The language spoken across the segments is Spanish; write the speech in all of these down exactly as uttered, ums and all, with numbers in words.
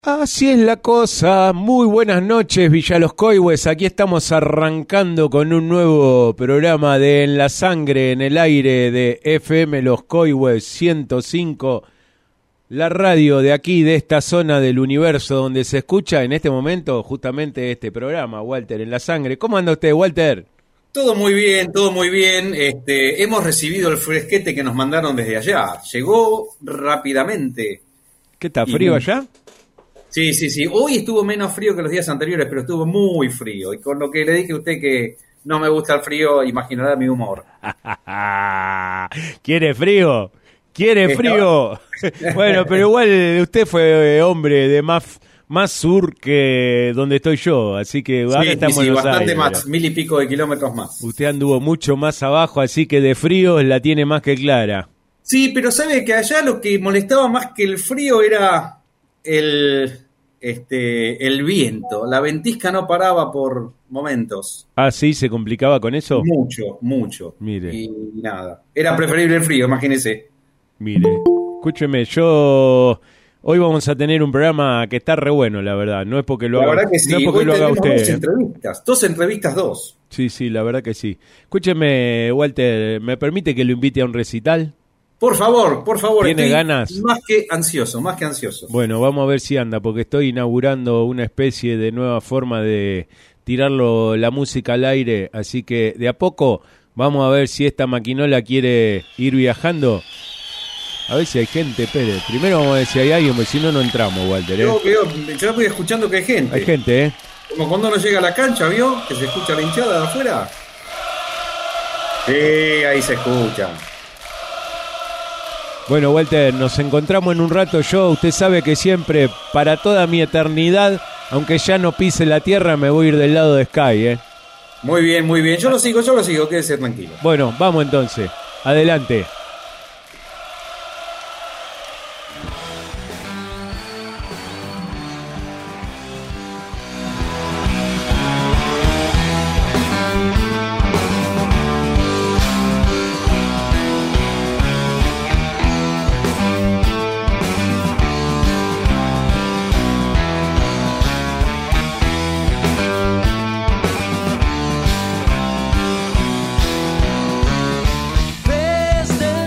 Así es la cosa. Muy buenas noches, Villa Los Coihues. Aquí estamos arrancando con un nuevo programa de En la Sangre, en el aire de F M Los Coihues ciento cinco, la radio de aquí, de esta zona del universo donde se escucha en este momento justamente este programa, Walter, En la Sangre. ¿Cómo anda usted, Walter? Todo muy bien, todo muy bien. Este, hemos recibido el fresquete que nos mandaron desde allá. Llegó rápidamente. ¿Qué está, frío y... allá? Sí, sí, sí. Hoy estuvo menos frío que los días anteriores, pero estuvo muy frío. Y con lo que le dije a usted que no me gusta el frío, imaginará mi humor. ¿Quiere frío? ¿Quiere frío? Bueno, pero igual usted fue hombre de más, más sur que donde estoy yo, así que ahora sí, estamos sí, en Buenos bastante Aires, más, pero mil y pico de kilómetros más. Usted anduvo mucho más abajo, así que de frío la tiene más que clara. Sí, pero sabe que allá lo que molestaba más que el frío era el, este, el viento. La ventisca no paraba por momentos. Ah, sí, ¿se complicaba con eso? Mucho, mucho. Mire. Y nada. Era preferible el frío, imagínese. Mire, escúcheme, yo... Hoy vamos a tener un programa que está re bueno, la verdad. No es porque lo la haga, verdad que sí. no es porque Hoy lo haga usted. Dos entrevistas, dos entrevistas, dos. Sí, sí, la verdad que sí. Escúcheme, Walter, ¿me permite que lo invite a un recital? Por favor, por favor. ¿Tiene estoy ganas? Más que ansioso, más que ansioso. Bueno, vamos a ver si anda, porque estoy inaugurando una especie de nueva forma de tirarlo la música al aire, así que de a poco vamos a ver si esta maquinola quiere ir viajando. A ver si hay gente, Pérez. Primero vamos a ver si hay alguien, porque si no, no entramos, Walter, ¿eh? Yo, yo, yo voy escuchando que hay gente. Hay gente, ¿eh? Como cuando uno llega a la cancha, ¿vio? Que se escucha la hinchada de afuera. Sí, ahí se escucha. Bueno, Walter, nos encontramos en un rato. Yo, usted sabe que siempre, para toda mi eternidad, aunque ya no pise la tierra, me voy a ir del lado de Sky, ¿eh? Muy bien, muy bien. Yo lo sigo, yo lo sigo, quédese tranquilo. Bueno, vamos entonces. Adelante. Desde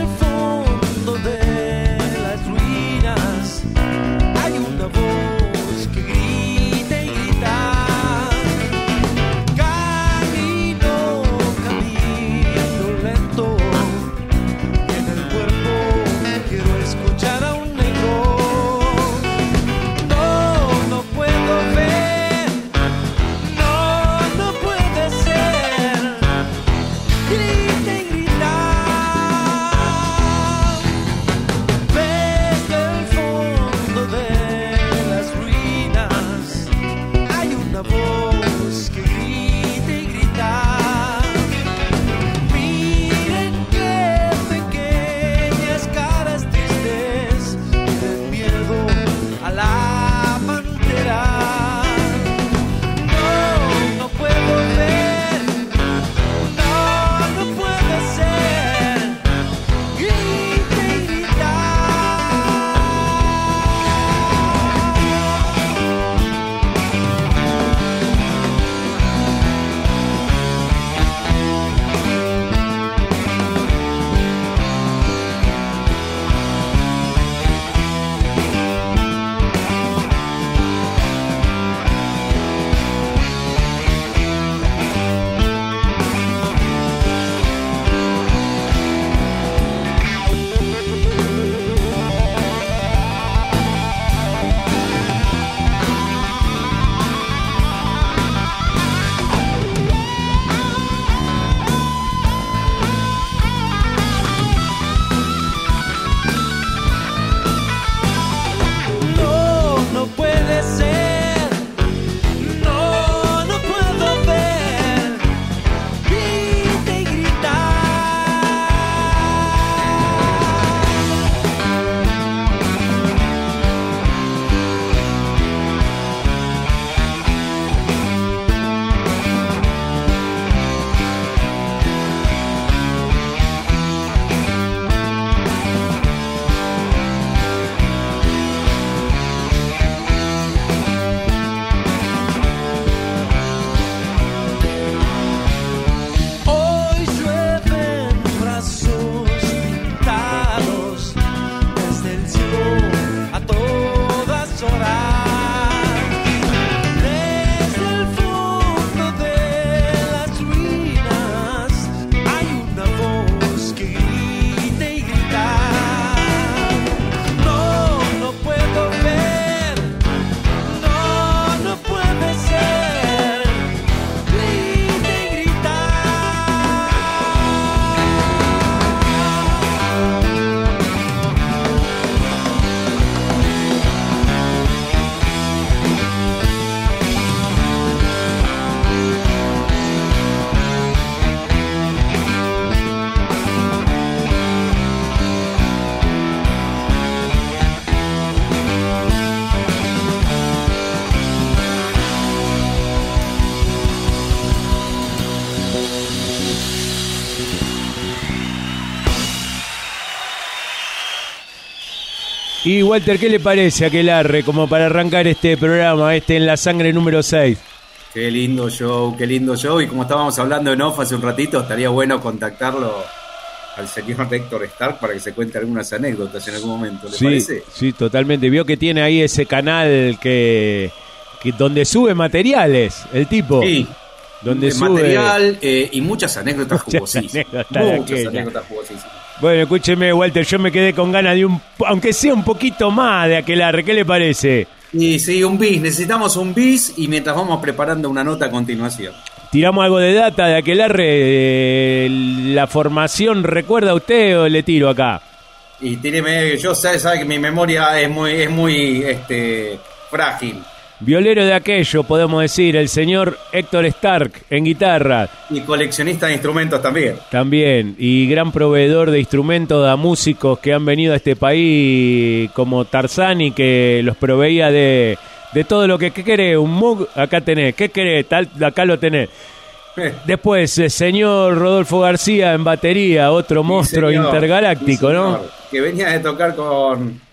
Y Walter, ¿qué le parece Aquelarre como para arrancar este programa, este En la Sangre número seis? Qué lindo show, qué lindo show. Y como estábamos hablando en off hace un ratito, estaría bueno contactarlo al señor Héctor Stark para que se cuente algunas anécdotas en algún momento, ¿le sí, parece? Sí, totalmente. Vio que tiene ahí ese canal que, que donde sube materiales, el tipo. Sí. Donde de sube material eh, y muchas anécdotas muchas jugosísimas. Anécdotas muchas anécdotas jugosísimas. Bueno, escúcheme, Walter, yo me quedé con ganas de un, aunque sea un poquito más de Aquelarre, ¿qué le parece? Y sí, un bis, necesitamos un bis y mientras vamos preparando una nota a continuación. ¿Tiramos algo de data de Aquelarre? Eh, ¿La formación recuerda usted o le tiro acá? Y tíreme, yo sé, sabe que mi memoria es muy, es muy este, frágil. Violero de aquello, podemos decir, el señor Héctor Stark en guitarra. Y coleccionista de instrumentos también. También, y gran proveedor de instrumentos a músicos que han venido a este país como Tarzani, que los proveía de, de todo lo que ¿qué querés? Un Moog, acá tenés, ¿qué querés? Tal, acá lo tenés. Eh. Después, el señor Rodolfo García en batería, otro sí, monstruo señor, intergaláctico, sí, ¿no? Que venía de tocar con...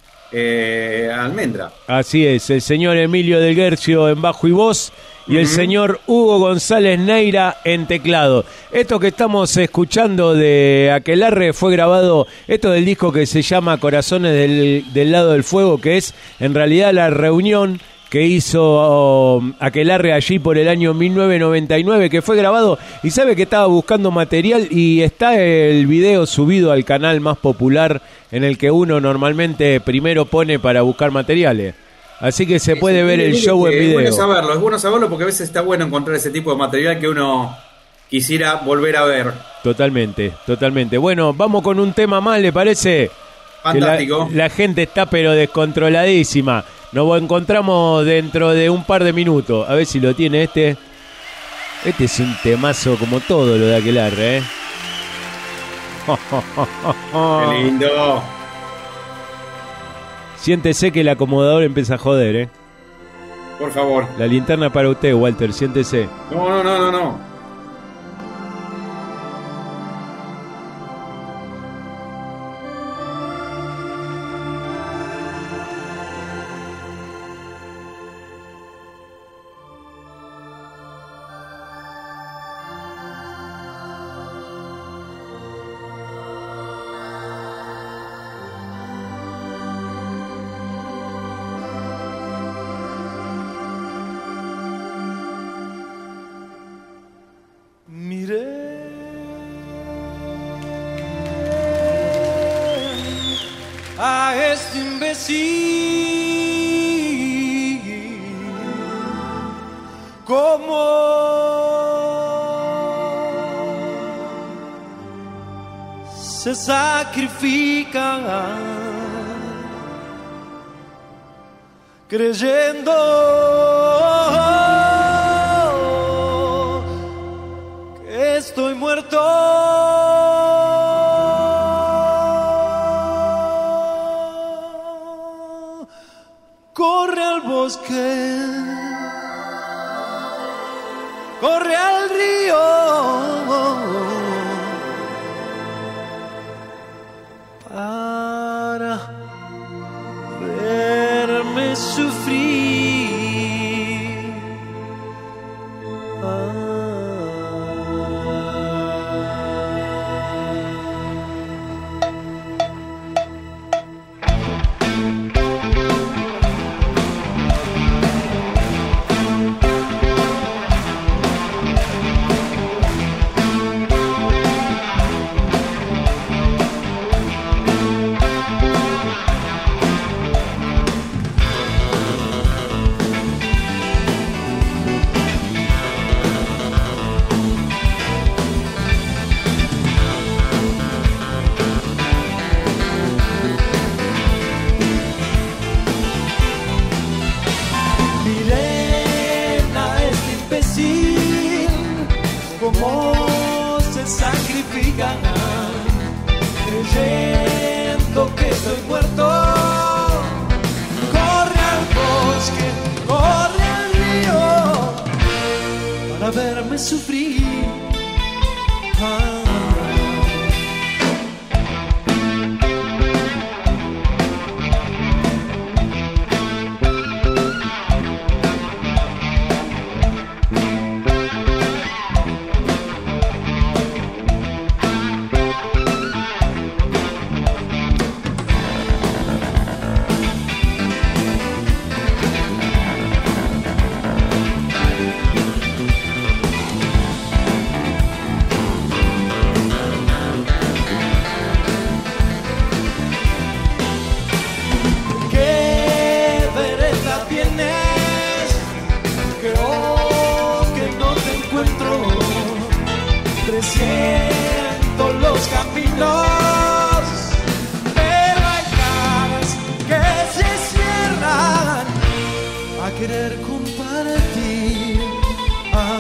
Eh, Almendra. Así es, el señor Emilio del Guercio en bajo y voz y uh-huh. el señor Hugo González Neira en teclado. Esto que estamos escuchando de Aquelarre fue grabado, esto del disco que se llama Corazones del, del lado del fuego, que es en realidad la reunión que hizo um, Aquelarre allí por el año mil novecientos noventa y nueve, que fue grabado, y sabe que estaba buscando material y está el video subido al canal más popular en el que uno normalmente primero pone para buscar materiales. Así que se puede ver el show en video. Es bueno saberlo, es bueno saberlo porque a veces está bueno encontrar ese tipo de material que uno quisiera volver a ver. Totalmente, totalmente. Bueno, vamos con un tema más, ¿le parece? Fantástico. La, la gente está pero descontroladísima. Nos encontramos dentro de un par de minutos. A ver si lo tiene este. Este es un temazo como todo lo de Aquelarre, ¿eh? ¡Qué lindo! Siéntese que el acomodador empieza a joder, ¿eh? Por favor. La linterna para usted, Walter, siéntese. No, no, no, no, no. A este imbécil como se sacrifica creyendo que estoy muerto. Corre al bosque, corre al río, para verme sufrir. Ah. Como se sacrifican creyendo que estoy muerto. Corre al bosque, corre al río para verme sufrir. Ah. siento los caminos, pero hay caras que se cierran a querer compartir. Ah.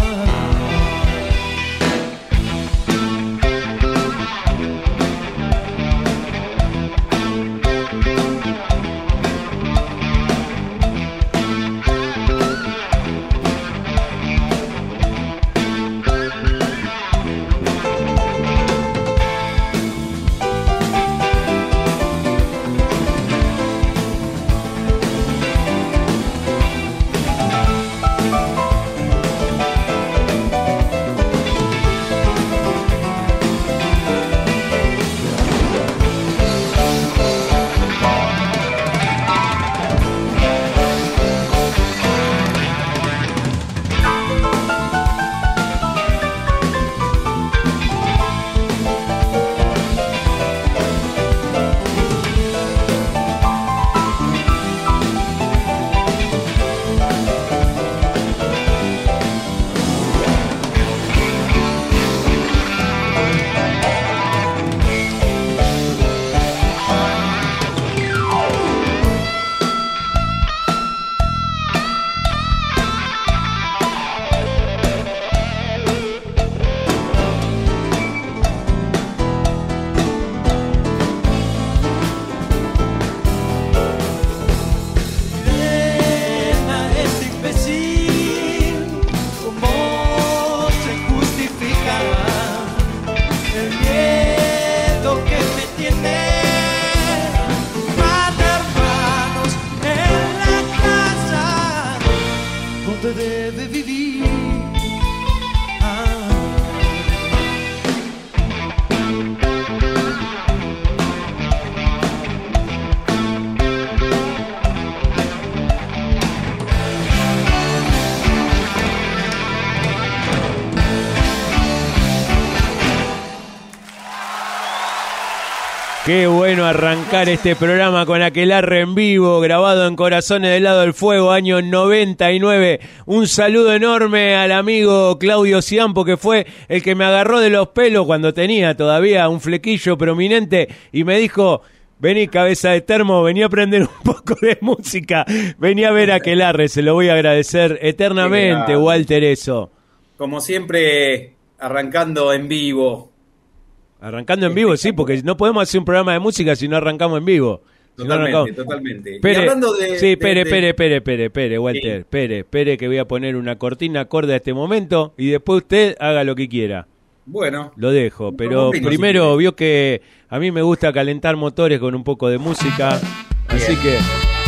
Qué bueno arrancar este programa con Aquelarre en vivo, grabado en Corazones del Lado del Fuego, año noventa y nueve. Un saludo enorme al amigo Claudio Ciampo, que fue el que me agarró de los pelos cuando tenía todavía un flequillo prominente y me dijo: vení, cabeza de termo, vení a aprender un poco de música, vení a ver a Aquelarre, se lo voy a agradecer eternamente, Walter, eso. Como siempre, arrancando en vivo. Arrancando en vivo, sí, porque no podemos hacer un programa de música si no arrancamos en vivo. Si Totalmente, no arrancamos... totalmente. Pere, y hablando de... sí, de, Pere, de... Pere, Pere, Pere, Pere, Walter, sí. Pere, Pere, que voy a poner una cortina acorde a este momento y después usted haga lo que quiera. Bueno. Lo dejo, pero primero vio que a mí me gusta calentar motores con un poco de música, bien. Así que...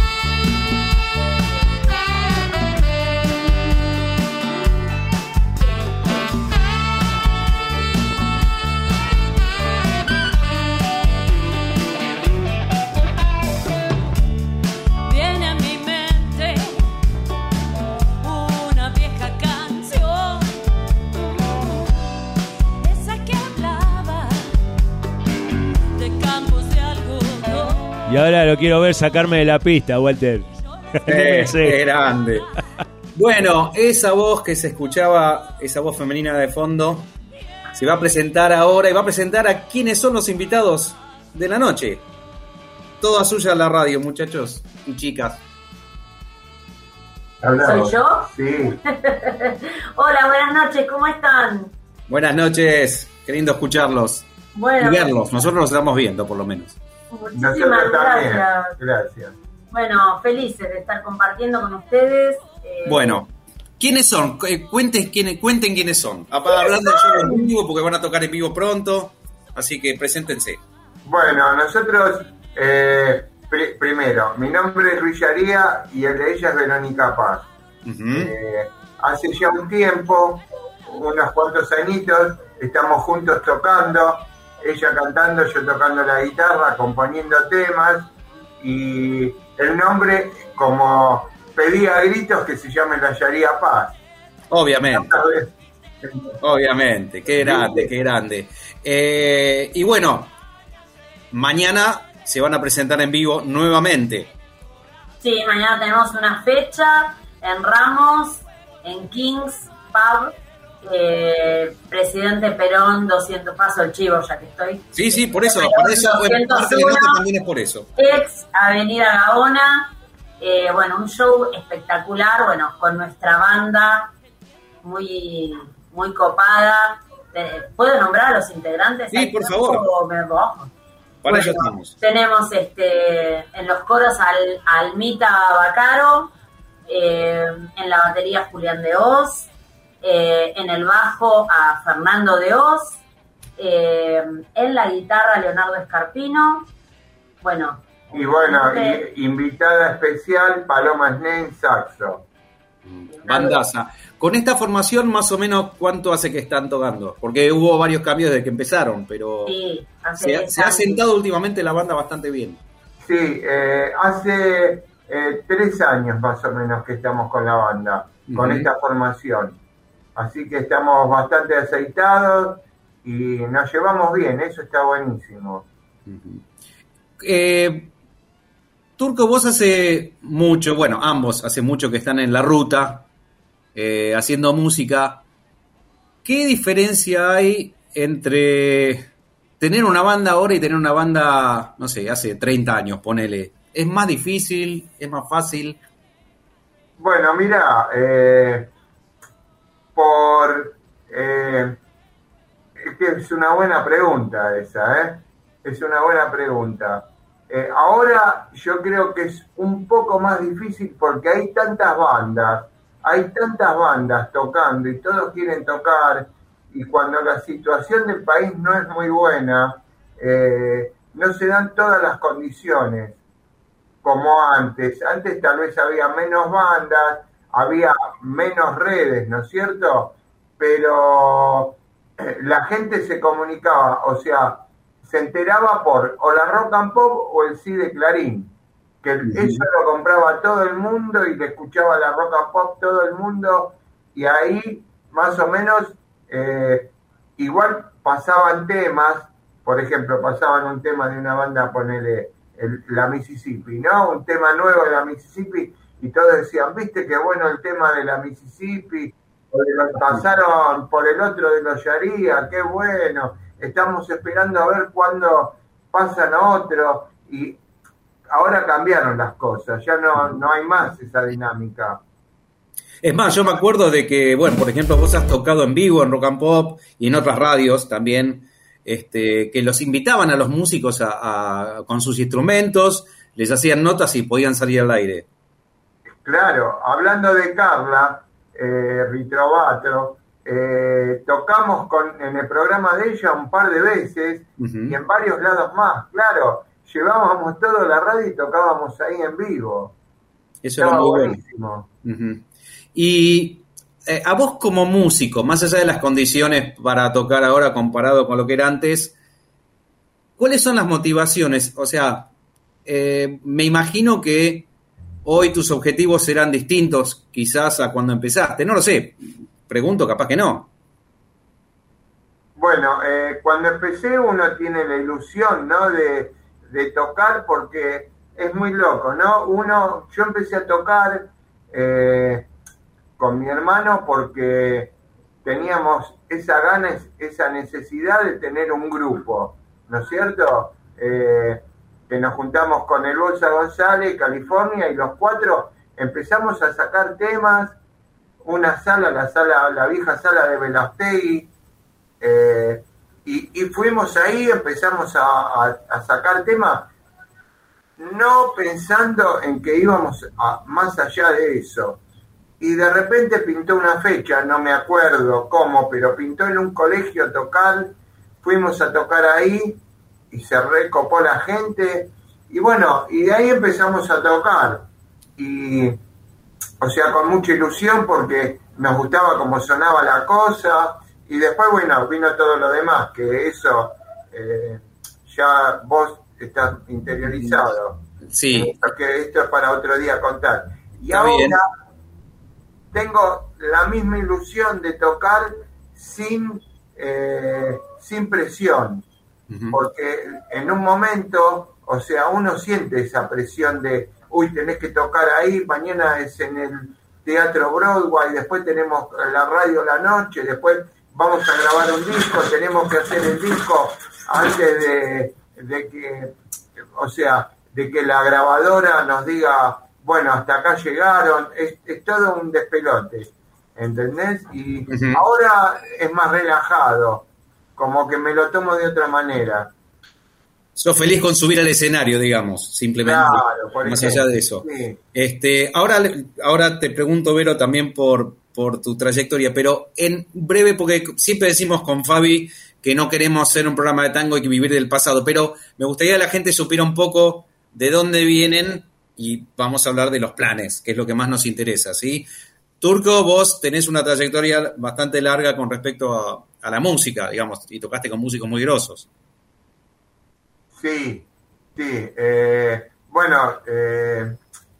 Y ahora lo quiero ver sacarme de la pista, Walter. Eh, qué grande. Bueno, esa voz que se escuchaba, esa voz femenina de fondo, se va a presentar ahora y va a presentar a quiénes son los invitados de la noche. Toda suya la radio, muchachos y chicas. ¿Soy yo? Sí. Hola, buenas noches, ¿cómo están? Buenas noches, qué lindo escucharlos bueno, y verlos. Nosotros los estamos viendo, por lo menos. Muchísimas gracias. Gracias. Bueno, felices de estar compartiendo con ustedes. Eh... Bueno, ¿quiénes son? Cuenten, quiénes, cuenten quiénes son. Hablando de show en vivo, porque van a tocar en vivo pronto, así que preséntense. Bueno, nosotros, eh, pr- primero, mi nombre es Ruillaría y el de ella es Verónica Paz. Uh-huh. Eh, hace ya un tiempo, unos cuantos añitos, estamos juntos tocando. Ella cantando, yo tocando la guitarra, componiendo temas, y el nombre, como pedía a gritos, que se llame Ruillaría Paz. Obviamente. Obviamente, qué grande, qué grande. Eh, y bueno, mañana se van a presentar en vivo nuevamente. Sí, mañana tenemos una fecha en Ramos, en Kings Pub, eh, presidente Perón, doscientos, paso el chivo ya que estoy. Sí, sí, por eso, Perón, por eso, bueno, parte de nota también es por eso. Ex Avenida Gaona, eh, bueno, un show espectacular, bueno, con nuestra banda muy, muy copada. Eh, ¿Puedo nombrar a los integrantes? Sí, por favor. ¿O me rojo? Para Bueno, eso estamos. Tenemos este, en los coros al Almita Bacaro, eh, en la batería Julián de Oz, eh, en el bajo a Fernando de Oz, eh, en la guitarra Leonardo Escarpino, bueno. Y bueno, eh, y, invitada especial Paloma Snen, saxo. Bandaza. Con esta formación, más o menos, ¿cuánto hace que están tocando? Porque hubo varios cambios desde que empezaron, pero sí, hace se, ha, se ha sentado últimamente la banda bastante bien. Sí, eh, hace eh, tres años más o menos que estamos con la banda, uh-huh. con esta formación. Así que estamos bastante aceitados y nos llevamos bien, eso está buenísimo. Uh-huh. Eh, Turco, vos hace mucho, bueno, ambos hace mucho que están en la ruta, eh, haciendo música. ¿Qué diferencia hay entre tener una banda ahora y tener una banda, no sé, hace treinta años, ponele? ¿Es más difícil? ¿Es más fácil? Bueno, mira, eh, por... Eh, es que es una buena pregunta esa, ¿eh? Es una buena pregunta. Eh, ahora yo creo que es un poco más difícil porque hay tantas bandas, hay tantas bandas tocando y todos quieren tocar, y cuando la situación del país no es muy buena, eh, no se dan todas las condiciones como antes. Antes tal vez había menos bandas, había menos redes, ¿no es cierto? Pero eh, la gente se comunicaba, o sea, se enteraba por o la Rock and Pop o el C de Clarín, que uh-huh. eso lo compraba todo el mundo y que escuchaba la Rock and Pop todo el mundo, y ahí más o menos eh, igual pasaban temas, por ejemplo, pasaban un tema de una banda, ponele el, la Mississippi, ¿no? Un tema nuevo de la Mississippi, y todos decían, viste qué bueno el tema de la Mississippi, o de los, pasaron por el otro de los Sharia, qué bueno. Estamos esperando a ver cuándo pasan a otro, y ahora cambiaron las cosas, ya no, no hay más esa dinámica. Es más, yo me acuerdo de que, bueno, por ejemplo, vos has tocado en vivo en Rock and Pop y en otras radios también, este, que los invitaban a los músicos a, a, con sus instrumentos, les hacían notas y podían salir al aire. Claro, hablando de Carla, eh, Ritrovato, Eh, tocamos con, en el programa de ella un par de veces, uh-huh. y en varios lados más, claro, llevábamos toda la radio y tocábamos ahí en vivo. Eso Estaba era muy buenísimo. Bueno. Uh-huh. Y eh, a vos como músico, más allá de las condiciones para tocar ahora comparado con lo que era antes, ¿cuáles son las motivaciones? O sea, eh, me imagino que hoy tus objetivos serán distintos quizás a cuando empezaste, no lo sé. Pregunto, capaz que no. Bueno, eh, cuando empecé uno tiene la ilusión, ¿no? De, de tocar, porque es muy loco, ¿no? Uno, yo empecé a tocar eh, con mi hermano porque teníamos esa gana, esa necesidad de tener un grupo, ¿no es cierto? Eh, que nos juntamos con el Bolsa González, California, y los cuatro empezamos a sacar temas. Una sala, la sala, la vieja sala de Velastegui, eh, y, y fuimos ahí, empezamos a, a, a sacar temas, no pensando en que íbamos a, más allá de eso. Y de repente pintó una fecha, no me acuerdo cómo, pero pintó en un colegio tocar, fuimos a tocar ahí, y se recopó la gente, y bueno, y de ahí empezamos a tocar, y... O sea, con mucha ilusión porque nos gustaba cómo sonaba la cosa, y después, bueno, vino todo lo demás, que eso eh, ya vos estás interiorizado. Sí. Eh, porque esto es para otro día contar. Y Está ahora bien. Tengo la misma ilusión de tocar sin, eh, sin presión, uh-huh. porque en un momento, o sea, uno siente esa presión de uy, tenés que tocar ahí, mañana es en el teatro Broadway, después tenemos la radio la noche, después vamos a grabar un disco, tenemos que hacer el disco antes de, de que, o sea, de que la grabadora nos diga, bueno, hasta acá llegaron, es, es todo un despelote, ¿entendés? Y uh-huh. ahora es más relajado, como que me lo tomo de otra manera. Sos feliz con subir al escenario, digamos, simplemente. Claro, por más ejemplo, allá de eso. Sí. Este, ahora, ahora te pregunto, Vero, también por, por tu trayectoria, pero en breve, porque siempre decimos con Fabi que no queremos ser un programa de tango y que vivir del pasado, pero me gustaría que la gente supiera un poco de dónde vienen y vamos a hablar de los planes, que es lo que más nos interesa, ¿sí? Turco, vos tenés una trayectoria bastante larga con respecto a, a la música, digamos, y tocaste con músicos muy grosos. Sí, sí. Eh, bueno, eh,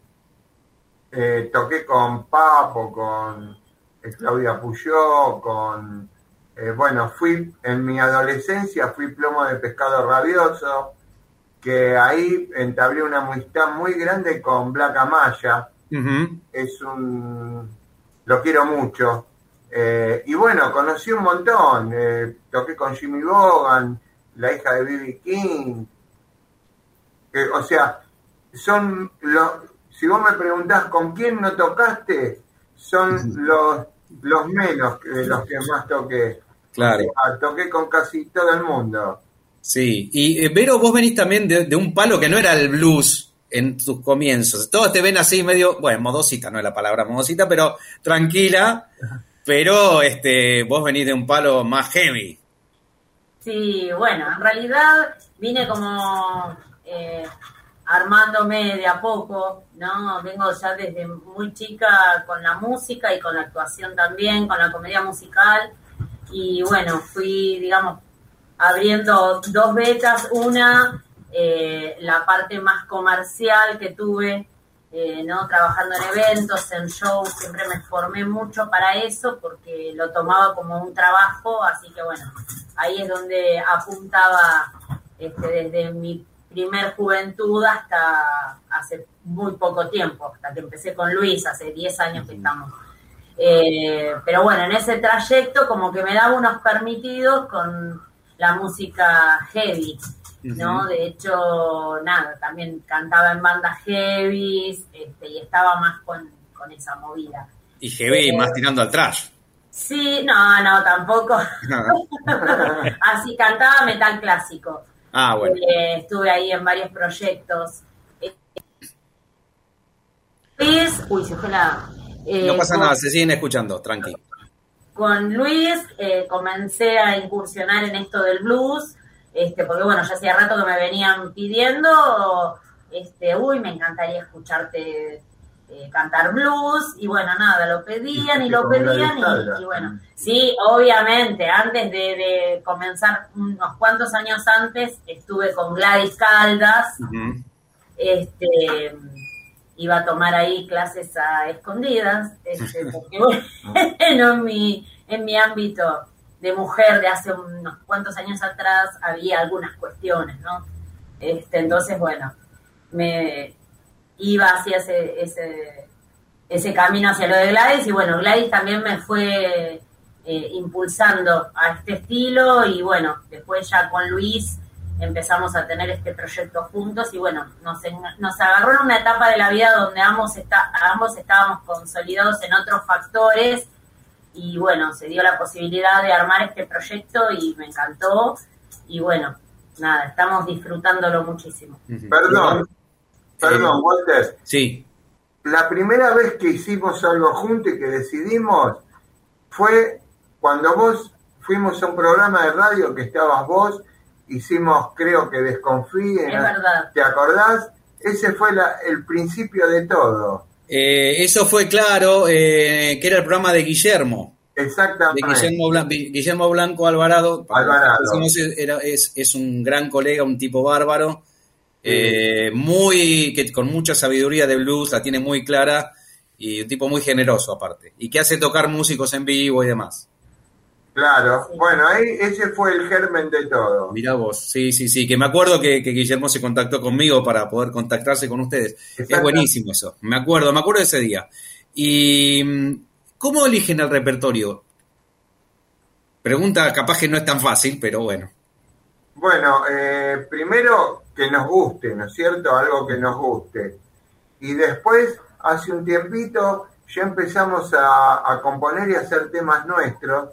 eh, toqué con Papo, con eh, Claudia Puyó, con... Eh, bueno, fui en mi adolescencia, fui Plomo de Pescado Rabioso, que ahí entablé una amistad muy grande con Black Amaya. Uh-huh. Es un... Lo quiero mucho. Eh, y bueno, conocí un montón. Eh, toqué con Jimmy Vaughan, la hija de B B King. Eh, o sea, son los... Si vos me preguntás con quién no tocaste, son uh-huh. los, los menos de los que más toqué. Claro. O sea, toqué con casi todo el mundo. Sí, y eh, Vero, vos venís también de, de un palo que no era el blues en tus comienzos. Todos te ven así medio, bueno, modosita, no es la palabra modosita, pero tranquila, pero este, vos venís de un palo más heavy. Sí, bueno, en realidad vine como eh, armándome de a poco, ¿no? Vengo ya desde muy chica con la música y con la actuación también, con la comedia musical, y bueno, fui, digamos, abriendo dos vetas, una, eh, la parte más comercial que tuve, eh, ¿no? Trabajando en eventos, en shows, siempre me formé mucho para eso porque lo tomaba como un trabajo, así que bueno, ahí es donde apuntaba este, desde mi primer juventud hasta hace muy poco tiempo, hasta que empecé con Luis, hace diez años que estamos. Eh, pero bueno, en ese trayecto como que me daba unos permitidos con la música heavy, ¿no? Uh-huh. De hecho, nada, también cantaba en bandas heavy, este, y estaba más con, con esa movida. Y heavy eh, más tirando al trash. Sí, no, no, tampoco. Así, cantaba metal clásico. Ah, bueno. Eh, estuve ahí en varios proyectos. Eh, uy, se fue la... Eh, no pasa con, nada, se siguen escuchando, tranqui. Con Luis eh, comencé a incursionar en esto del blues, este, porque bueno, ya hacía rato que me venían pidiendo, este, uy, me encantaría escucharte eh, cantar blues, y bueno, nada, lo pedían y lo pedían, y, y bueno, sí, obviamente, antes de, de comenzar, unos cuantos años antes, estuve con Gladys Caldas, uh-huh. este... iba a tomar ahí clases a escondidas, este, porque bueno, en mi, en mi ámbito de mujer de hace unos cuantos años atrás había algunas cuestiones, ¿no? Este, entonces, bueno, me iba hacia ese, ese, ese camino hacia lo de Gladys, y bueno, Gladys también me fue eh, impulsando a este estilo, y bueno, después ya con Luis empezamos a tener este proyecto juntos, y bueno, nos, nos agarró en una etapa de la vida donde ambos, está, ambos estábamos consolidados en otros factores, y bueno, se dio la posibilidad de armar este proyecto y me encantó, y bueno, nada, estamos disfrutándolo muchísimo. Perdón, perdón, Walter. Sí. La primera vez que hicimos algo juntos y que decidimos fue cuando vos fuimos a un programa de radio que estabas vos. Hicimos, creo que Desconfíen, es verdad. ¿Te acordás? Ese fue la, el principio de todo. Eh, eso fue claro, eh, que era el programa de Guillermo. Exactamente. De Guillermo, Blan- Guillermo Blanco Alvarado. Alvarado. Era, es, es un gran colega, un tipo bárbaro, sí. eh, muy que con mucha sabiduría de blues, la tiene muy clara, y un tipo muy generoso aparte, y que hace tocar músicos en vivo y demás. Claro, bueno, ahí ese fue el germen de todo. Mirá vos, sí, sí, sí, que me acuerdo que, que Guillermo se contactó conmigo para poder contactarse con ustedes. Es buenísimo eso, me acuerdo, me acuerdo de ese día. ¿Y cómo eligen el repertorio? Pregunta capaz que no es tan fácil, pero bueno. Bueno, eh, primero que nos guste, ¿no es cierto? Algo que nos guste. Y después, hace un tiempito, ya empezamos a, a componer y a hacer temas nuestros,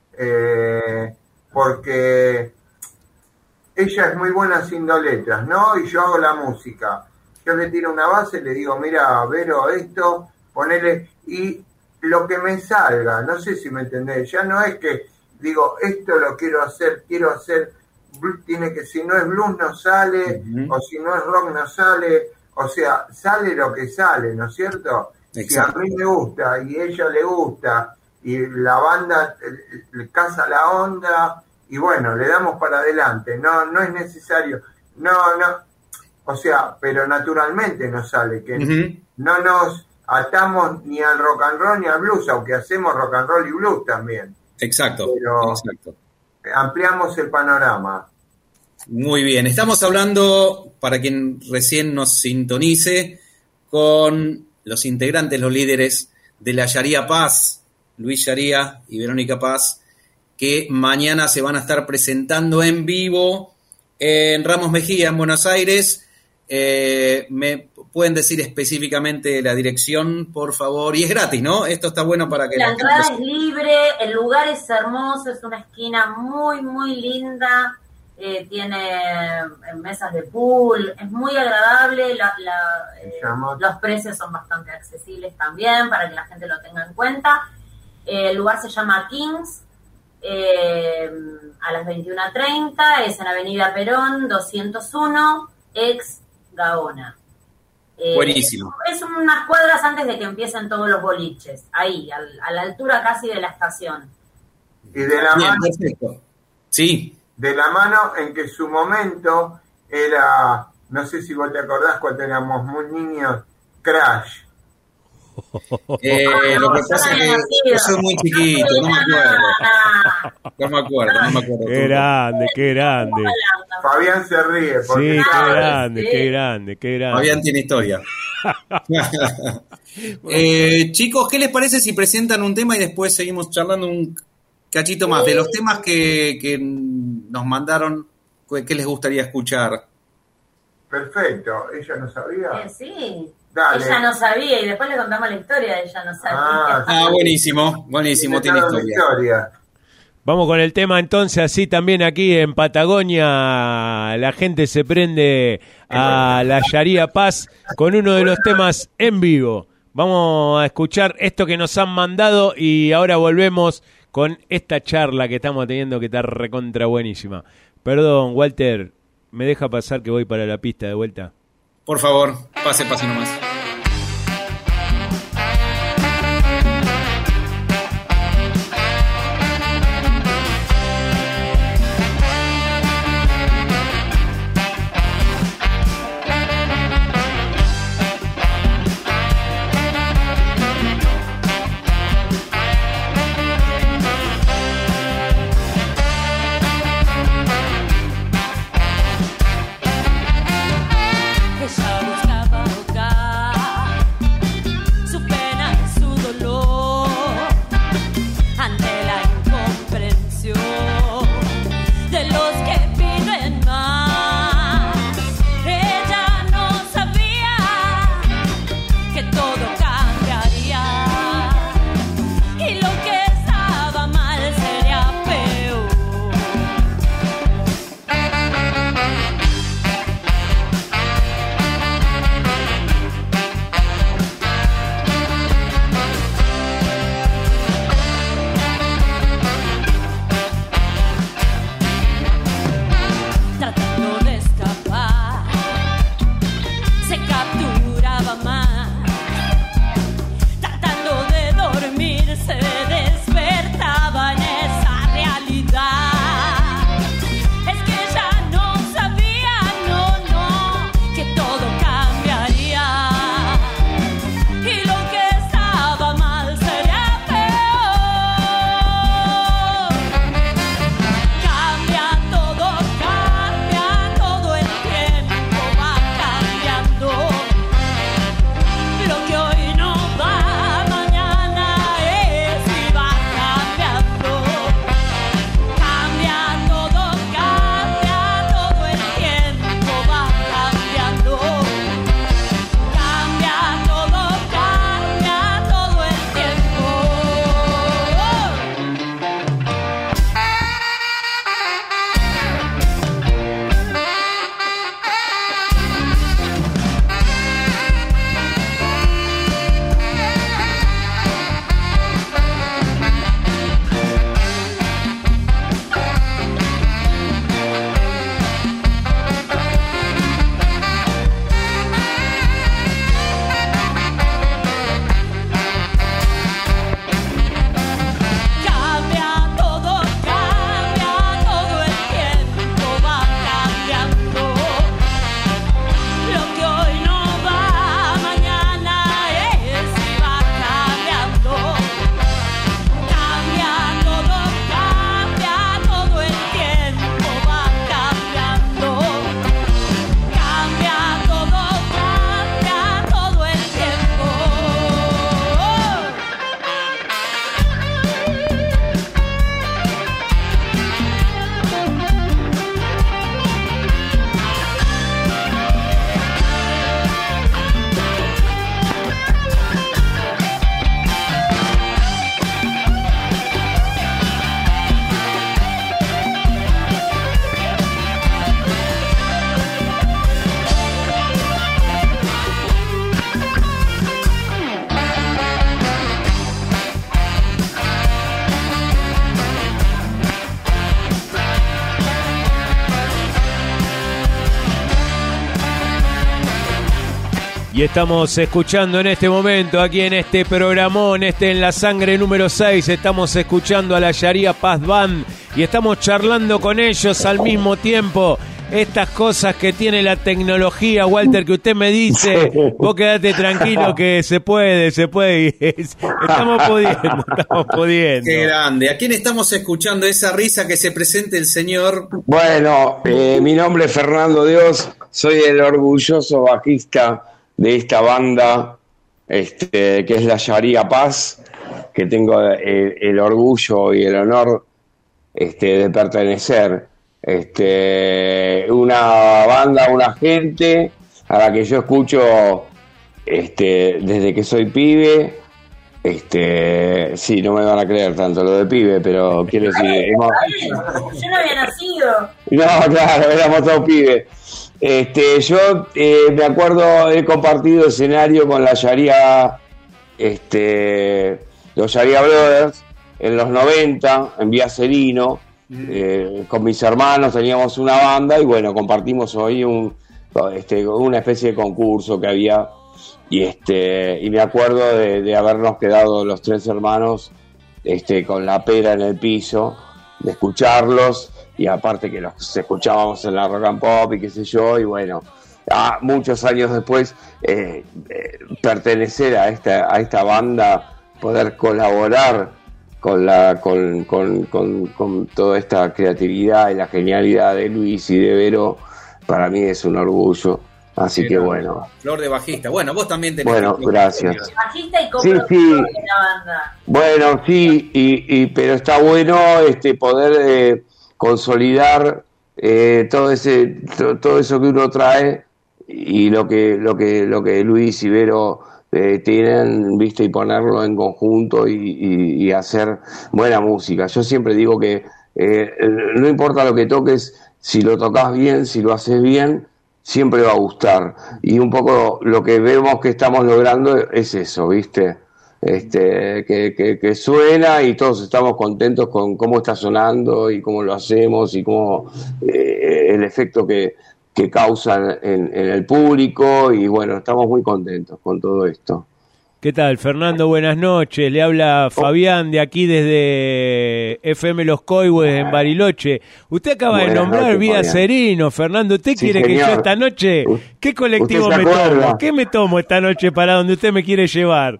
eh, porque ella es muy buena haciendo letras, ¿no? Y yo hago la música. Yo le tiro una base, le digo, mira, Vero, esto, ponele, y lo que me salga, no sé si me entendés, ya no es que digo, esto lo quiero hacer, quiero hacer, tiene que, si no es blues no sale, uh-huh. o si no es rock no sale, o sea, sale lo que sale, ¿no es cierto? Exacto. Si a mí me gusta y a ella le gusta, y la banda le casa la onda, y bueno, le damos para adelante, no, no es necesario, no, no, o sea, pero naturalmente nos sale, que uh-huh. no nos atamos ni al rock and roll ni al blues, aunque hacemos rock and roll y blues también. Exacto, pero exacto. Ampliamos el panorama. Muy bien, estamos hablando, para quien recién nos sintonice, con los integrantes, los líderes de la Sharia Paz, Luis Sharia y Verónica Paz, que mañana se van a estar presentando en vivo en Ramos Mejía, en Buenos Aires. Eh, ¿Me pueden decir específicamente la dirección, por favor? Y es gratis, ¿no? Esto está bueno para que... La, la entrada gente... es libre, el lugar es hermoso, es una esquina muy, muy linda, eh, tiene mesas de pool, es muy agradable, la, la, eh, los precios son bastante accesibles también, para que la gente lo tenga en cuenta. Eh, el lugar se llama Kings, eh, a las veintiuna treinta, es en Avenida Perón, doscientos uno, ex Gaona. Eh, Buenísimo. Es, es unas cuadras antes de que empiecen todos los boliches, ahí, al, a la altura casi de la estación. Y de la Bien, mano, perfecto. Sí. De la mano en que su momento era, no sé si vos te acordás cuando éramos muy niños, Crash. Eh, no, lo que yo pasa no es que yo soy muy chiquito, no me acuerdo. No me acuerdo, no me acuerdo. Qué grande, qué grande. Fabián se ríe. Sí, qué claro, grande, sí. qué grande, qué grande. Fabián tiene historia. eh, chicos, ¿qué les parece si presentan un tema y después seguimos charlando un cachito más de los temas que, que nos mandaron? ¿Qué les gustaría escuchar? Perfecto, ella no sabía. Eh, sí. Dale. Ella no sabía y después le contamos la historia, ella no sabía. Ah, Ah, buenísimo, buenísimo, tiene historia. historia. Vamos con el tema entonces, así también aquí en Patagonia la gente se prende a la Sharia Paz con uno de los temas en vivo. Vamos a escuchar esto que nos han mandado y ahora volvemos con esta charla que estamos teniendo que está recontra buenísima. Perdón, Walter, ¿me deja pasar que voy para la pista de vuelta? Por favor, pase, pase nomás. Ella buscaba ahogar su pena y su dolor ante la incomprensión de los que viven más. Ella no sabía que todo cambiaría y lo que estaba mal sería peor. Tratando de escapar, se capturaba más. Tratando de dormir, se despertaba en esa realidad. Es que ella no sabía, no, no, que todo cambiaría y lo que estaba mal sería peor. Cambia todo, cambia todo, el tiempo va cambiando. Lo que hoy no va, Y estamos escuchando en este momento, aquí en este programón, este En la Sangre número seis, estamos escuchando a la Sharia Paz Band y estamos charlando con ellos al mismo tiempo. Estas cosas que tiene la tecnología, Walter, que usted me dice, vos quedate tranquilo que se puede, se puede. Estamos pudiendo, estamos pudiendo. Qué grande. ¿A quién estamos escuchando? Esa risa que se presente el señor. Bueno, eh, mi nombre es Fernando Dios, soy el orgulloso bajista de esta banda, este, que es la Sharia Paz, que tengo el, el orgullo y el honor este, de pertenecer. Este, una banda, una gente a la que yo escucho este, desde que soy pibe. Este, sí, no me van a creer tanto lo de pibe, pero quiero decir, hemos... Yo no había nacido. No, claro, éramos todos pibes. Este, yo eh, me acuerdo, he compartido escenario con la Sharia, este, los Sharia Brothers en los noventa, en Vía Serino. Eh, con mis hermanos teníamos una banda y bueno, compartimos hoy un, este, una especie de concurso que había y este y me acuerdo de, de habernos quedado los tres hermanos este, con la pera en el piso, de escucharlos y aparte que los escuchábamos en la rock and pop y qué sé yo y bueno, ah, muchos años después eh, eh, pertenecer a esta, a esta banda, poder colaborar con la con, con, con, con toda esta creatividad y la genialidad de Luis y de Vero, para mí es un orgullo. Así que bueno. Flor de bajista. Bueno, vos también tenés. Bueno, gracias. Bajista y Sí, coproductor sí. de la banda. Bueno, sí, y, y pero está bueno este poder eh, consolidar eh, todo ese to, todo eso que uno trae y lo que lo que lo que Luis y Vero Eh, tienen, viste, y ponerlo en conjunto y, y, y hacer buena música. Yo siempre digo que eh, no importa lo que toques, si lo tocas bien, si lo haces bien, siempre va a gustar. Y un poco lo que vemos que estamos logrando es eso, viste, este, que, que, que suena y todos estamos contentos con cómo está sonando y cómo lo hacemos y cómo eh, el efecto que que causan en, en el público y bueno, estamos muy contentos con todo esto. ¿Qué tal, Fernando? Buenas noches. Le habla Fabián de aquí desde F M Los Coihues en Bariloche. Usted acaba Buenas de nombrar noches, Vía Fabián. Serino, Fernando. ¿Usted Sí, quiere señor. que yo esta noche... ¿Qué colectivo ¿Usted se me acuerda? tomo? ¿Qué me tomo esta noche para donde usted me quiere llevar?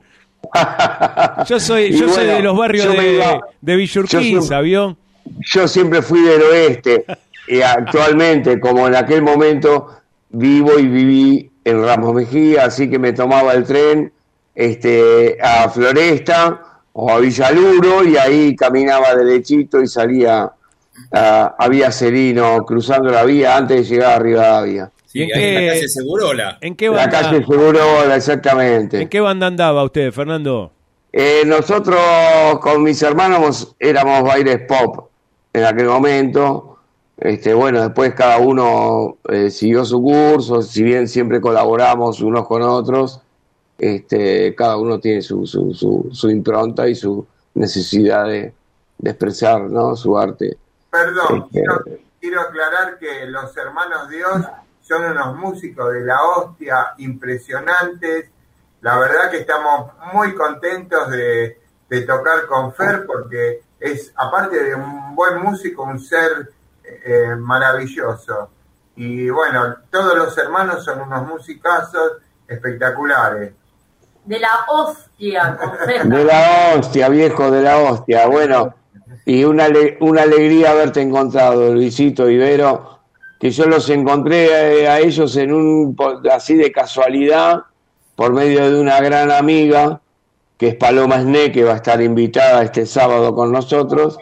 Yo soy Y yo soy bueno, de los barrios yo me de, iba- de Villurquiza, yo siempre- ¿vio? Yo siempre fui del oeste y actualmente, como en aquel momento, vivo y viví en Ramos Mejía, así que me tomaba el tren este, a Floresta o a Villaluro y ahí caminaba derechito y salía a, a Vía Serino, cruzando la vía antes de llegar a Rivadavia. Sí, ¿Y en ahí en qué- la calle Segurola. ¿En qué La banda, calle Segurola, exactamente. ¿en qué banda andaba usted, Fernando? Eh, nosotros con mis hermanos éramos bailes pop en aquel momento. Este, bueno, después cada uno eh, siguió su curso, si bien siempre colaboramos unos con otros, este, cada uno tiene su, su, su, su impronta y su necesidad de, de expresar, ¿no?, su arte. Perdón, Este, quiero, quiero aclarar que los hermanos Dios son unos músicos de la hostia impresionantes. La verdad que estamos muy contentos de, de tocar con Fer porque es, aparte de un buen músico, un ser eh, maravilloso. Y bueno, todos los hermanos son unos musicazos espectaculares. De la hostia, con Z. De la hostia, viejo, de la hostia. Bueno, y una, ale- una alegría haberte encontrado, Luisito Ibero, que yo los encontré a, a ellos en un po- así de casualidad, por medio de una gran amiga, que es Paloma Sne, que va a estar invitada este sábado con nosotros,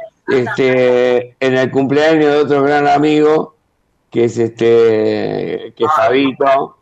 este, en el cumpleaños de otro gran amigo, que es este, que es Fabito.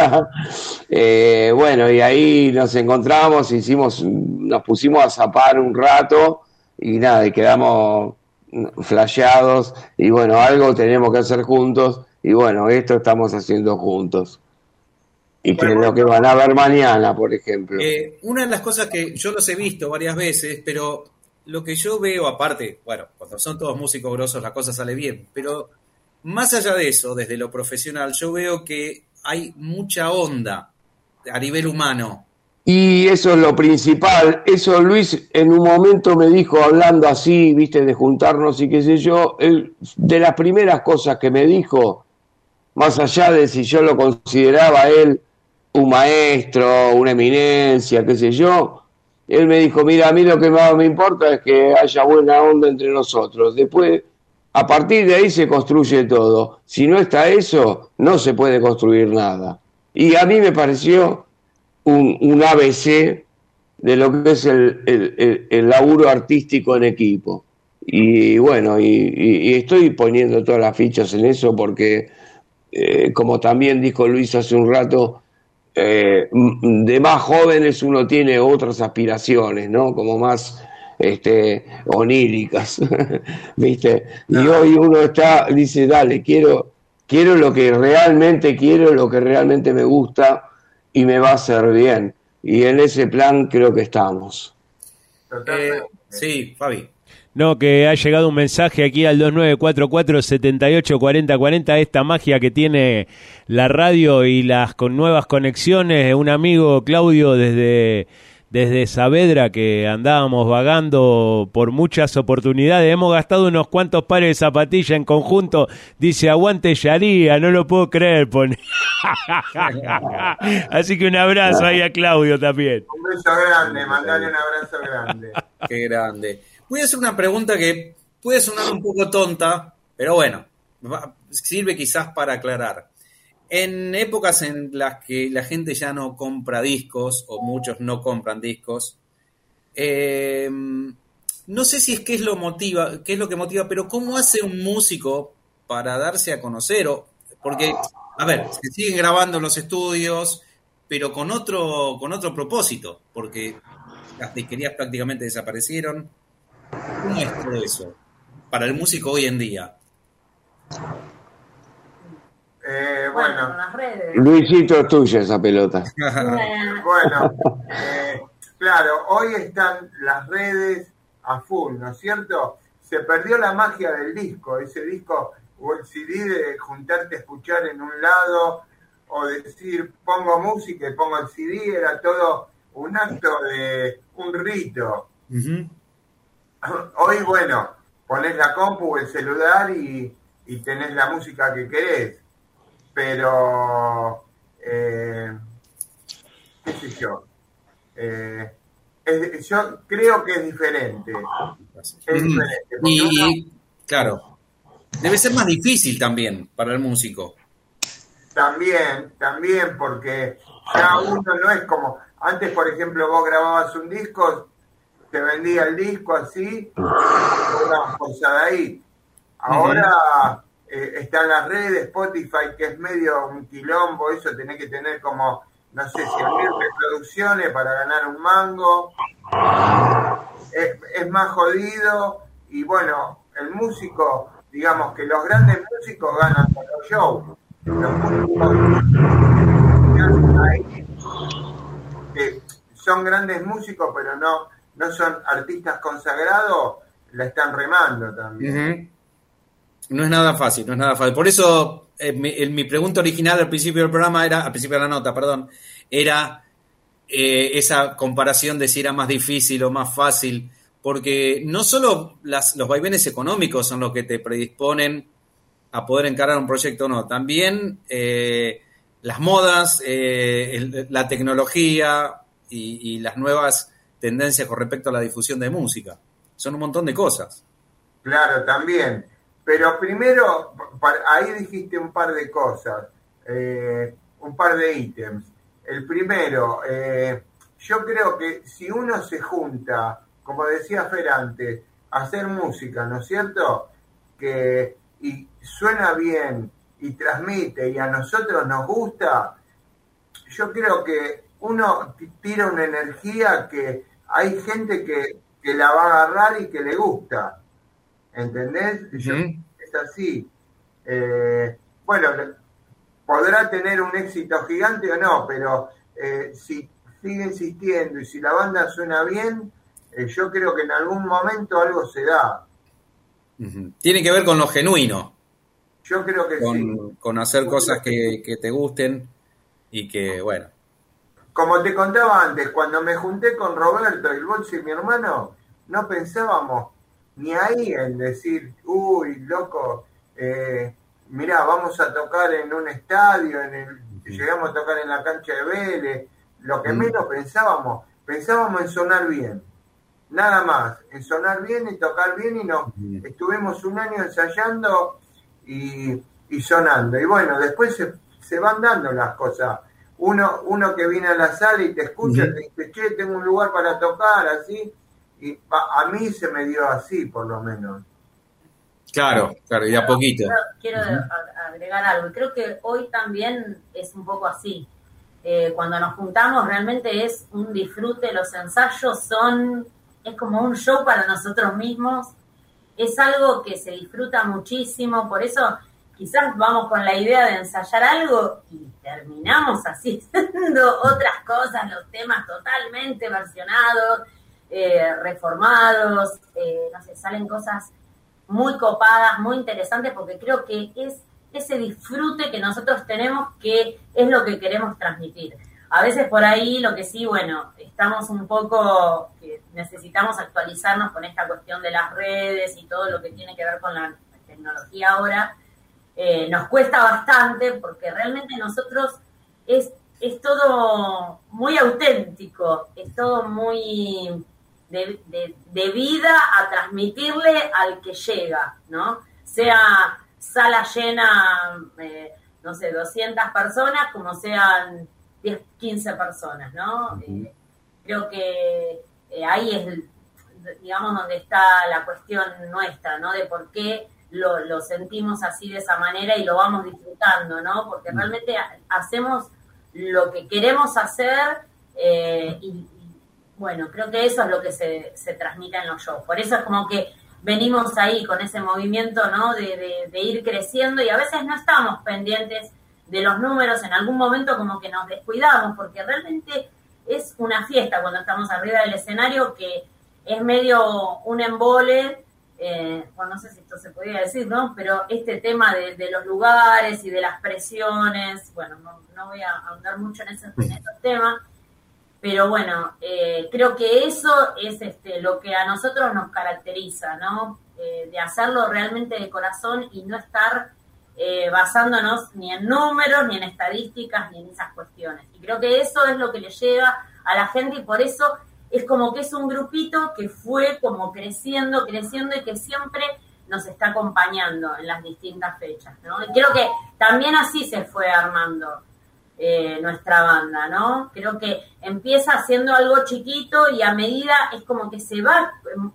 eh, bueno, y ahí nos encontramos, hicimos, nos pusimos a zapar un rato y nada, y quedamos flasheados y bueno, algo tenemos que hacer juntos y bueno, esto estamos haciendo juntos. Y que Bueno, lo que van a ver mañana, por ejemplo. Eh, una de las cosas que yo los he visto varias veces, pero lo que yo veo, aparte, bueno, cuando son todos músicos grosos la cosa sale bien, pero más allá de eso, desde lo profesional, yo veo que hay mucha onda a nivel humano. Y eso es lo principal. Eso Luis en un momento me dijo, hablando así, viste, de juntarnos y qué sé yo, él, de las primeras cosas que me dijo, más allá de si yo lo consideraba él un maestro, una eminencia, qué sé yo, él me dijo, mira, a mí lo que más me importa es que haya buena onda entre nosotros. Después, a partir de ahí se construye todo. Si no está eso, no se puede construir nada. Y a mí me pareció un, un A B C de lo que es el, el, el, el laburo artístico en equipo. Y bueno, y, y, y estoy poniendo todas las fichas en eso porque, eh, como también dijo Luis hace un rato, eh, de más jóvenes uno tiene otras aspiraciones, ¿no? Como más este, oníricas, ¿viste? Y hoy uno está, dice, dale, quiero, quiero lo que realmente quiero, lo que realmente me gusta y me va a hacer bien. Y en ese plan creo que estamos. Eh, sí, Fabi. No, que ha llegado un mensaje aquí al dos nueve cuatro cuatro, siete ocho cuatro cero cuatro cero, esta magia que tiene la radio y las con nuevas conexiones. Un amigo, Claudio, desde, desde Saavedra, que andábamos vagando por muchas oportunidades, hemos gastado unos cuantos pares de zapatillas en conjunto, dice, aguante Sharia, no lo puedo creer, pone. Así que un abrazo ahí a Claudio también. Un beso grande, mandale un abrazo grande. Qué grande. Voy a hacer una pregunta que puede sonar un poco tonta, pero bueno, sirve quizás para aclarar. En épocas en las que la gente ya no compra discos, o muchos no compran discos, eh, no sé si es qué es lo motiva, qué es lo que motiva, pero ¿cómo hace un músico para darse a conocer? O, porque, a ver, se siguen grabando en los estudios, pero con otro, con otro propósito, porque las disquerías prácticamente desaparecieron. ¿Cómo es todo eso para el músico hoy en día? Eh, Bueno, bueno, con las redes. Luisito, es tuya esa pelota. bueno, eh, claro, hoy están las redes a full, ¿no es cierto? Se perdió la magia del disco, ese disco o el C D de juntarte a escuchar en un lado o decir pongo música y pongo el C D, era todo un acto de un rito. Uh-huh. Hoy, bueno, ponés la compu o el celular y, y tenés la música que querés, pero eh, qué sé yo, eh, es, yo creo que es diferente, es diferente. Y, uno, claro, debe ser más difícil también para el músico. También, también, porque ya uno no es como, antes por ejemplo vos grababas un disco, te vendía el disco así, una posada ahí. Ahora uh-huh. eh, están las redes, Spotify, que es medio un quilombo, eso tenés que tener como, no sé, cien mil reproducciones para ganar un mango. Es, es más jodido, y bueno, el músico, digamos que los grandes músicos ganan por los shows. Los músicos que son grandes músicos, pero no no son artistas consagrados, la están remando también. Uh-huh. No es nada fácil, no es nada fácil. Por eso, eh, mi, el, mi pregunta original al principio del programa era, al principio de la nota, perdón, era eh, esa comparación de si era más difícil o más fácil, porque no solo las, los vaivenes económicos son los que te predisponen a poder encarar un proyecto o no, también eh, las modas, eh, el, la tecnología y, y las nuevas tendencia con respecto a la difusión de música. Son un montón de cosas. Claro, también. Pero primero, ahí dijiste un par de cosas, eh, un par de ítems. El primero, eh, yo creo que si uno se junta, como decía Fer antes, a hacer música, ¿no es cierto? Que y suena bien y transmite y a nosotros nos gusta, yo creo que uno tira una energía que hay gente que, que la va a agarrar y que le gusta, ¿entendés? Uh-huh. Yo, es así. Eh, bueno, podrá tener un éxito gigante o no, pero eh, si sigue insistiendo y si la banda suena bien, eh, yo creo que en algún momento algo se da. Uh-huh. Tiene que ver con lo genuino. Yo creo que con, sí. Con hacer cosas que, que te gusten y que, bueno. como te contaba antes, cuando me junté con Roberto, el Bolso y mi hermano, no pensábamos ni ahí en decir, uy, loco, eh, mirá, vamos a tocar en un estadio, en el, llegamos a tocar en la cancha de Vélez. Lo que menos pensábamos, pensábamos en sonar bien. Nada más, en sonar bien y tocar bien, y nos estuvimos un año ensayando y, y sonando. Y bueno, después se, se van dando las cosas. Uno, uno que viene a la sala y te escucha, uh-huh. te dice, che, tengo un lugar para tocar, así. Y a, a mí se me dio así, por lo menos. Claro, claro, y a poquito. Quiero, quiero uh-huh. agregar algo. Creo que hoy también es un poco así. Eh, cuando nos juntamos realmente es un disfrute, los ensayos son, es como un show para nosotros mismos, es algo que se disfruta muchísimo, por eso quizás vamos con la idea de ensayar algo y terminamos haciendo otras cosas, los temas totalmente versionados, eh, reformados, eh, no sé, salen cosas muy copadas, muy interesantes, porque creo que es ese disfrute que nosotros tenemos, que es lo que queremos transmitir. A veces por ahí lo que sí, bueno, estamos un poco, eh, necesitamos actualizarnos con esta cuestión de las redes y todo lo que tiene que ver con la tecnología ahora. Eh, nos cuesta bastante porque realmente nosotros es, es todo muy auténtico, es todo muy de, de, de vida a transmitirle al que llega, ¿no? Sea sala llena, eh, no sé, doscientas personas, como sean diez, quince personas, ¿no? Uh-huh. Eh, creo que eh, ahí es, digamos, donde está la cuestión nuestra, ¿no? De por qué lo, lo sentimos así de esa manera y lo vamos disfrutando, ¿no? Porque uh-huh. realmente hacemos lo que queremos hacer eh, y, y, bueno, creo que eso es lo que se, se transmite en los shows. Por eso es como que venimos ahí con ese movimiento, ¿no? De, de, de ir creciendo, y a veces no estamos pendientes de los números, en algún momento como que nos descuidamos, porque realmente es una fiesta cuando estamos arriba del escenario, que es medio un embole, eh, bueno, no sé si esto se podría decir, ¿no? Pero este tema de, de los lugares y de las presiones, bueno, no, no voy a ahondar mucho en esos, en esos temas, pero bueno, eh, creo que eso es este, lo que a nosotros nos caracteriza, ¿no? Eh, de hacerlo realmente de corazón y no estar eh, basándonos ni en números, ni en estadísticas, ni en esas cuestiones. Y creo que eso es lo que le lleva a la gente, y por eso es como que es un grupito que fue como creciendo, creciendo, y que siempre nos está acompañando en las distintas fechas, ¿no? Y creo que también así se fue armando Eh, nuestra banda, ¿no? Creo que empieza haciendo algo chiquito y a medida es como que se va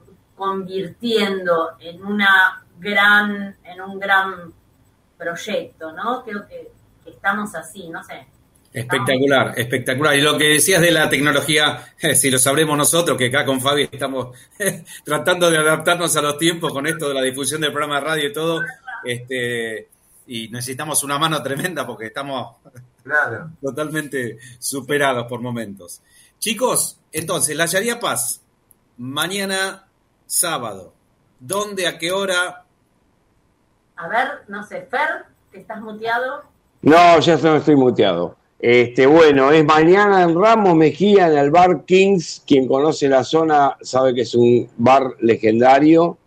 convirtiendo en una gran, en un gran proyecto, ¿no? Creo que, que estamos así, no sé. Espectacular, estamos... espectacular. Y lo que decías de la tecnología, eh, si lo sabremos nosotros, que acá con Fabi estamos eh, tratando de adaptarnos a los tiempos con esto de la difusión del programa de radio y todo, este, y necesitamos una mano tremenda porque estamos... Claro. Totalmente superados por momentos. Chicos, entonces, la Yaría Paz, mañana sábado. ¿Dónde, a qué hora? A ver, no sé, Fer, que estás muteado. No, ya no estoy muteado. Este, bueno, es mañana en Ramos Mejía, en el bar Kings. Quien conoce la zona sabe que es un bar legendario.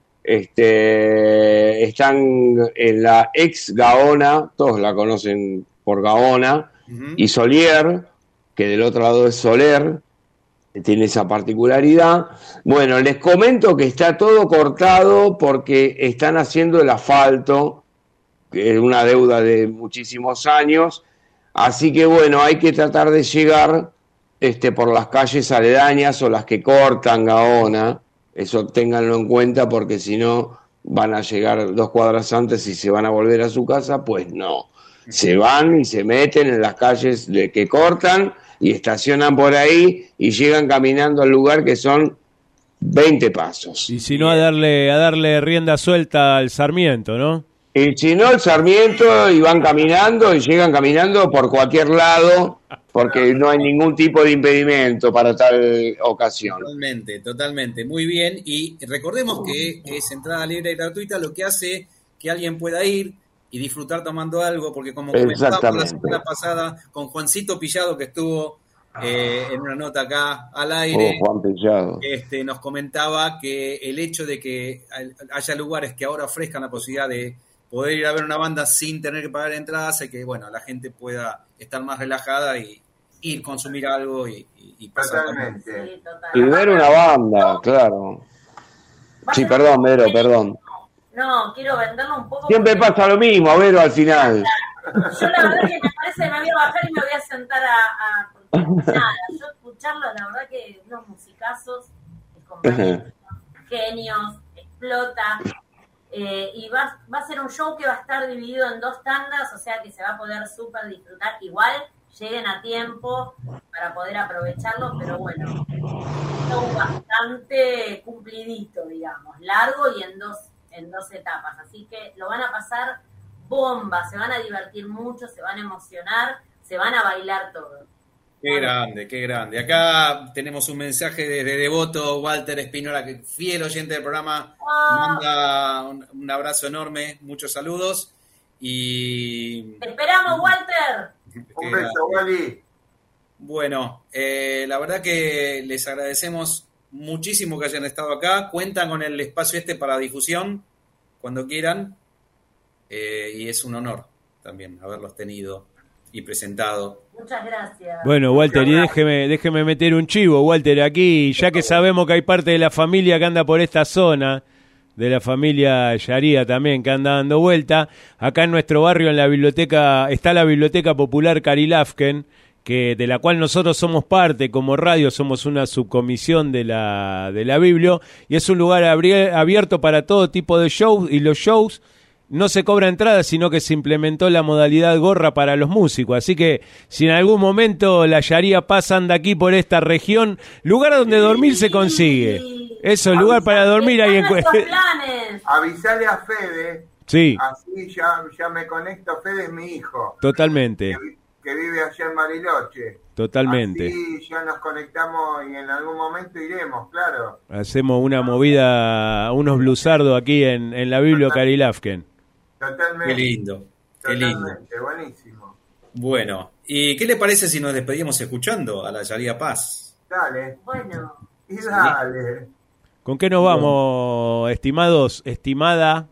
Este, están en la ex Gaona, todos la conocen por Gaona, uh-huh. y Solier, que del otro lado es Soler, que tiene esa particularidad. Bueno, les comento que está todo cortado porque están haciendo el asfalto, que es una deuda de muchísimos años, así que bueno, hay que tratar de llegar este, por las calles aledañas o las que cortan Gaona, eso ténganlo en cuenta, porque si no van a llegar dos cuadras antes y se van a volver a su casa, pues no. Se van y se meten en las calles de que cortan y estacionan por ahí y llegan caminando al lugar, que son veinte pasos. Y si no, a darle a darle rienda suelta al Sarmiento, ¿no? Y si no, el Sarmiento, y van caminando y llegan caminando por cualquier lado, porque no hay ningún tipo de impedimento para tal ocasión. Totalmente, totalmente. Muy bien. Y recordemos que es entrada libre y gratuita, lo que hace que alguien pueda ir y disfrutar tomando algo, porque como comentábamos la semana pasada con Juancito Pillado, que estuvo eh, en una nota acá al aire, Oh, Juan Pellado. este, nos comentaba que el hecho de que haya lugares que ahora ofrezcan la posibilidad de poder ir a ver una banda sin tener que pagar entradas, hace que, bueno, la gente pueda estar más relajada y ir consumir algo y, y, y pasar. Totalmente. Sí, total. Y ver una banda, claro. Sí, perdón, Vero, perdón. No, quiero venderlo un poco. Siempre porque- pasa lo mismo, Vero, al final. Yo la verdad que me parece que me voy a bajar y me voy a sentar a... a porque, nada, yo escucharlo, la verdad que unos musicazos, mis compañeros, genios, explota, eh, y va, va a ser un show que va a estar dividido en dos tandas, o sea que se va a poder súper disfrutar. Igual lleguen a tiempo para poder aprovecharlo, pero bueno, un show bastante cumplidito, digamos, largo y en dos, en dos etapas, así que lo van a pasar bomba, se van a divertir mucho, se van a emocionar, se van a bailar todo. Qué grande, qué grande. Acá tenemos un mensaje desde Devoto, Walter Espinola, que fiel oyente del programa, Ah. manda un, un abrazo enorme, muchos saludos y... ¡Te esperamos, Walter! Un beso, Wally. Bueno, eh, la verdad que les agradecemos muchísimo que hayan estado acá. Cuentan con el espacio este para difusión cuando quieran. Eh, y es un honor también haberlos tenido y presentado. Muchas gracias. Bueno, Walter, y déjeme, déjeme meter un chivo, Walter, aquí, ya que sabemos que hay parte de la familia que anda por esta zona, de la familia Yaría también, que anda dando vuelta. Acá en nuestro barrio, en la biblioteca, está la Biblioteca Popular Carilafken, que de la cual nosotros somos parte, como radio, somos una subcomisión de la, de la Biblio, y es un lugar abri- abierto para todo tipo de shows, y los shows no se cobra entrada, sino que se implementó la modalidad gorra para los músicos. Así que si en algún momento la Yaría Paz anda aquí por esta región, lugar donde dormir se consigue. Eso, lugar para dormir ahí en Están Cue- nuestros planes. Avisale a Fede, Sí, así ya, ya me conecto. Fede es mi hijo, totalmente, que, vi- que vive allá en Bariloche. totalmente. Así ya nos conectamos y en algún momento iremos, claro. Hacemos una movida, unos blusardos aquí en, en la Biblia Carilafken. Totalmente. Qué lindo, qué lindo. Totalmente, buenísimo. Bueno, ¿y qué le parece si nos despedimos escuchando a la Yaría Paz? Dale, Bueno, y dale. ¿Con qué nos vamos, estimados, estimada?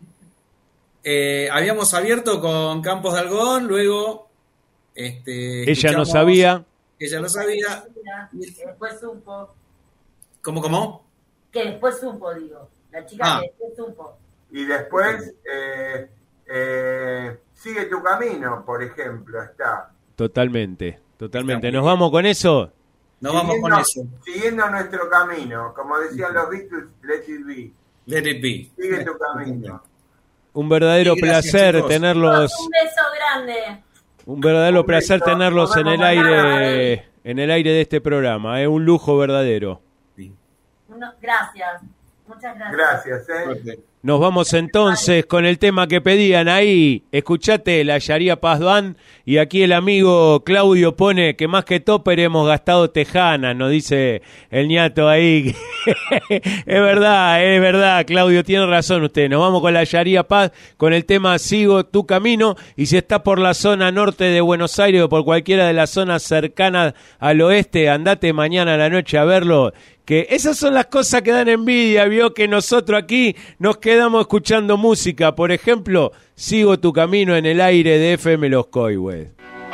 Eh, habíamos abierto con Campos de Algodón, luego... Este, Ella no escuchamos- sabía. Ella no sabía. mira, que después supo, ¿Cómo, cómo? que después supo, digo, la chica Ah. que después supo. Y después, eh, eh, sigue tu camino, por ejemplo, está. Totalmente, totalmente. Está muy ¿Nos bien. vamos con eso? Nos vamos con eso. Siguiendo nuestro camino, como decían los Beatles, let it be. Let it be. Sigue tu camino. Un verdadero Y gracias, placer chicos. tenerlos, Un beso grande. un verdadero Un placer beso. tenerlos Nos en el vemos mañana. aire, en el aire de este programa. Es un lujo verdadero. Uno- gracias. Muchas gracias. Gracias, ¿eh? Suerte. Nos vamos entonces con el tema que pedían ahí. Escuchate la Yaría Paz Band. Y aquí el amigo Claudio pone que más que topper hemos gastado tejanas, nos dice el ñato ahí. Es verdad, es verdad, Claudio, tiene razón usted. Nos vamos con la Yaría Paz, con el tema Sigo tu camino. Y si está por la zona norte de Buenos Aires o por cualquiera de las zonas cercanas al oeste, andate mañana a la noche a verlo. Que esas son las cosas que dan envidia, vio que nosotros aquí nos quedamos escuchando música. Por ejemplo, Sigo tu camino en el aire de F M Los Coihues.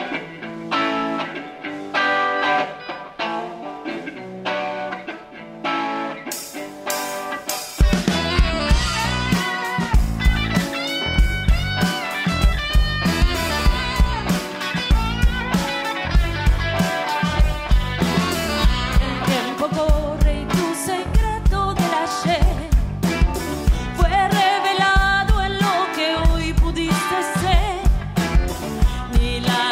El tiempo corre y tu secreto del ayer fue revelado en lo que hoy pudiste ser. Ni la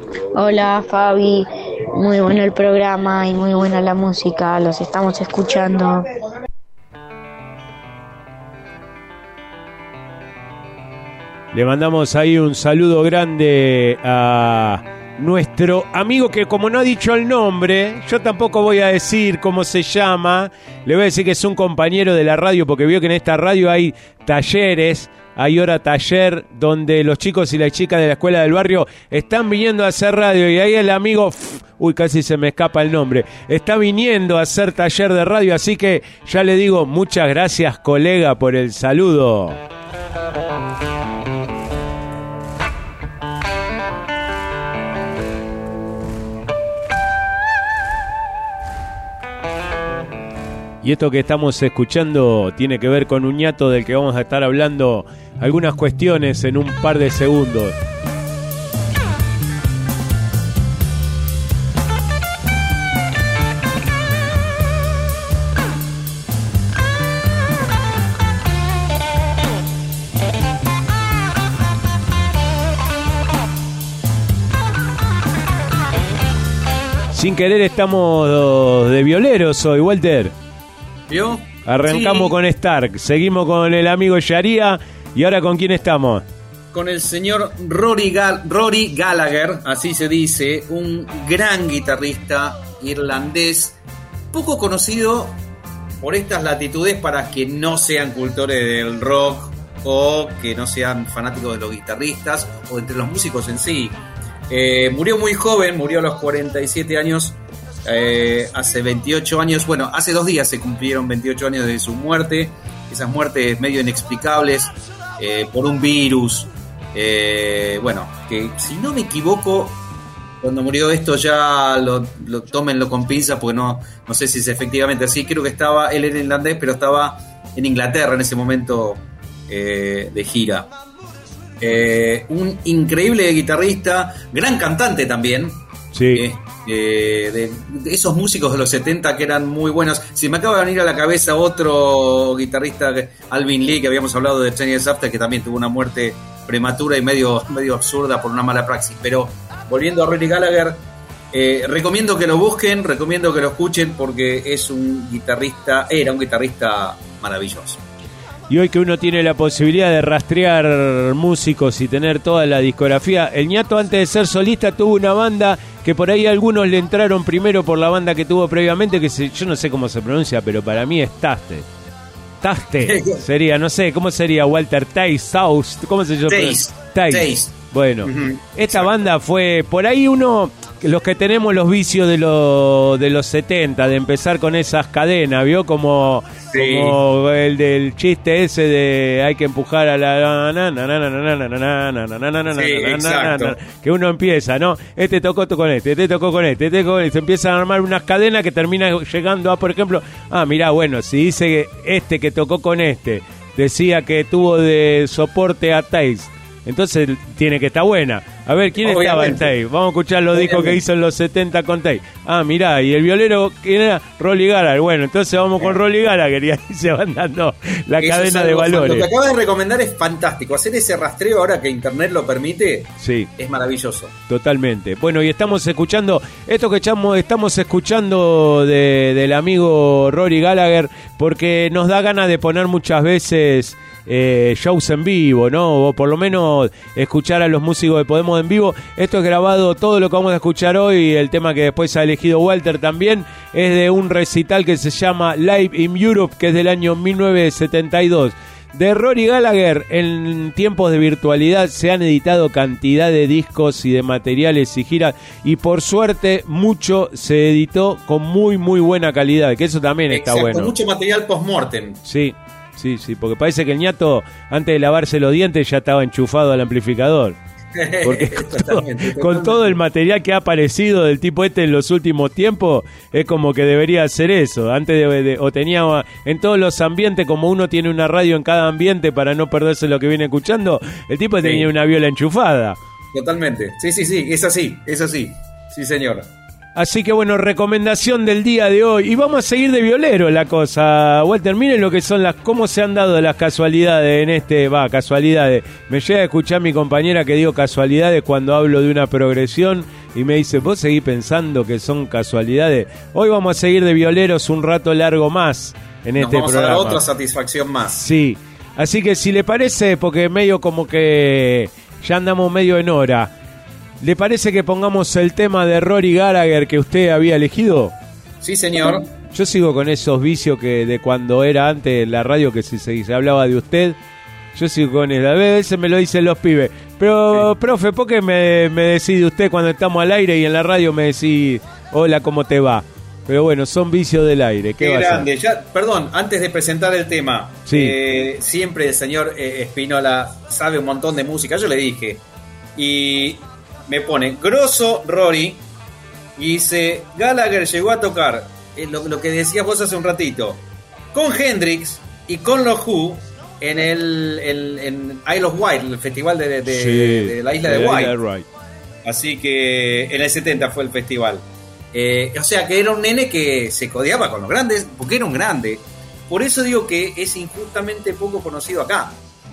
Hola Fabi, muy bueno el programa y muy buena la música, los estamos escuchando. Le mandamos ahí un saludo grande a nuestro amigo que, como no ha dicho el nombre, yo tampoco voy a decir cómo se llama, le voy a decir que es un compañero de la radio, porque veo que en esta radio hay talleres, hay hora taller donde los chicos y las chicas de la escuela del barrio están viniendo a hacer radio, y ahí el amigo, uy, casi se me escapa el nombre, está viniendo a hacer taller de radio, así que ya le digo muchas gracias, colega, por el saludo. Y esto que estamos escuchando tiene que ver con un ñato del que vamos a estar hablando algunas cuestiones en un par de segundos. Sin querer estamos de violeros hoy, Walter. ¿Vio? Arrancamos sí. con Stark, seguimos con el amigo Sharia y ahora ¿con quién estamos? Con el señor Rory, Gal- Rory Gallagher, así se dice, un gran guitarrista irlandés, poco conocido por estas latitudes para que no sean cultores del rock o que no sean fanáticos de los guitarristas o entre los músicos en sí. Eh, murió muy joven, murió a los cuarenta y siete años. Eh, hace veintiocho años, bueno, hace dos días se cumplieron veintiocho años de su muerte, esas muertes medio inexplicables eh, por un virus, eh, bueno, que si no me equivoco, cuando murió esto ya lo, lo tómenlo con pinzas porque no, no sé si es efectivamente así, creo que estaba, él era irlandés, pero estaba en Inglaterra en ese momento eh, de gira. Eh, un increíble guitarrista, gran cantante también. Sí. Eh, eh, de, de esos músicos de los setenta que eran muy buenos. Si me acaba de venir a la cabeza otro guitarrista, Alvin Lee, que habíamos hablado de Ten Years After, que también tuvo una muerte prematura y medio, medio absurda por una mala praxis. Pero volviendo a Rory Gallagher, eh, recomiendo que lo busquen, recomiendo que lo escuchen porque es un guitarrista, era un guitarrista maravilloso. Y hoy que uno tiene la posibilidad de rastrear músicos y tener toda la discografía, el ñato antes de ser solista tuvo una banda que por ahí algunos le entraron primero por la banda que tuvo previamente, que se, yo no sé cómo se pronuncia, pero para mí es Taste. Taste sería, no sé, ¿cómo sería Walter? Taste, South, ¿cómo se llama? Taste. Taste. Bueno, Uh-huh. esta Exacto. banda fue, por ahí uno, los que tenemos los vicios de, lo, de los setenta, de empezar con esas cadenas, ¿vio? Como, Sí. como el del chiste ese de hay que empujar a la... Sí, exacto. Que uno empieza, ¿no? Este tocó con este, este tocó con este, este tocó con este. Se empiezan a armar unas cadenas que terminan llegando a, por ejemplo, ah, mirá, bueno, si dice que este que tocó con este decía que tuvo de soporte a Taze, entonces tiene que estar buena. A ver, ¿quién Obviamente. estaba en Taze? Vamos a escuchar los discos que Obviamente. hizo en los setenta con Taze. Ah, mirá, y el violero, ¿quién era? Rolly Gallagher. Bueno, entonces vamos con Rolly Gallagher y ahí se van dando la Eso cadena es de algo- valores. Lo que acabas de recomendar es fantástico. Hacer ese rastreo ahora que internet lo permite Sí. es maravilloso. Totalmente. Bueno, y estamos escuchando, esto que echamos, estamos escuchando de, del amigo Rory Gallagher, porque nos da ganas de poner muchas veces eh, shows en vivo, ¿no? O por lo menos escuchar a los músicos de Podemos en vivo. Esto es grabado, todo lo que vamos a escuchar hoy, el tema que después ha elegido Walter también, es de un recital que se llama Live in Europe, que es del año mil novecientos setenta y dos. De Rory Gallagher, en tiempos de virtualidad se han editado cantidad de discos y de materiales y giras, y por suerte mucho se editó con muy muy buena calidad, que eso también está Exacto, bueno. mucho material post-mortem. Sí, sí, sí, porque parece que el ñato antes de lavarse los dientes ya estaba enchufado al amplificador. Porque con todo, Totalmente, con totalmente. todo el material que ha aparecido del tipo este en los últimos tiempos, es como que debería hacer eso. Antes de, de- o tenía en todos los ambientes, como uno tiene una radio en cada ambiente para no perderse lo que viene escuchando, el tipo Sí. tenía una viola enchufada. Totalmente. Sí, sí, sí, es así, es así. Sí, señor. Así que bueno, recomendación del día de hoy. Y vamos a seguir de violero la cosa. Walter, miren lo que son las, cómo se han dado las casualidades en este, va, casualidades. Me llega a escuchar mi compañera que digo casualidades cuando hablo de una progresión y me dice, vos seguís pensando que son casualidades. Hoy vamos a seguir de violeros un rato largo más en Nos este vamos programa. a dar otra satisfacción más. Sí, así que si le parece, porque medio como que ya andamos medio en hora, ¿le parece que pongamos el tema de Rory Gallagher que usted había elegido? Sí, señor. Yo sigo con esos vicios que de cuando era antes en la radio, que si se, se hablaba de usted, yo sigo con él. A veces me lo dicen los pibes. Pero, sí. Profe, ¿por qué me, me decide usted cuando estamos al aire y en la radio me decís, hola, ¿cómo te va? Pero bueno, son vicios del aire. ¿Qué, Qué va grande. A hacer? Ya, perdón, antes de presentar el tema, sí. eh, siempre el señor eh, Espínola sabe un montón de música. Yo le dije. Y me pone, grosso Rory, y dice, Gallagher llegó a tocar, eh, lo, lo que decías vos hace un ratito, con Hendrix y con los Who en el en, en Isle of Wight, el festival de, de, sí, de, de la isla de, de Wight. Right. Así que en el setenta fue el festival. Eh, o sea que era un nene que se codeaba con los grandes, porque era un grande. Por eso digo que es injustamente poco conocido acá.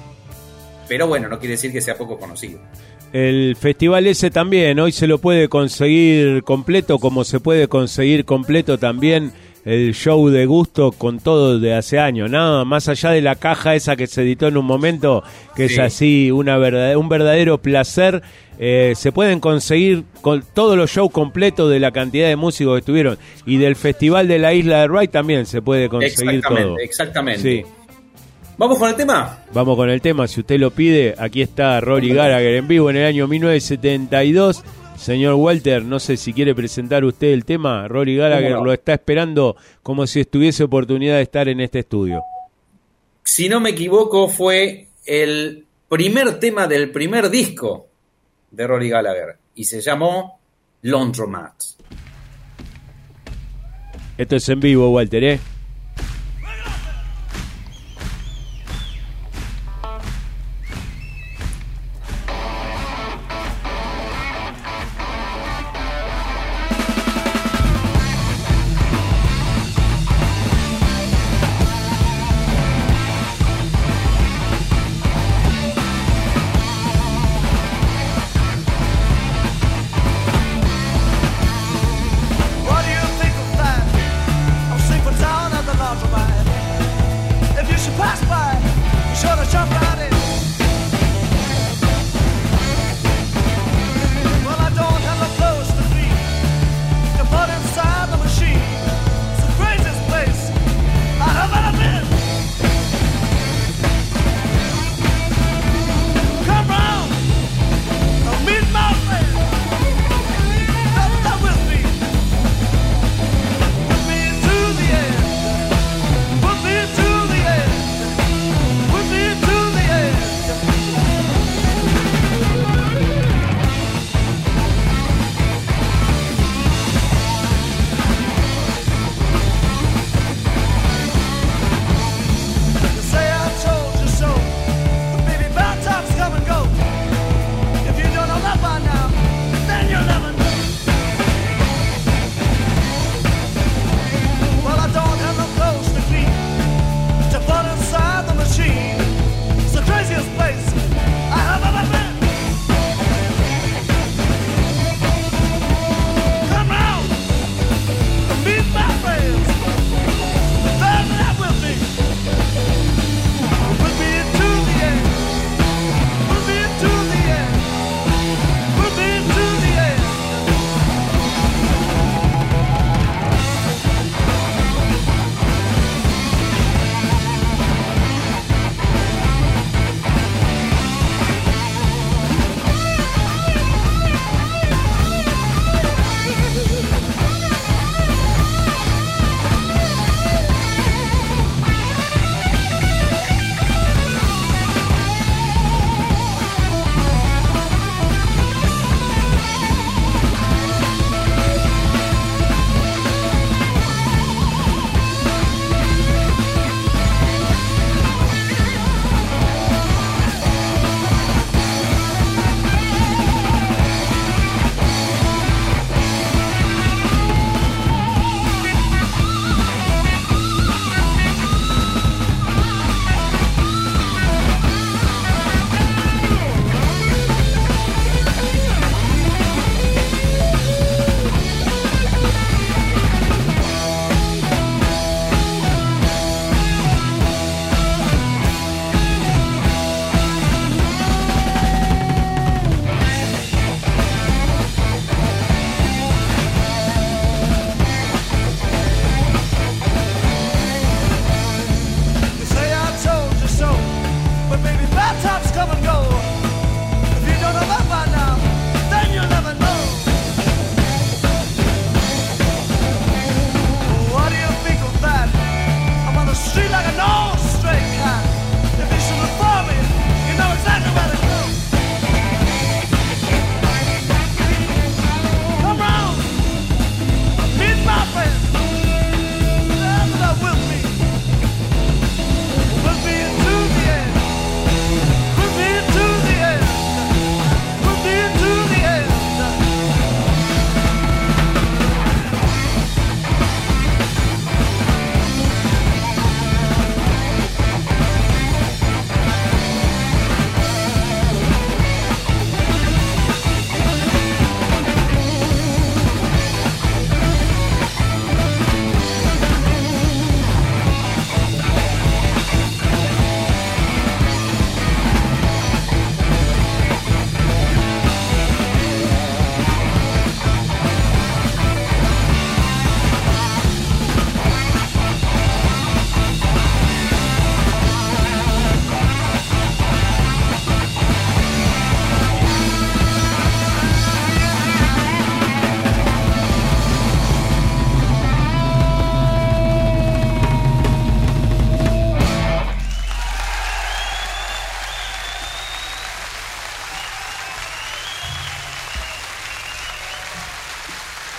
Pero bueno, no quiere decir que sea poco conocido. El festival ese también, hoy se lo puede conseguir completo, como se puede conseguir completo también el show de Gusto con todo de hace años, nada más allá de la caja esa que se editó en un momento, que sí. Es así una verdad, un verdadero placer. Eh, se pueden conseguir con todos los shows completos de la cantidad de músicos que estuvieron, y del festival de la isla de Wight también se puede conseguir exactamente, todo. Exactamente, sí. ¿Vamos con el tema? Vamos con el tema, si usted lo pide. Aquí está Rory Gallagher en vivo en el año mil novecientos setenta y dos. Señor Walter, no sé si quiere presentar usted el tema. Rory Gallagher no? lo está esperando como si estuviese oportunidad de estar en este estudio. Si no me equivoco, fue el primer tema del primer disco de Rory Gallagher y se llamó Laundromat. Esto es en vivo, Walter, ¿eh? What do you think of that? I'm sleeping down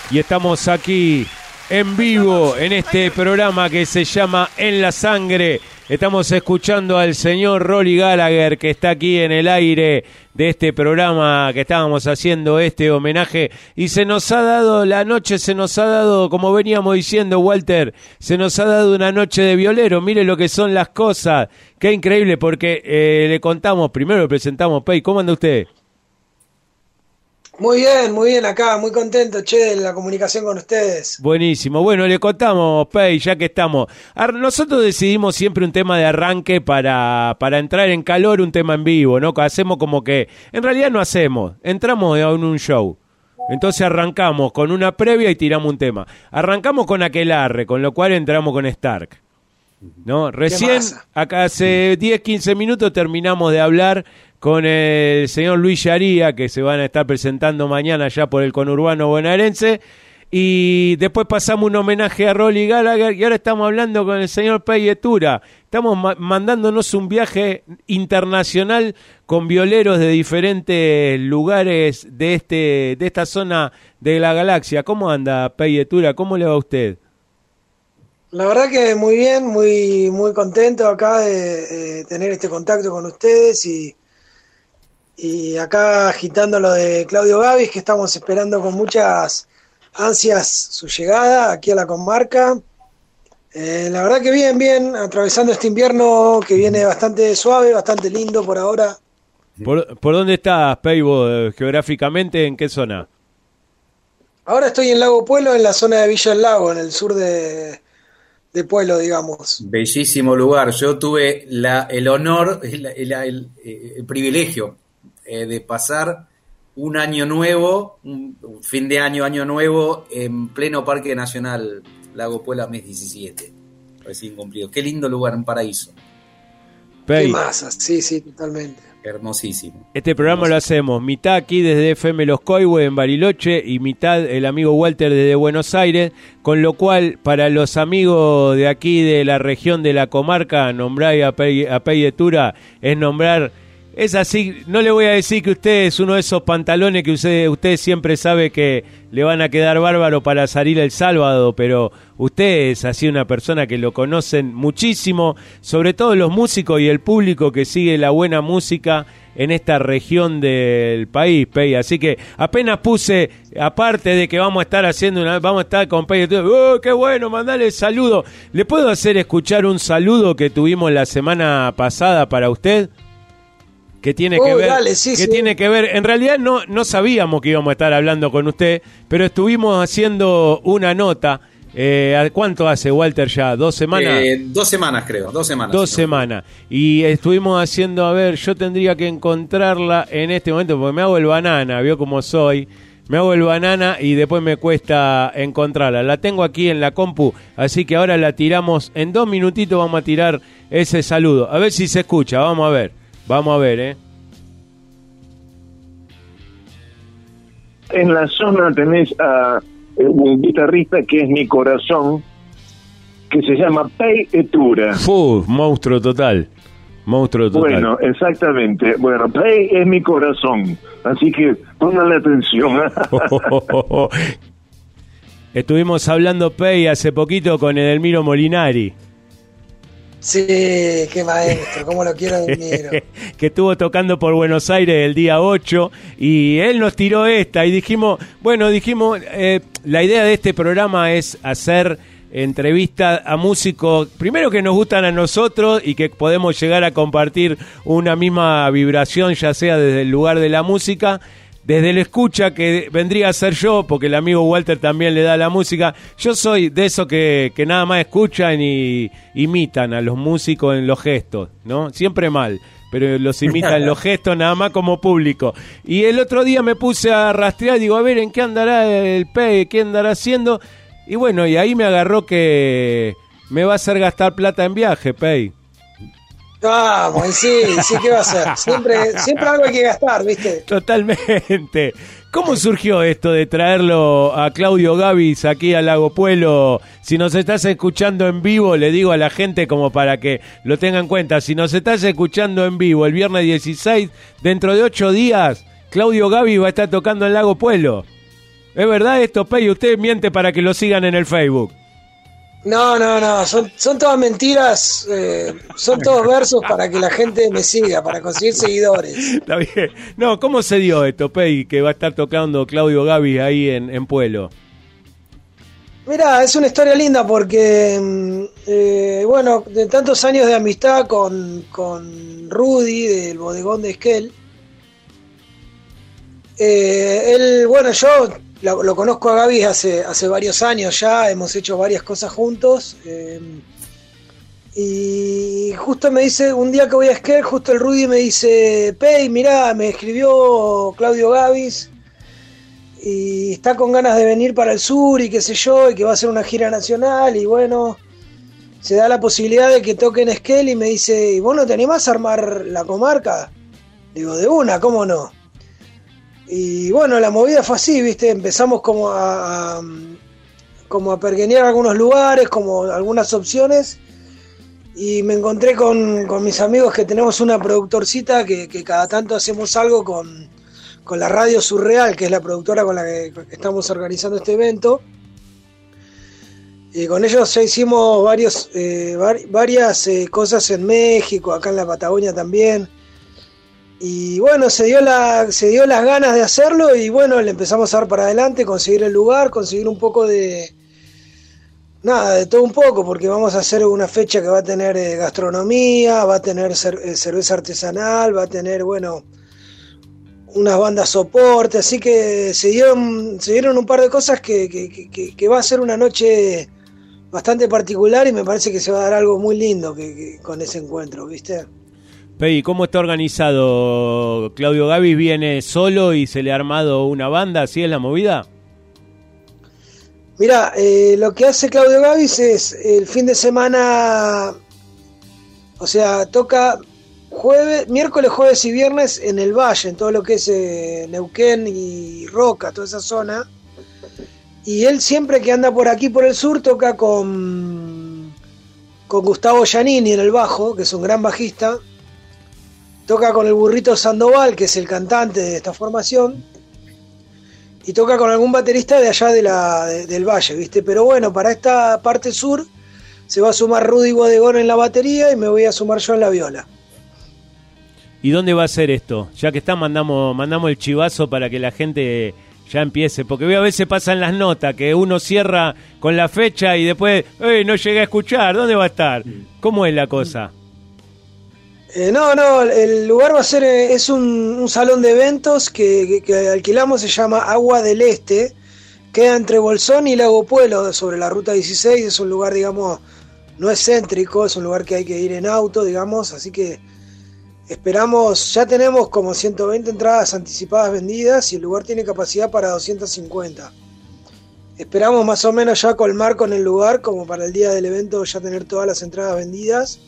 y estamos aquí en vivo en este programa que se llama En la Sangre. Estamos escuchando al señor Rolly Gallagher, que está aquí en el aire de este programa que estábamos haciendo este homenaje, y se nos ha dado, la noche se nos ha dado, como veníamos diciendo, Walter, se nos ha dado una noche de violero. Mire lo que son las cosas, qué increíble, porque eh, le contamos, primero le presentamos, Pey, ¿cómo anda usted? Muy bien, muy bien acá, muy contento, che, de la comunicación con ustedes. Buenísimo, bueno, le contamos, Pey, ya que estamos. Nosotros decidimos siempre un tema de arranque para, para entrar en calor, un tema en vivo, ¿no? Hacemos como que, en realidad no hacemos, entramos en un show. Entonces arrancamos con una previa y tiramos un tema. Arrancamos con Aquelarre, con lo cual entramos con Stark, ¿no? Recién, acá hace diez, quince minutos terminamos de hablar con el señor Luis Yaría, que se van a estar presentando mañana ya por el conurbano bonaerense, y después pasamos un homenaje a Rolly Gallagher, y ahora estamos hablando con el señor Pey Etura. Estamos ma- mandándonos un viaje internacional con violeros de diferentes lugares de este de esta zona de la galaxia. ¿Cómo anda, Pey Etura? ¿Cómo le va a usted? La verdad que muy bien, muy muy contento acá de, de tener este contacto con ustedes y Y acá agitando lo de Claudio Gavis, que estamos esperando con muchas ansias su llegada aquí a la comarca. Eh, la verdad que bien, bien, atravesando este invierno que viene bastante suave, bastante lindo por ahora. ¿Por, por dónde estás, Peibo, geográficamente? ¿En qué zona? Ahora estoy en Lago Pueblo, en la zona de Villa del Lago, en el sur de, de Pueblo, digamos. Bellísimo lugar. Yo tuve la, el honor, el, el, el, el privilegio Eh, de pasar un año nuevo, un, un fin de año, año nuevo, en pleno Parque Nacional Lago Puebla, mes diecisiete, recién cumplido. Qué lindo lugar, un paraíso. Pey. Qué masa, sí, sí, totalmente. Hermosísimo. Este programa Hermosísimo. lo hacemos mitad aquí desde F M Los Coihue en Bariloche y mitad el amigo Walter desde Buenos Aires, con lo cual para los amigos de aquí de la región de la comarca, nombrar a Pey, a Pey Etura es nombrar. Es así, no le voy a decir que usted es uno de esos pantalones que usted, usted siempre sabe que le van a quedar bárbaro para salir el sábado, pero usted es así una persona que lo conocen muchísimo, sobre todo los músicos y el público que sigue la buena música en esta región del país, Pey. Así que apenas puse, aparte de que vamos a estar haciendo una, vamos a estar con Pey, ¡oh, qué bueno! Mandale saludo. ¿Le puedo hacer escuchar un saludo que tuvimos la semana pasada para usted? Que tiene que oh, ver, dale, sí, que sí. tiene que ver, en realidad no, no sabíamos que íbamos a estar hablando con usted, pero estuvimos haciendo una nota, eh, ¿cuánto hace, Walter, ya? ¿Dos semanas? Eh, dos semanas creo, dos semanas. Dos sí, semanas, y estuvimos haciendo, a ver, yo tendría que encontrarla en este momento, porque me hago el banana, vio cómo soy, me hago el banana y después me cuesta encontrarla, la tengo aquí en la compu, así que ahora la tiramos, en dos minutitos vamos a tirar ese saludo, a ver si se escucha, vamos a ver. Vamos a ver, ¿eh? En la zona tenés a un guitarrista que es mi corazón, que se llama Pey Etura. Fu, monstruo total. Monstruo total. Bueno, exactamente. Bueno, Pey es mi corazón, así que pónganle atención. Estuvimos hablando, Pey, hace poquito con Edelmiro Molinari. Sí, qué maestro, cómo lo quiero Edelmiro. Que estuvo tocando por Buenos Aires el día ocho y él nos tiró esta y dijimos, bueno, dijimos, eh, la idea de este programa es hacer entrevistas a músicos, primero que nos gustan a nosotros y que podemos llegar a compartir una misma vibración, ya sea desde el lugar de la música, desde el escucha, que vendría a ser yo, porque el amigo Walter también le da la música. Yo soy de esos que, que nada más escuchan y imitan a los músicos en los gestos, ¿no? Siempre mal, pero los imitan los gestos nada más como público. Y el otro día me puse a rastrear, digo, a ver, ¿en qué andará el P? ¿Qué andará haciendo? Y bueno, y ahí me agarró que me va a hacer gastar plata en viaje, Pey. Vamos, sí, sí, ¿qué va a hacer? Siempre, siempre algo hay que gastar, ¿viste? Totalmente. ¿Cómo surgió esto de traerlo a Claudio Gavis aquí a Lago Pueblo? Si nos estás escuchando en vivo, le digo a la gente como para que lo tengan en cuenta, si nos estás escuchando en vivo el viernes dieciséis, dentro de ocho días, Claudio Gavis va a estar tocando en Lago Pueblo. ¿Es verdad esto, Pey? Usted miente para que lo sigan en el Facebook. No, no, no, son, son todas mentiras, eh, son todos versos para que la gente me siga, para conseguir seguidores. Está bien. No, ¿cómo se dio esto, Pey, que va a estar tocando Claudio Gabis ahí en, en Puelo? Mira, es una historia linda porque, eh, bueno, de tantos años de amistad con, con Rudy del bodegón de Esquel, eh, él, bueno, yo... Lo, lo conozco a Gaby hace, hace varios años ya, hemos hecho varias cosas juntos. Eh, y justo me dice, un día que voy a Esquel, justo el Rudy me dice, Pey, mirá, me escribió Claudio Gabis y está con ganas de venir para el sur y qué sé yo, y que va a hacer una gira nacional y bueno, se da la posibilidad de que toque en Esquel y me dice, ¿y vos no te animás a armar la comarca? Digo, de una, ¿cómo no? Y bueno, la movida fue así, ¿viste? Empezamos como a, a como a pergeñar algunos lugares, como algunas opciones, y me encontré con, con mis amigos que tenemos una productorcita que, que cada tanto hacemos algo con, con la Radio Surreal, que es la productora con la que estamos organizando este evento. Y con ellos ya hicimos varios, eh, var, varias eh, cosas en México, acá en la Patagonia también. Y bueno, se dio la se dio las ganas de hacerlo y bueno, le empezamos a dar para adelante, conseguir el lugar, conseguir un poco de... Nada, de todo un poco, porque vamos a hacer una fecha que va a tener eh, gastronomía, va a tener cer- eh, cerveza artesanal, va a tener, bueno, unas bandas soporte, así que se dieron, se dieron un par de cosas que, que, que, que va a ser una noche bastante particular y me parece que se va a dar algo muy lindo que, que, con ese encuentro, ¿viste? Pei, ¿cómo está organizado? ¿Claudio Gabis viene solo y se le ha armado una banda? ¿Así es la movida? Mirá, eh, lo que hace Claudio Gabis es el fin de semana, o sea, toca jueves, miércoles, jueves y viernes en el Valle, en todo lo que es eh, Neuquén y Roca, toda esa zona. Y él siempre que anda por aquí, por el sur, toca con, con Gustavo Giannini en el bajo, que es un gran bajista. Toca con el Burrito Sandoval, que es el cantante de esta formación, y toca con algún baterista de allá de la, de, del Valle, ¿viste? Pero bueno, para esta parte sur se va a sumar Rudy Bodegón en la batería y me voy a sumar yo en la viola. ¿Y dónde va a ser esto? Ya que está, mandamos, mandamos el chivazo para que la gente ya empiece, porque a veces pasan las notas, que uno cierra con la fecha y después, ¡eh, no llegué a escuchar! ¿Dónde va a estar? ¿Cómo es la cosa? Eh, no, no, el lugar va a ser, eh, es un, un salón de eventos que, que, que alquilamos, se llama Agua del Este, queda entre Bolsón y Lago Puelo, sobre la ruta dieciséis, es un lugar, digamos, no es céntrico, es un lugar que hay que ir en auto, digamos, así que esperamos, ya tenemos como ciento veinte entradas anticipadas vendidas y el lugar tiene capacidad para doscientas cincuenta. Esperamos más o menos ya colmar con el lugar, como para el día del evento ya tener todas las entradas vendidas.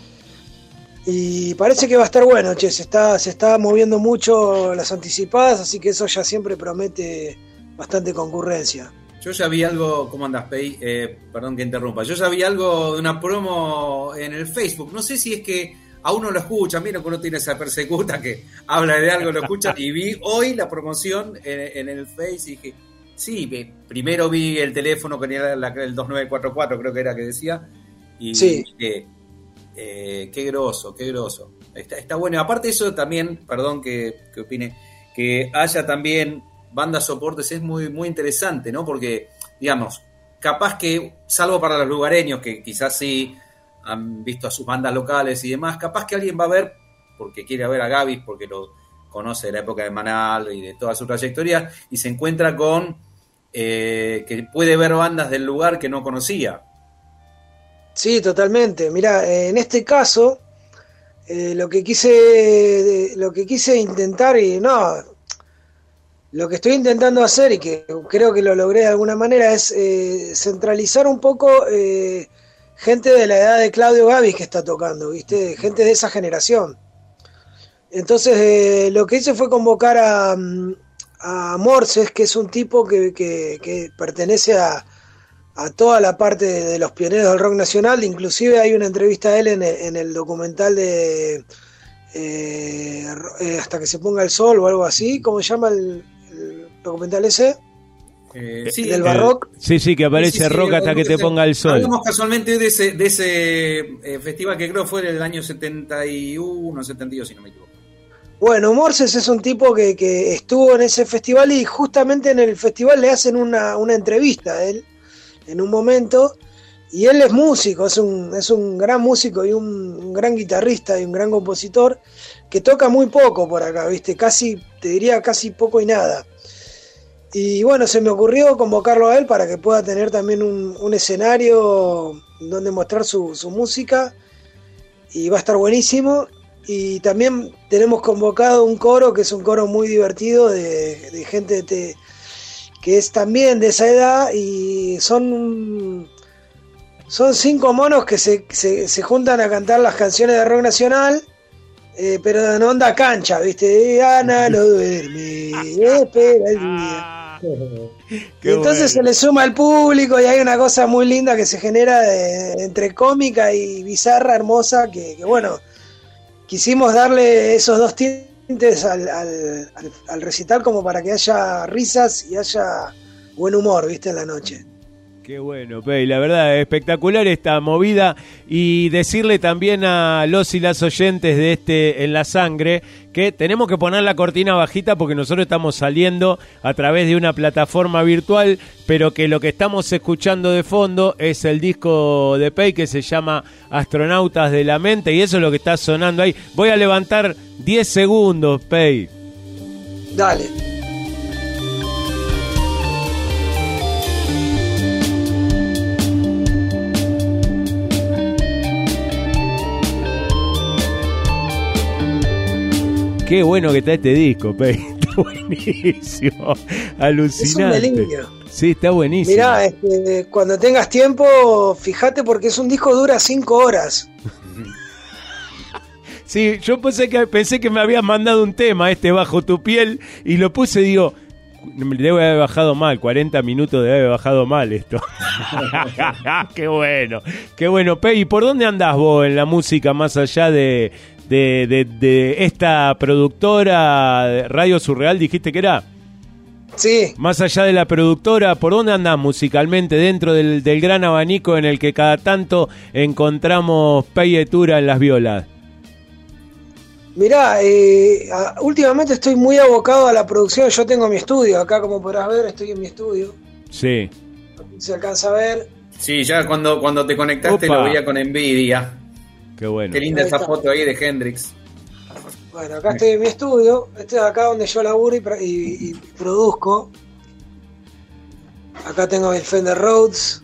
Y parece que va a estar bueno, che, se está, se está moviendo mucho las anticipadas, así que eso ya siempre promete bastante concurrencia. Yo ya vi algo, ¿cómo andas, Pei? Eh, perdón que interrumpa. Yo ya vi algo de una promo en el Facebook. No sé si es que a uno lo escucha, mira que uno tiene esa persecuta que habla de algo, lo escucha. Y vi hoy la promoción en, en el Face y dije, sí, primero vi el teléfono que era la, el dos nueve cuatro cuatro, creo que era que decía. Y sí. dije, eh, qué groso, qué groso. Está, está bueno. Aparte eso también, perdón que, que opine, que haya también bandas soportes es muy, muy interesante, ¿no? Porque, digamos, capaz que, salvo para los lugareños, que quizás sí han visto a sus bandas locales y demás, capaz que alguien va a ver, porque quiere ver a Gabis, porque lo conoce de la época de Manal y de toda su trayectoria, y se encuentra con eh, que puede ver bandas del lugar que no conocía. Sí, totalmente. Mirá, eh, en este caso, eh, lo que quise, eh, lo que quise intentar, y no, lo que estoy intentando hacer, y que creo que lo logré de alguna manera, es eh, centralizar un poco eh, gente de la edad de Claudio Gabis que está tocando, ¿viste? Gente de esa generación. Entonces, eh, lo que hice fue convocar a, a Morses, que es un tipo que, que, que pertenece a, a toda la parte de, de los pioneros del rock nacional. Inclusive hay una entrevista a él en el, en el documental de eh, eh, Hasta que se ponga el sol o algo así. ¿Cómo se llama el, el documental ese? Eh, sí, del Barroc. Sí, sí, que aparece sí, sí, sí, rock hasta que te ponga el sol. Hablamos casualmente de ese, de ese eh, festival que creo fue del año setenta y uno, setenta y dos, si no me equivoco. Bueno, Morses es un tipo que, que estuvo en ese festival y justamente en el festival le hacen una, una entrevista a él en un momento, y él es músico, es un, es un gran músico y un, un gran guitarrista y un gran compositor que toca muy poco por acá, ¿viste? Casi, te diría casi poco y nada. Y bueno, se me ocurrió convocarlo a él para que pueda tener también un, un escenario donde mostrar su, su música, y va a estar buenísimo. Y también tenemos convocado un coro, que es un coro muy divertido de, de gente de, que es también de esa edad, y son, son cinco monos que se, se, se juntan a cantar las canciones de rock nacional, eh, pero en onda cancha, ¿viste? Ana no duerme, espera el día. Y entonces bueno, se le suma al público y hay una cosa muy linda que se genera de, entre cómica y bizarra, hermosa, que, que bueno, quisimos darle esos dos tintes al, al, al, al recital como para que haya risas y haya buen humor, ¿viste? En la noche. Qué bueno, Pey, la verdad, espectacular esta movida, y decirle también a los y las oyentes de este En la Sangre que tenemos que poner la cortina bajita porque nosotros estamos saliendo a través de una plataforma virtual, pero que lo que estamos escuchando de fondo es el disco de Pey que se llama Astronautas de la Mente, y eso es lo que está sonando ahí. Voy a levantar diez segundos, Pey. Dale. Qué bueno que está este disco, Pey. Está buenísimo. Alucinante. Es un delirio. Sí, está buenísimo. Mirá, este, cuando tengas tiempo, fíjate, porque es un disco dura cinco horas. Sí, yo pensé que, pensé que me habías mandado un tema, este Bajo tu piel, y lo puse y digo, debe haber bajado mal, cuarenta minutos debe haber bajado mal esto. Qué bueno, qué bueno. Pey, ¿y por dónde andás vos en la música más allá de... De, de, de esta productora Radio Surreal, dijiste que era? Sí. Más allá de la productora, ¿por dónde andás musicalmente dentro del, del gran abanico en el que cada tanto encontramos Pey Etura en las violas? Mirá, eh, últimamente estoy muy abocado a la producción. Yo tengo mi estudio acá, como podrás ver, estoy en mi estudio. Sí. Se alcanza a ver. Sí, ya cuando, cuando te conectaste Opa. Lo veía con envidia. Qué bueno. Qué linda Ahí esa está. foto ahí de Hendrix. Bueno, acá estoy en mi estudio. Este es acá donde yo laburo y, y, y produzco. Acá tengo el Fender Rhodes,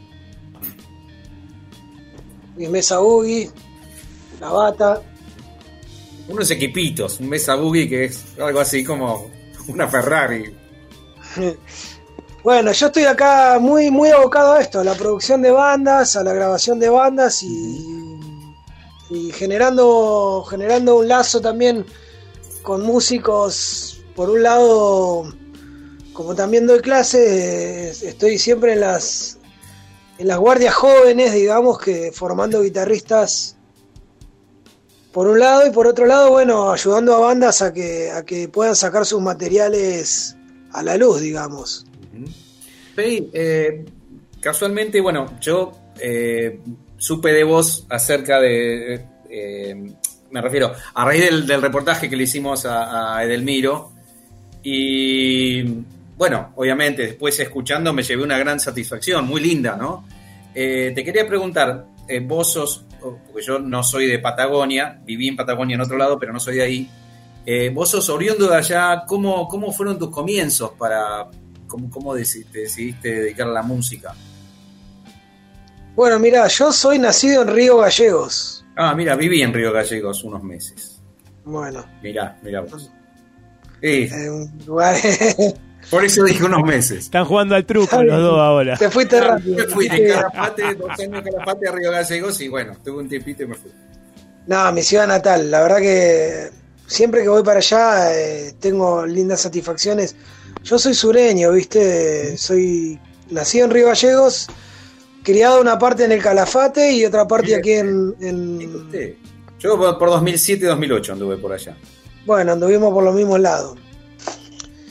mi mesa boogie, la bata. Unos equipitos, un Mesa Boogie que es algo así como una Ferrari. Bueno, yo estoy acá muy, muy abocado a esto, a la producción de bandas, a la grabación de bandas y, y generando, generando un lazo también con músicos. Por un lado, como también doy clases, estoy siempre en las, en las guardias jóvenes, digamos, que formando guitarristas por un lado, y por otro lado, bueno, ayudando a bandas a que, a que puedan sacar sus materiales a la luz, digamos. Pey, eh, casualmente, bueno, yo eh, supe de vos acerca de, eh, me refiero, a raíz del, del reportaje que le hicimos a, a Edelmiro, y bueno, obviamente después escuchando me llevé una gran satisfacción, muy linda, ¿no? Eh, te quería preguntar, eh, vos sos, porque yo no soy de Patagonia, viví en Patagonia en otro lado, pero no soy de ahí, eh, vos sos oriundo de allá, ¿cómo, cómo fueron tus comienzos para... ¿Cómo, cómo dec- te decidiste dedicar a la música? Bueno, mira, yo soy nacido en Río Gallegos. Ah, mira, viví en Río Gallegos unos meses. Bueno. Mirá, mirá vos. Sí. En un lugar... Por eso dije unos meses. Están jugando al truco los dos ahora. Te fuiste rápido. Yo fui de Calafate, dos años de Calafate a Río Gallegos y bueno, tuve un tiempito y me fui. No, mi ciudad natal. La verdad que siempre que voy para allá eh, tengo lindas satisfacciones. Yo soy sureño, ¿viste? Soy nacido en Río Gallegos, criado una parte en el Calafate y otra parte aquí en... en... Yo por, por dos mil siete y dos mil ocho anduve por allá. Bueno, anduvimos por los mismos lados.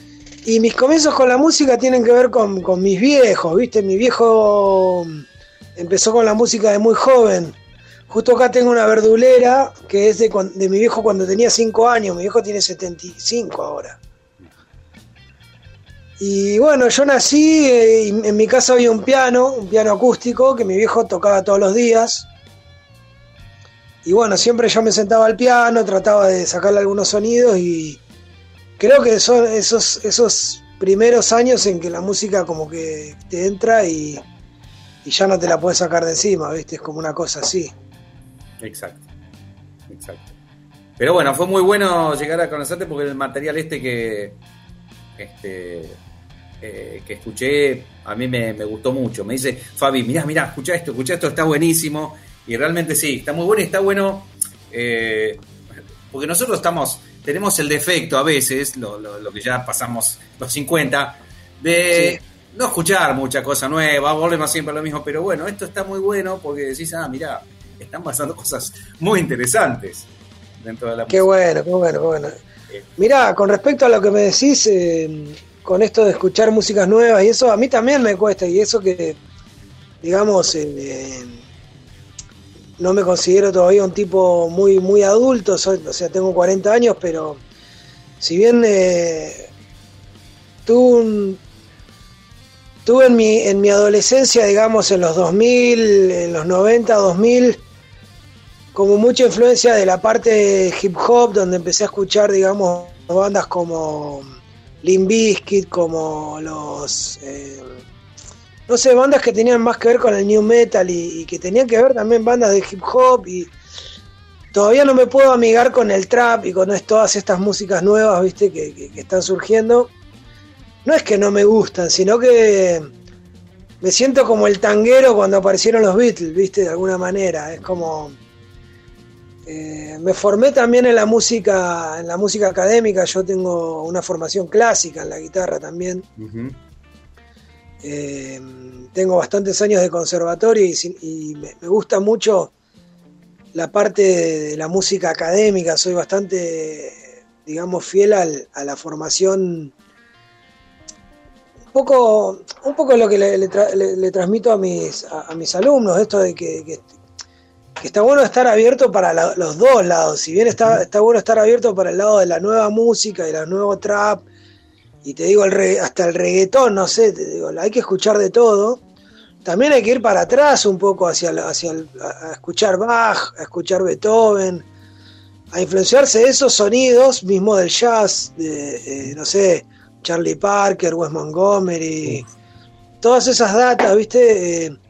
Y mis comienzos con la música tienen que ver con, con mis viejos, ¿viste? Mi viejo empezó con la música de muy joven. Justo acá tengo una verdulera que es de, de mi viejo cuando tenía cinco años. Mi viejo tiene setenta y cinco ahora. Y bueno, yo nací, eh, y en mi casa había un piano, un piano acústico que mi viejo tocaba todos los días. Y bueno, siempre yo me sentaba al piano, trataba de sacarle algunos sonidos y creo que son esos, esos primeros años en que la música como que te entra y, y ya no te la puedes sacar de encima, ¿viste? Es como una cosa así. Exacto, exacto. Pero bueno, fue muy bueno llegar a conocerte porque el material este que este eh, que escuché a mí me, me gustó mucho. Me dice, Fabi, mirá, mirá, escuchá esto, escuchá esto, está buenísimo. Y realmente sí, está muy bueno y está bueno eh, porque nosotros estamos tenemos el defecto a veces, lo, lo, lo que ya pasamos los cincuenta, de sí. no escuchar mucha cosa nueva, volvemos siempre a lo mismo, pero bueno, esto está muy bueno porque decís, ah, mirá, están pasando cosas muy interesantes dentro de la qué música. Bueno, qué bueno, qué bueno. Eh, mirá, con respecto a lo que me decís, eh, con esto de escuchar músicas nuevas y eso, a mí también me cuesta, y eso que, digamos, eh, eh, no me considero todavía un tipo muy muy adulto, soy, o sea, tengo cuarenta años, pero si bien eh, tuve, un, tuve en mi en mi adolescencia, digamos, en los dos mil, en los noventa, dos mil, como mucha influencia de la parte de hip hop, donde empecé a escuchar, digamos, bandas como Limp Bizkit, como los... Eh, no sé, bandas que tenían más que ver con el new metal y, y que tenían que ver también bandas de hip hop, y todavía no me puedo amigar con el trap y con todas estas músicas nuevas, viste, que, que, que están surgiendo. No es que no me gustan, sino que me siento como el tanguero cuando aparecieron los Beatles, viste, de alguna manera. Es como... Eh, me formé también en la música, en la música académica. Yo tengo una formación clásica en la guitarra también. Uh-huh. Eh, tengo bastantes años de conservatorio y, y me, me gusta mucho la parte de la música académica. Soy bastante, digamos, fiel al, a la formación, un poco, un poco lo que le, le, tra, le, le transmito a mis, a, a mis alumnos, esto de que, que, que está bueno estar abierto para la, los dos lados. Si bien está, está bueno estar abierto para el lado de la nueva música y el nuevo trap, y te digo, el re, hasta el reggaetón, no sé, te digo, hay que escuchar de todo. También hay que ir para atrás un poco hacia, hacia el, a escuchar Bach, a escuchar Beethoven, a influenciarse de esos sonidos, mismo del jazz, de, eh, no sé, Charlie Parker, Wes Montgomery, todas esas datas, ¿viste? Eh,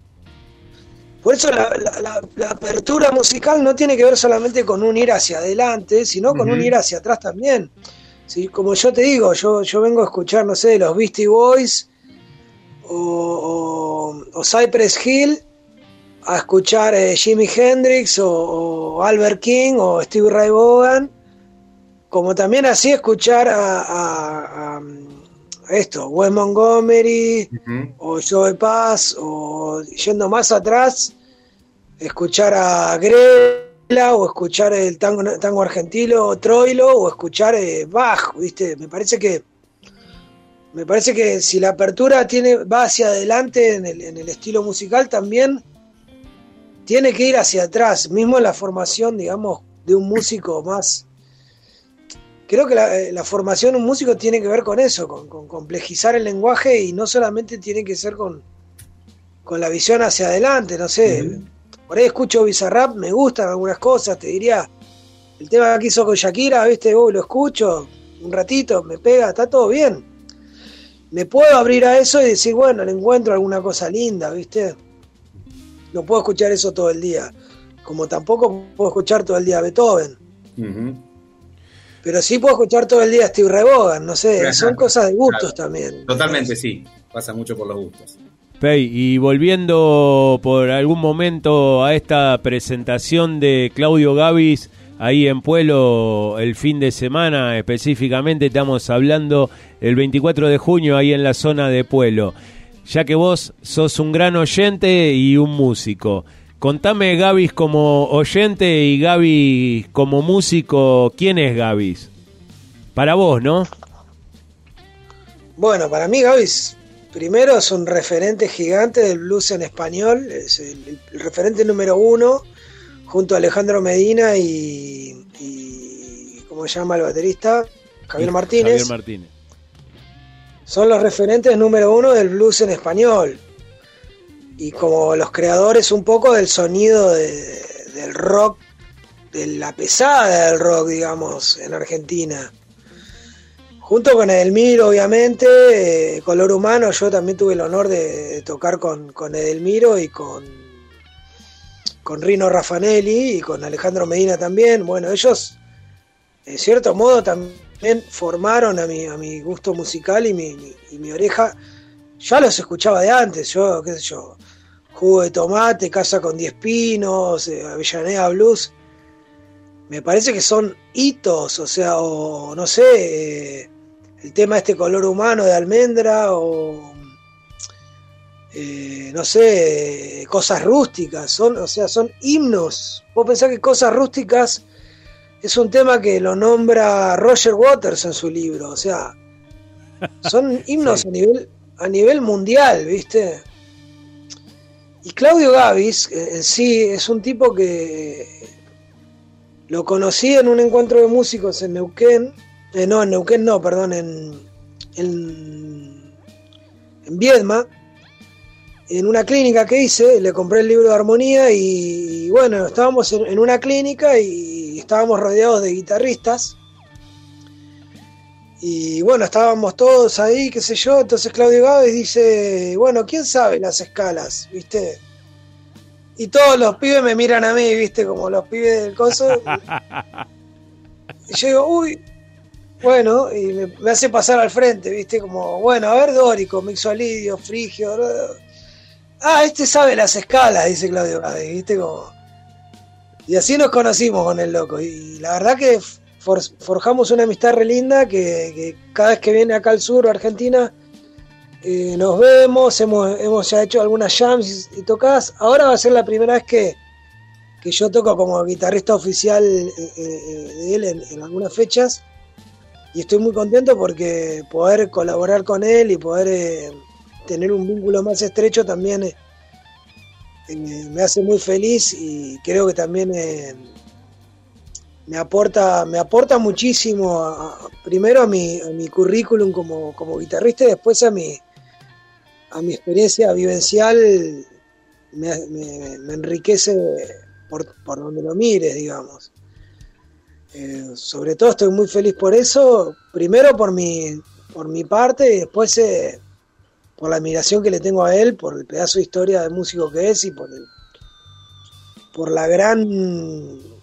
por eso la, la, la, la apertura musical no tiene que ver solamente con un ir hacia adelante, sino con uh-huh. un ir hacia atrás también. Sí, como yo te digo, yo, yo vengo a escuchar, no sé, los Beastie Boys o, o, o Cypress Hill, a escuchar eh, Jimi Hendrix o, o Albert King o Stevie Ray Vaughan, como también así escuchar a, a, a, a esto, Wes Montgomery uh-huh. o Joe Pass, o yendo más atrás, escuchar a Greg, o escuchar el tango, tango argentino, o Troilo, o escuchar eh, Bach, ¿viste? Me parece que me parece que si la apertura tiene va hacia adelante en el, en el estilo musical, también tiene que ir hacia atrás, mismo en la formación, digamos, de un músico más. Creo que la, la formación de un músico tiene que ver con eso, con, con complejizar el lenguaje, y no solamente tiene que ser con, con la visión hacia adelante, no sé. Uh-huh. Por ahí escucho Bizarrap, me gustan algunas cosas, te diría, el tema que hizo con Shakira, viste, oh, lo escucho un ratito, me pega, está todo bien. Me puedo abrir a eso y decir, bueno, le encuentro alguna cosa linda, viste. No puedo escuchar eso todo el día, como tampoco puedo escuchar todo el día Beethoven. Uh-huh. Pero sí puedo escuchar todo el día Steve Ray Vaughan, no sé, claro, son cosas de gustos claro. también. Totalmente, sí, pasa mucho por los gustos. Pey, y volviendo por algún momento a esta presentación de Claudio Gabis ahí en Puelo el fin de semana, específicamente estamos hablando el veinticuatro de junio ahí en la zona de Puelo, ya que vos sos un gran oyente y un músico, contame Gabis como oyente y Gabis como músico, ¿quién es Gabis? Para vos, ¿no? Bueno, para mí Gabis, primero es un referente gigante del blues en español, es el, el referente número uno, junto a Alejandro Medina y, y ¿cómo se llama el baterista? Javier Martínez. Javier Martínez. Son los referentes número uno del blues en español. Y como los creadores un poco del sonido de, del rock, de la pesada del rock, digamos, en Argentina. Junto con Edelmiro, obviamente, eh, Color Humano, yo también tuve el honor de, de tocar con, con Edelmiro y con, con Rino Raffanelli y con Alejandro Medina también. Bueno, ellos, en cierto modo, también formaron a mi, a mi gusto musical y mi, mi, y mi oreja. Ya los escuchaba de antes, yo, qué sé yo, Jugo de Tomate, Casa con Diez Pinos, eh, Avellaneda Blues. Me parece que son hitos, o sea, o no sé, eh, el tema este Color Humano de Almendra, o eh, no sé, eh, Cosas Rústicas, son, o sea, son himnos. Vos pensás que Cosas Rústicas es un tema que lo nombra Roger Waters en su libro, o sea, son himnos sí. a nivel a nivel mundial, ¿viste? Y Claudio Gabis en sí es un tipo que lo conocí en un encuentro de músicos en Neuquén, eh, no, en Neuquén no, perdón, en, en, en Viedma, en una clínica que hice, le compré el libro de armonía y, y bueno, estábamos en, en una clínica y estábamos rodeados de guitarristas. Y bueno, estábamos todos ahí, qué sé yo, entonces Claudio Gabis dice, bueno, ¿quién sabe las escalas? ¿Viste? Y todos los pibes me miran a mí, ¿viste? Como los pibes del coso. Y yo digo, uy, bueno, y me, me hace pasar al frente, ¿viste? Como, bueno, a ver, dórico, mixolidio, frigio. Ah, este sabe las escalas, dice Claudio Gabis, ¿viste? Como... Y así nos conocimos con el loco. Y la verdad que... For, forjamos una amistad re linda que, que cada vez que viene acá al sur, Argentina, eh, nos vemos, hemos, hemos ya hecho algunas jams y, y tocadas. Ahora va a ser la primera vez que, que yo toco como guitarrista oficial eh, eh, de él en, en algunas fechas, y estoy muy contento porque poder colaborar con él y poder eh, tener un vínculo más estrecho también eh, eh, me hace muy feliz, y creo que también... Eh, me aporta me aporta muchísimo a, a, primero a mi, a mi currículum como, como guitarrista, y después a mi a mi experiencia vivencial. Me, me, me enriquece por, por donde lo mires, digamos. Eh, sobre todo estoy muy feliz por eso, primero por mi por mi parte, y después eh, por la admiración que le tengo a él, por el pedazo de historia de músico que es, y por el, por la gran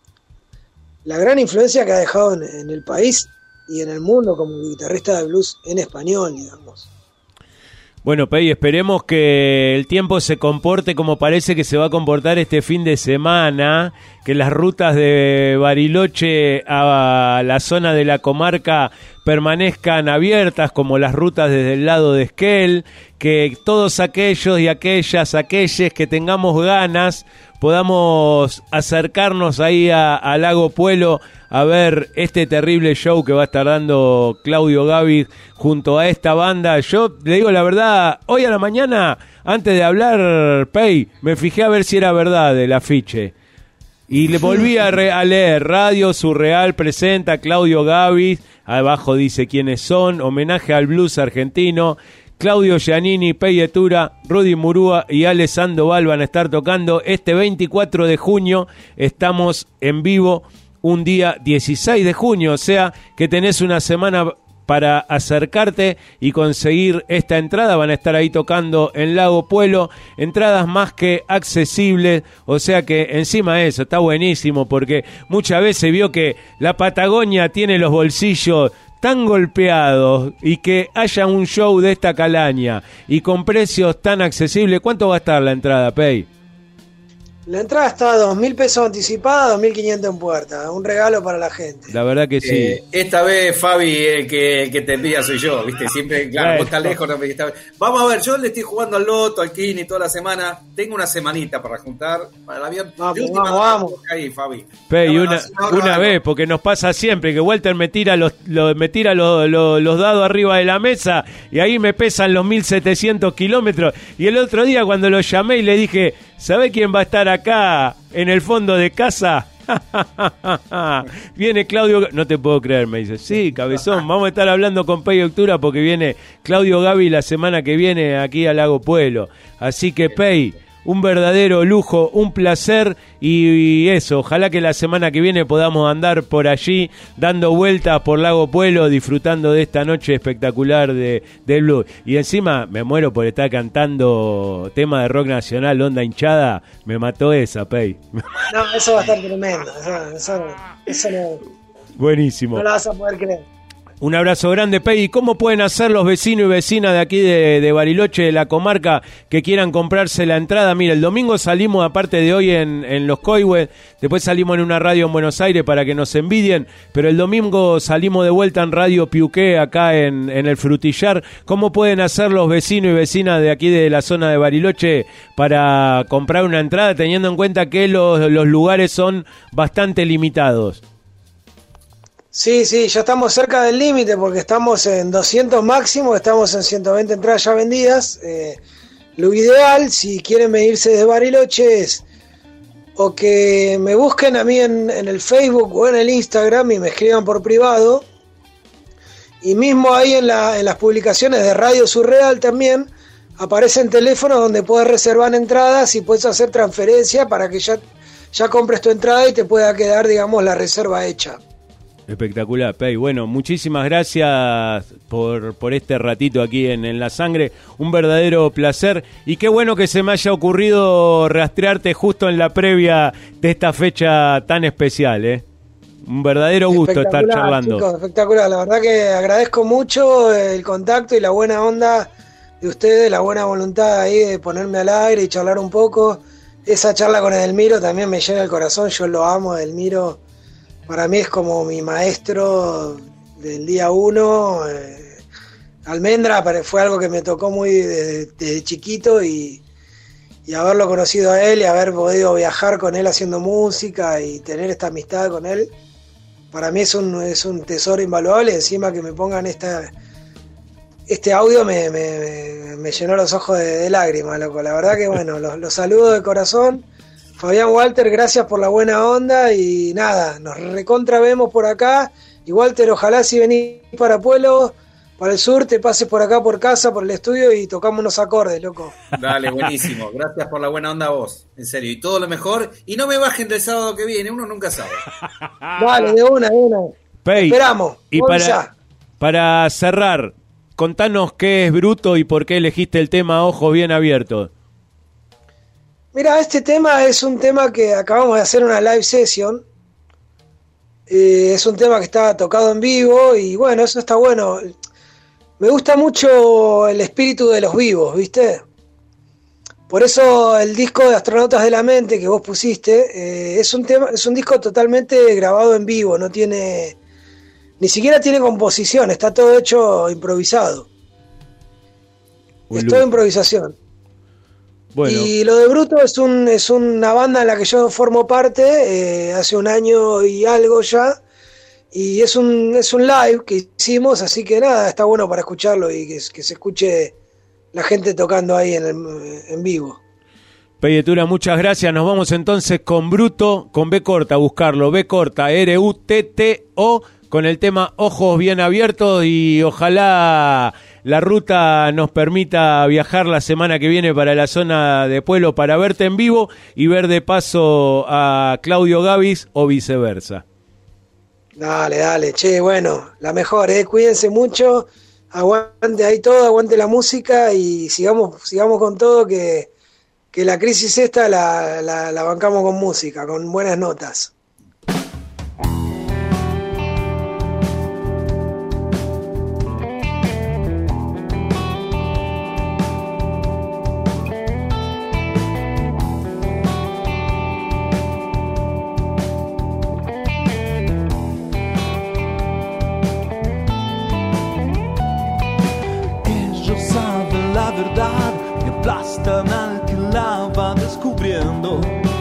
la gran influencia que ha dejado en, en el país y en el mundo como guitarrista de blues en español, digamos. Bueno, Pei, esperemos que el tiempo se comporte como parece que se va a comportar este fin de semana, que las rutas de Bariloche a la zona de la comarca permanezcan abiertas, como las rutas desde el lado de Esquel, que todos aquellos y aquellas, aquellos que tengamos ganas, podamos acercarnos ahí a, a Lago Puelo a ver este terrible show que va a estar dando Claudio Gabis junto a esta banda. Yo le digo la verdad, hoy a la mañana, antes de hablar, Pei, me fijé a ver si era verdad el afiche. Y le volví a, re- a leer, Radio Surreal presenta a Claudio Gabis, abajo dice quiénes son, homenaje al blues argentino. Claudio Giannini, Pei Etura, Rudy Murúa y Ale Sandoval van a estar tocando este veinticuatro de junio. Estamos en vivo un día dieciséis de junio, o sea que tenés una semana para acercarte y conseguir esta entrada. Van a estar ahí tocando en Lago Puelo, entradas más que accesibles, o sea que encima de eso está buenísimo, porque muchas veces vio que la Patagonia tiene los bolsillos tan golpeados, y que haya un show de esta calaña y con precios tan accesibles. ¿Cuánto va a estar la entrada, Pei? La entrada está a dos mil pesos anticipada, dos mil quinientos en puerta. Un regalo para la gente. La verdad que sí. Eh, esta vez, Fabi, el que, el que te envía soy yo, ¿viste? Siempre, claro, vos estás lejos. No me dijiste, vamos a ver, yo le estoy jugando al loto, al Kini toda la semana. Tengo una semanita para juntar para el avión. Vamos, De última, vamos, vamos. Ahí, Fabi. Pey, No, una, no, no, una no, vez, no. porque nos pasa siempre que Walter me tira los, los, me tira los, los, los dados arriba de la mesa y ahí me pesan los mil setecientos kilómetros. Y el otro día cuando lo llamé y le dije, ¿sabe quién va a estar acá en el fondo de casa? Viene Claudio, no te puedo creer, me dice, sí, cabezón, vamos a estar hablando con Pey Octura porque viene Claudio Gavi la semana que viene aquí a Lago Pueblo. Así que Pey, un verdadero lujo, un placer y, y eso, ojalá que la semana que viene podamos andar por allí dando vueltas por Lago Pueblo disfrutando de esta noche espectacular de, de blues. Y encima me muero por estar cantando tema de rock nacional, Onda Hinchada, me mató esa, Pey. No, eso va a estar tremendo. Eso, eso, eso no, Buenísimo. no lo vas a poder creer. Un abrazo grande, Pei. ¿Y cómo pueden hacer los vecinos y vecinas de aquí de, de Bariloche, de la comarca, que quieran comprarse la entrada? Mira, el domingo salimos, aparte de hoy, en, en Los Coihues. Después salimos en una radio en Buenos Aires para que nos envidien. Pero el domingo salimos de vuelta en Radio Piuqué, acá en, en el Frutillar. ¿Cómo pueden hacer los vecinos y vecinas de aquí de la zona de Bariloche para comprar una entrada, teniendo en cuenta que los, los lugares son bastante limitados? Sí, sí, ya estamos cerca del límite porque estamos en doscientos máximo, estamos en ciento veinte entradas ya vendidas. Eh, lo ideal, si quieren venirse desde Bariloche, es o que me busquen a mí en, en el Facebook o en el Instagram y me escriban por privado. Y mismo ahí en, la, en las publicaciones de Radio Surreal también aparecen teléfonos donde puedes reservar entradas y puedes hacer transferencia para que ya, ya compres tu entrada y te pueda quedar, digamos, la reserva hecha. Espectacular, Pei. Bueno, muchísimas gracias por, por este ratito aquí en, en La Sangre. Un verdadero placer. Y qué bueno que se me haya ocurrido rastrearte justo en la previa de esta fecha tan especial, ¿eh? Un verdadero gusto estar charlando. Chicos, espectacular. La verdad que agradezco mucho el contacto y la buena onda de ustedes, la buena voluntad ahí de ponerme al aire y charlar un poco. Esa charla con Edelmiro también me llena el corazón. Yo lo amo, Edelmiro. Para mí es como mi maestro del día uno. Eh, Almendra fue algo que me tocó muy desde, desde chiquito y, y haberlo conocido a él y haber podido viajar con él haciendo música y tener esta amistad con él, para mí es un, es un tesoro invaluable. Encima que me pongan esta, este audio me, me, me llenó los ojos de, de lágrimas, loco. La verdad que bueno, los, los saludo de corazón. Fabián, Walter, gracias por la buena onda y nada, nos recontra vemos por acá. Y Walter, ojalá si venís para Pueblo, para el sur, te pases por acá por casa, por el estudio y tocamos unos acordes, loco. Dale, buenísimo. Gracias por la buena onda a vos, en serio. Y todo lo mejor. Y no me bajen del sábado que viene, uno nunca sabe. Dale, de una, de una. Pei, esperamos. Y para, para cerrar, contanos qué es Bruto y por qué elegiste el tema Ojos Bien Abiertos. Mira, este tema es un tema que acabamos de hacer una live session. Eh, es un tema que está tocado en vivo y bueno, eso está bueno. Me gusta mucho el espíritu de los vivos, ¿viste? Por eso el disco de Astronautas de la Mente que vos pusiste eh, es un tema, es un disco totalmente grabado en vivo, no tiene, ni siquiera tiene composición, está todo hecho improvisado. Un es toda improvisación. Bueno. Y lo de Bruto es un es una banda en la que yo formo parte eh, hace un año y algo ya, y es un es un live que hicimos, así que nada, está bueno para escucharlo y que, que se escuche la gente tocando ahí en, el, en vivo. Pei Octura, muchas gracias. Nos vamos entonces con Bruto, con B corta, a buscarlo, B corta, R U T T O, con el tema Ojos Bien Abiertos, y ojalá la ruta nos permita viajar la semana que viene para la zona de Pueblo para verte en vivo y ver de paso a Claudio Gavis o viceversa. Dale, dale, che, bueno, la mejor, eh, cuídense mucho, aguante ahí todo, aguante la música y sigamos, sigamos con todo, que, que la crisis esta la, la, la bancamos con música, con buenas notas. la verdad y aplastan al que la va descubriendo.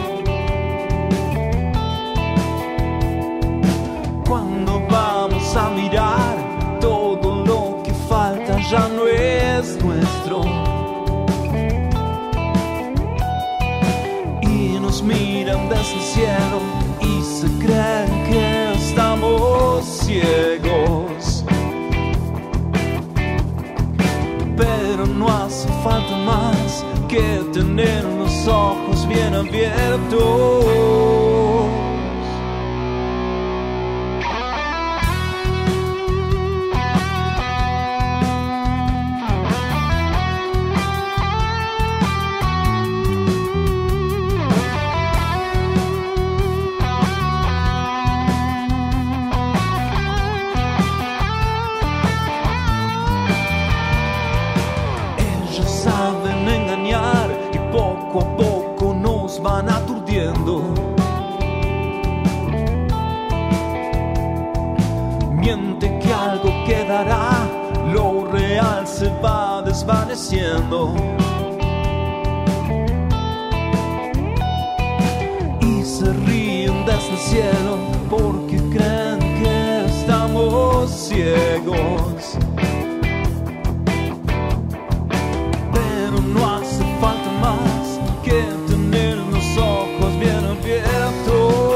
Cuando vamos a mirar, todo lo que falta ya no es nuestro. Y nos miran desde el cielo y se creen que estamos ciegos. Pero no hace falta más que tener los ojos bien abiertos. Van aturdiendo. Miente que algo quedará, lo real se va desvaneciendo. Y se ríen desde el cielo porque creen que estamos ciegos. Pero no hace falta más que tener los ojos bien abiertos.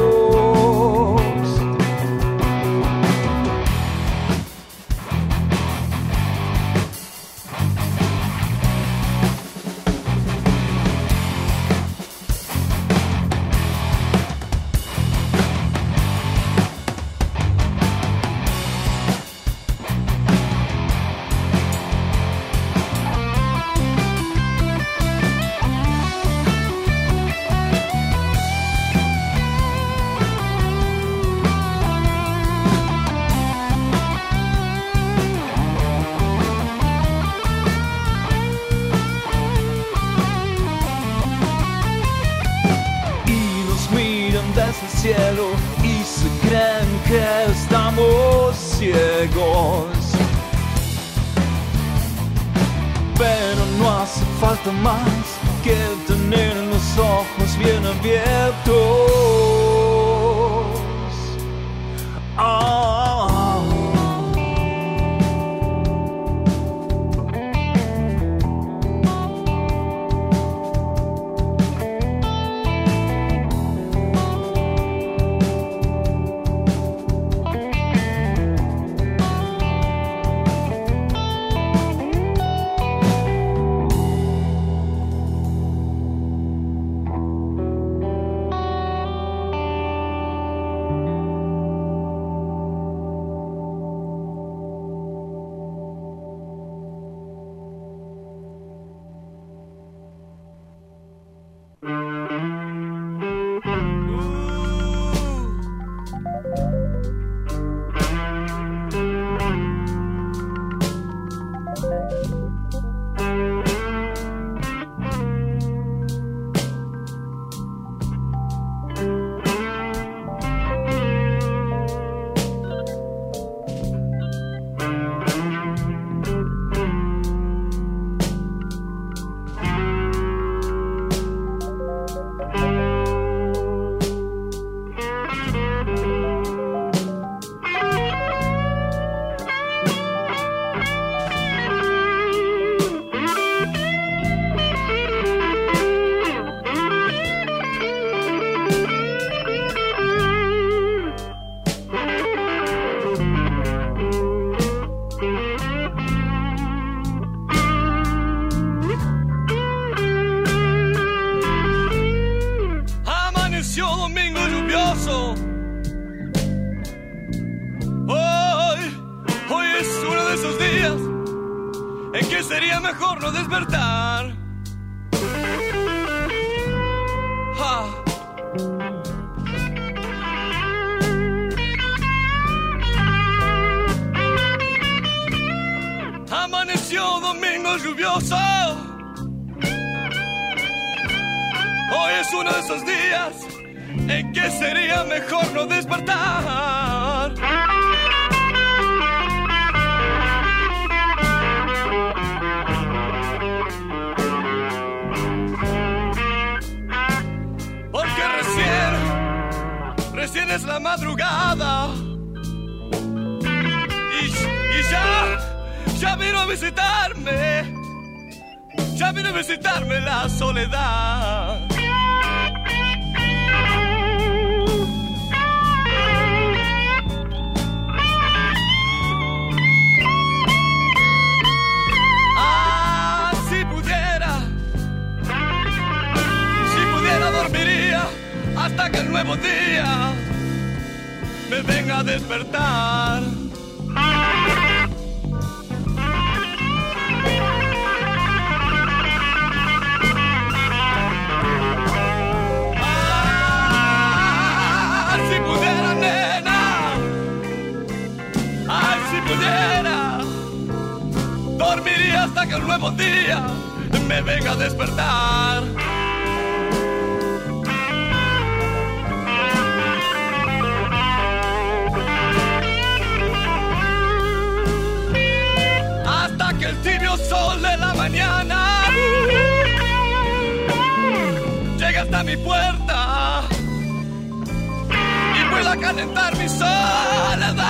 Cielo y se creen que estamos ciegos. Pero no hace falta más que tener los ojos bien abiertos. Oh. la madrugada. Y, y ya, ya vino a visitarme, ya vino a visitarme la soledad. Ah, si pudiera, si pudiera dormiría hasta que el nuevo día me venga a despertar. Ah, si pudiera, nena, ay, si pudiera, dormiría hasta que el nuevo día me venga a despertar. Hasta que el tibio sol de la mañana llegue hasta mi puerta y pueda calentar mi soledad.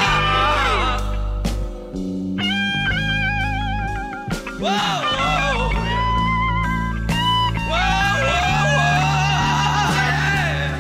Wow, wow, wow, wow, wow, yeah.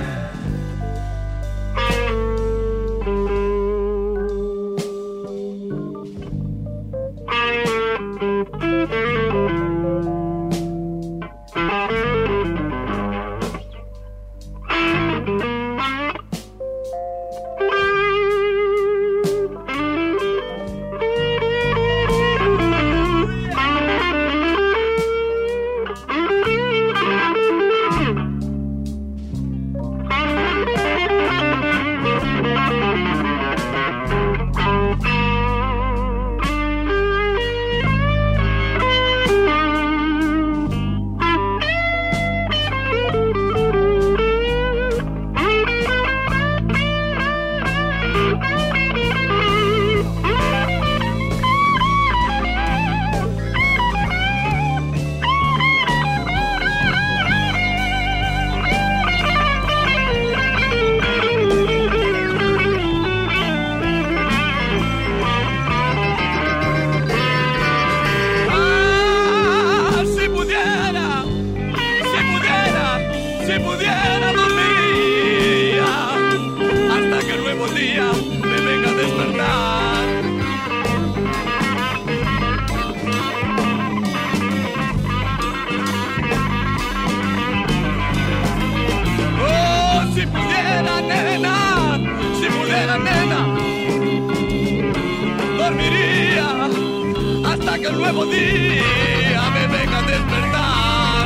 Que el nuevo día me venga a despertar.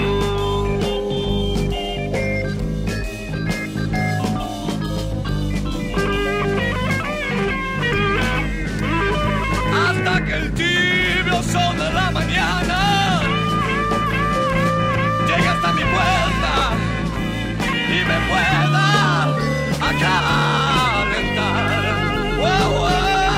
Hasta que el tibio sol de la mañana llegue hasta mi puerta y me pueda acalentar. Wow, wow.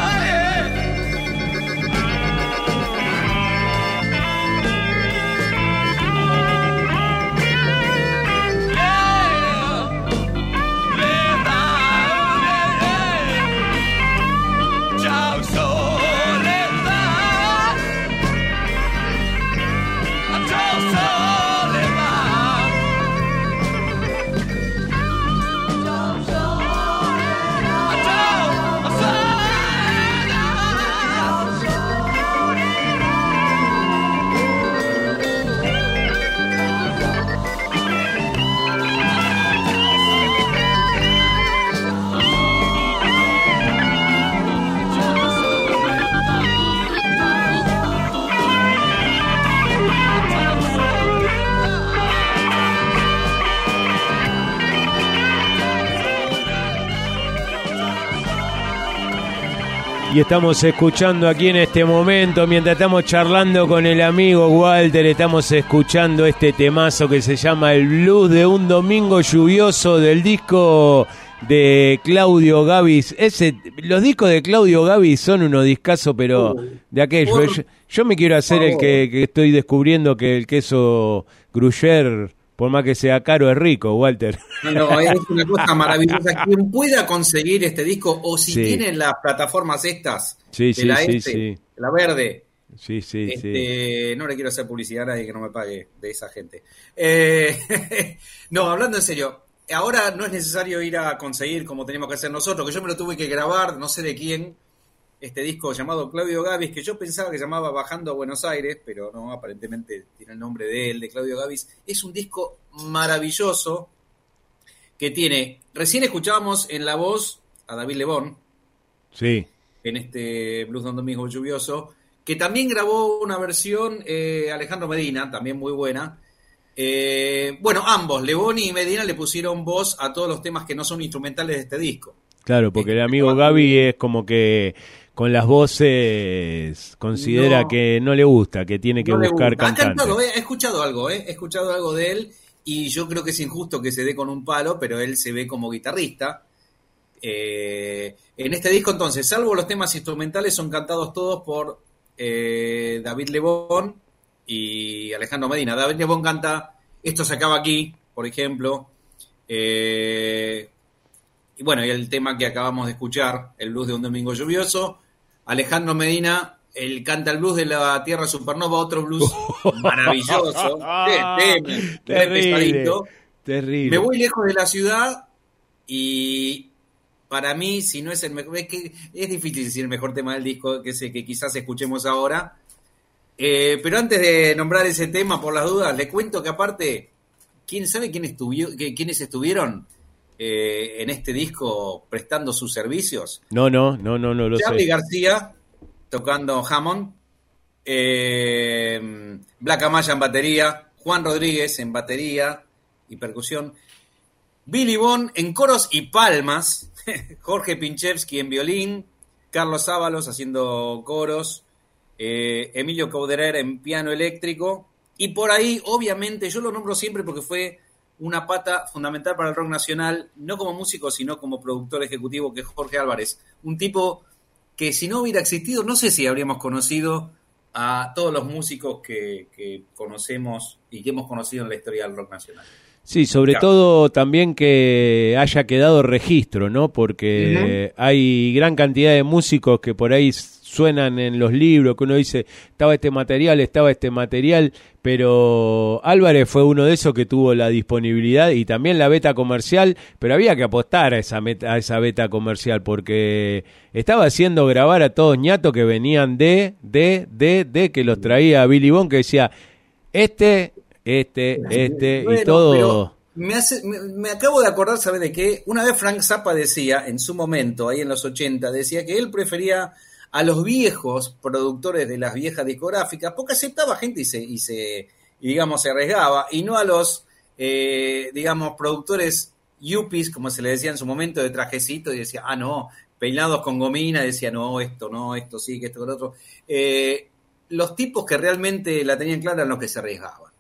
Y estamos escuchando aquí en este momento, mientras estamos charlando con el amigo Walter, estamos escuchando este temazo que se llama El Blues de un domingo lluvioso, del disco de Claudio Gabis. Ese, los discos de Claudio Gabis son unos discazos, pero de aquello. Yo, yo me quiero hacer el que, que estoy descubriendo, que el queso Gruyère por más que sea caro, es rico, Walter. No, no, es una cosa maravillosa. Quien pueda conseguir este disco, o si Sí. tienen las plataformas estas, Sí, de sí, la sí, este, sí. la verde, Sí, sí, este, no le quiero hacer publicidad a nadie que no me pague de esa gente. Eh, no, hablando en serio, ahora no es necesario ir a conseguir como tenemos que hacer nosotros, que yo me lo tuve que grabar, no sé de quién, este disco llamado Claudio Gavis, que yo pensaba que llamaba Bajando a Buenos Aires, pero no, aparentemente tiene el nombre de él, de Claudio Gavis. Es un disco maravilloso que tiene, recién escuchábamos en la voz a David Lebón, Sí. en este Blues de un Domingo Lluvioso, que también grabó una versión eh, Alejandro Medina, también muy buena. Eh, bueno, ambos, Lebón y Medina, le pusieron voz a todos los temas que no son instrumentales de este disco. Claro, porque el amigo Gaby es como que con las voces considera No. que no le gusta, que tiene que No le buscar gusta. Ha cantantes. cantado, eh, he escuchado algo, eh, he escuchado algo de él, y yo creo que es injusto que se dé con un palo, pero él se ve como guitarrista. Eh, en este disco, entonces, salvo los temas instrumentales, son cantados todos por eh, David Lebón y Alejandro Medina. David Lebón canta Esto se acaba aquí, por ejemplo. Eh, y bueno, y el tema que acabamos de escuchar, el blues de un domingo lluvioso. Alejandro Medina, él canta el blues de la Tierra Supernova, otro blues maravilloso. Qué tema, re Terrible, pesadito. terrible. Me voy lejos de la ciudad y para mí, si no es el mejor, es que es difícil decir el mejor tema del disco, que es el que quizás escuchemos ahora. Eh, pero antes de nombrar ese tema, por las dudas, le cuento que aparte, ¿quién sabe quién estuvo, que- quiénes estuvieron eh, en este disco prestando sus servicios? No, no, no, no, no lo Charly sé. García tocando Hammond, eh, Black Amaya en batería, Juan Rodríguez en batería y percusión, Billy Bond en coros y palmas, Jorge Pinchevsky en violín, Carlos Ábalos haciendo coros, eh, Emilio Cauderer en piano eléctrico, y por ahí, obviamente, yo lo nombro siempre porque fue una pata fundamental para el rock nacional, no como músico, sino como productor ejecutivo, que es Jorge Álvarez, un tipo que si no hubiera existido, no sé si habríamos conocido a todos los músicos que, que conocemos y que hemos conocido en la historia del rock nacional. Sí, sobre Claro. todo también que haya quedado registro, ¿no? Porque hay gran cantidad de músicos que por ahí suenan en los libros, que uno dice, estaba este material, estaba este material, pero Álvarez fue uno de esos que tuvo la disponibilidad y también la beta comercial, pero había que apostar a esa, meta, a esa beta comercial, porque estaba haciendo grabar a todos ñatos que venían de, de, de, de, que los traía Billy Bond, que decía, este... Este, este, Bueno, y todo. pero Me, hace, me, me acabo de acordar, ¿sabes de qué? Una vez Frank Zappa decía, en su momento, ahí en los ochenta, decía que él prefería a los viejos productores de las viejas discográficas, porque aceptaba gente y se, y se y digamos, se arriesgaba, y no a los, eh, digamos, productores yuppies, como se le decía en su momento, de trajecito, y decía, ah, no, peinados con gomina, decía, no, esto no, esto sí, que esto, que lo otro. Eh, los tipos que realmente la tenían clara eran los que se arriesgaban.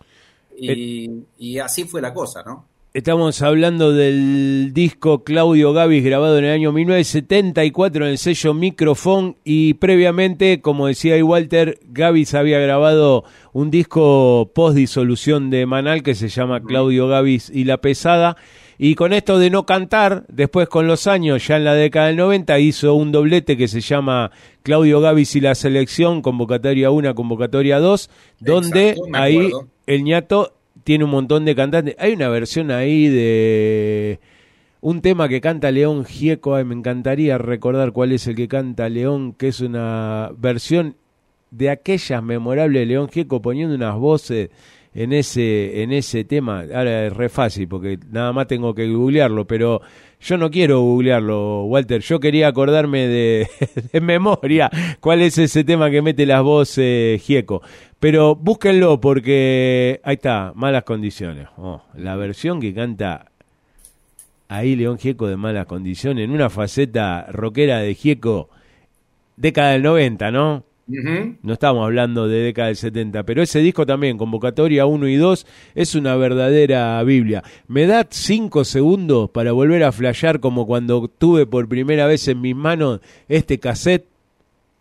Y, y así fue la cosa, ¿no? Estamos hablando del disco Claudio Gavis, grabado en el año mil novecientos setenta y cuatro en el sello Microfón, y previamente, como decía ahí Walter, Gavis había grabado un disco post disolución de Manal que se llama Claudio Gavis y La Pesada, y con esto de no cantar, después con los años, ya en la década del noventa, hizo un doblete que se llama Claudio Gavis y la Selección, convocatoria uno, convocatoria dos, donde Exacto, me ahí acuerdo. el ñato tiene un montón de cantantes. Hay una versión ahí de un tema que canta León Gieco. Ay, me encantaría recordar cuál es el que canta León, que es una versión de aquellas memorables de León Gieco poniendo unas voces en ese en ese tema. Ahora es re fácil porque nada más tengo que googlearlo, pero yo no quiero googlearlo, Walter. Yo quería acordarme de, de memoria cuál es ese tema que mete las voces Gieco. Pero búsquenlo porque ahí está, Malas Condiciones. Oh, la versión que canta ahí León Gieco de Malas Condiciones, en una faceta rockera de Gieco, década del noventa, ¿no? Uh-huh. No estamos hablando de década del setenta, pero ese disco también, Convocatoria uno y dos, es una verdadera Biblia. Me da cinco segundos para volver a flashear como cuando tuve por primera vez en mis manos este cassette.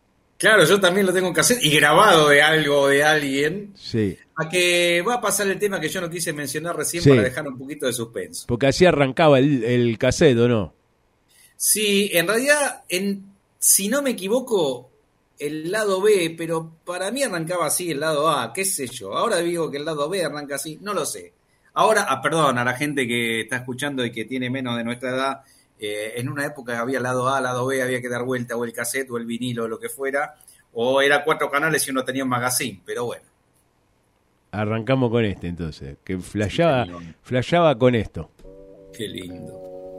Claro, yo también lo tengo en cassette y grabado de algo de alguien. Sí. A que va a pasar el tema que yo no quise mencionar recién, sí, para dejar un poquito de suspenso. Porque así arrancaba el, el cassette, ¿o no? Sí, en realidad, en, si no me equivoco, el lado B, pero para mí arrancaba así el lado A, qué sé yo. Ahora digo que el lado B arranca así, no lo sé. Ahora, ah, perdón, a la gente que está escuchando y que tiene menos de nuestra edad, eh, en una época había lado A, lado B, había que dar vuelta, o el cassette, o el vinilo, o lo que fuera, o era cuatro canales y uno tenía un magazine, pero bueno. Arrancamos con este entonces, que flasheaba, flasheaba con esto. Qué lindo.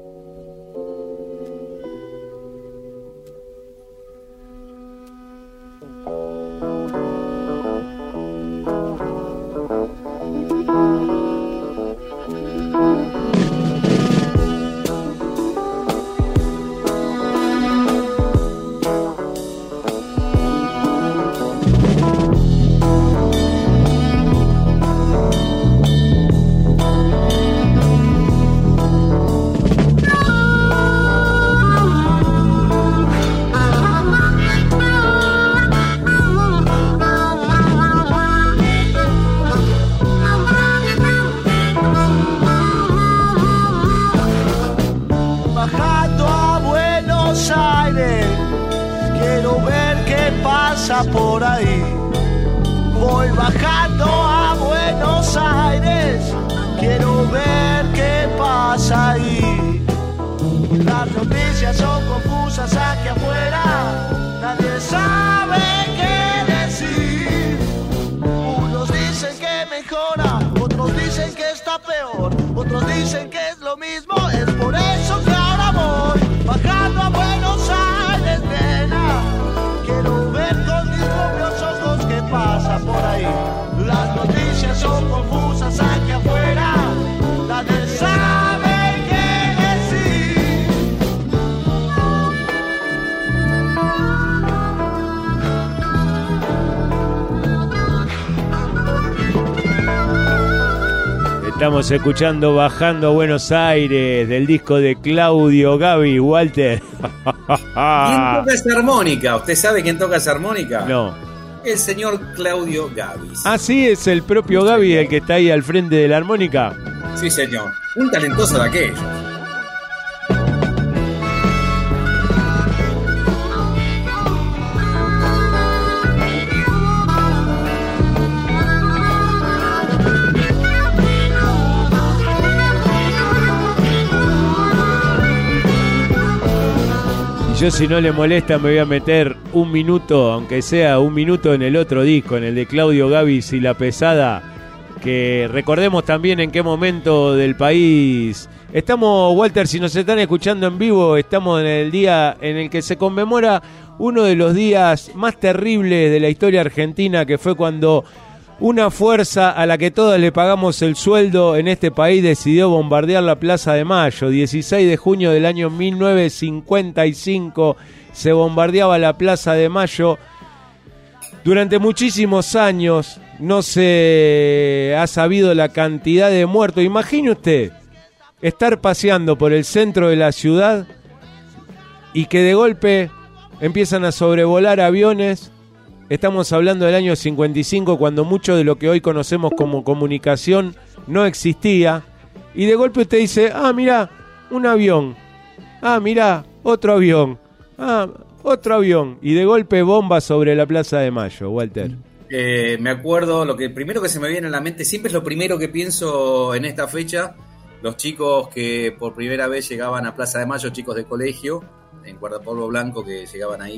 Por ahí voy bajando a Buenos Aires, quiero ver qué pasa ahí. Las noticias son confusas aquí afuera, nadie sabe qué decir. Unos dicen que mejora, otros dicen que está peor, otros dicen que es lo mismo. Es por eso que ahora voy bajando a Buenos Aires, nena. Quiero ver con mis propios ojos qué pasa por ahí. Las noticias son confusas aquí afuera, nadie sabe qué decir. Estamos escuchando Bajando a Buenos Aires, del disco de Claudio Gavi, Walter. ¿Quién toca esa armónica? ¿Usted sabe quién toca esa armónica? No. El señor Claudio Gavi. Ah, sí, es el propio Gavi el que está ahí al frente de la armónica. Sí, señor. Un talentoso de aquellos. Yo, si no le molesta, me voy a meter un minuto, aunque sea un minuto, en el otro disco, en el de Claudio Gavis y La Pesada, que recordemos también en qué momento del país estamos. Walter, si nos están escuchando en vivo, estamos en el día en el que se conmemora uno de los días más terribles de la historia argentina, que fue cuando una fuerza a la que todos le pagamos el sueldo en este país decidió bombardear la Plaza de Mayo. dieciséis de junio del año mil novecientos cincuenta y cinco se bombardeaba la Plaza de Mayo. Durante muchísimos años no se ha sabido la cantidad de muertos. Imagine usted estar paseando por el centro de la ciudad y que de golpe empiezan a sobrevolar aviones. Estamos hablando del año cincuenta y cinco, cuando mucho de lo que hoy conocemos como comunicación no existía. Y de golpe usted dice, ah, mirá, un avión. Ah, mirá, otro avión. Ah, otro avión. Y de golpe bomba sobre la Plaza de Mayo, Walter. Eh, me acuerdo, lo que primero que se me viene a la mente, siempre es lo primero que pienso en esta fecha, los chicos que por primera vez llegaban a Plaza de Mayo, chicos de colegio, en Guardapolvo Blanco, que llegaban ahí.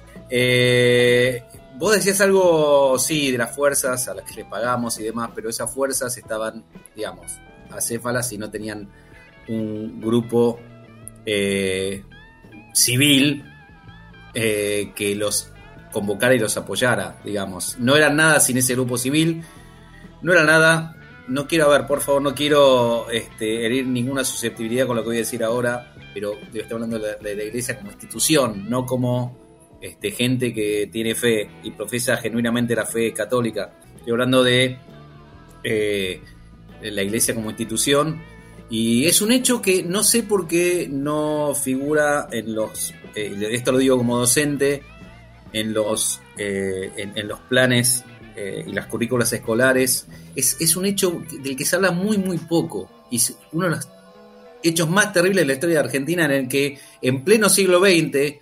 Eh... Vos decías algo, sí, de las fuerzas a las que le pagamos y demás, pero esas fuerzas estaban, digamos, acéfalas y no tenían un grupo eh, civil eh, que los convocara y los apoyara, digamos. No era nada sin ese grupo civil, no era nada, no quiero, a ver, por favor, no quiero este, herir ninguna susceptibilidad con lo que voy a decir ahora, pero estoy hablando de la, de la iglesia como institución, no como... Este, gente que tiene fe y profesa genuinamente la fe católica. Estoy hablando de, eh, de la iglesia como institución, y es un hecho que no sé por qué no figura en los, eh, esto lo digo como docente, en los, eh, en, en los planes eh, y las currículas escolares. Es, es un hecho del que se habla muy, muy poco. Y es uno de los hechos más terribles de la historia de Argentina, en el que en pleno siglo veinte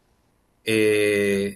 eh,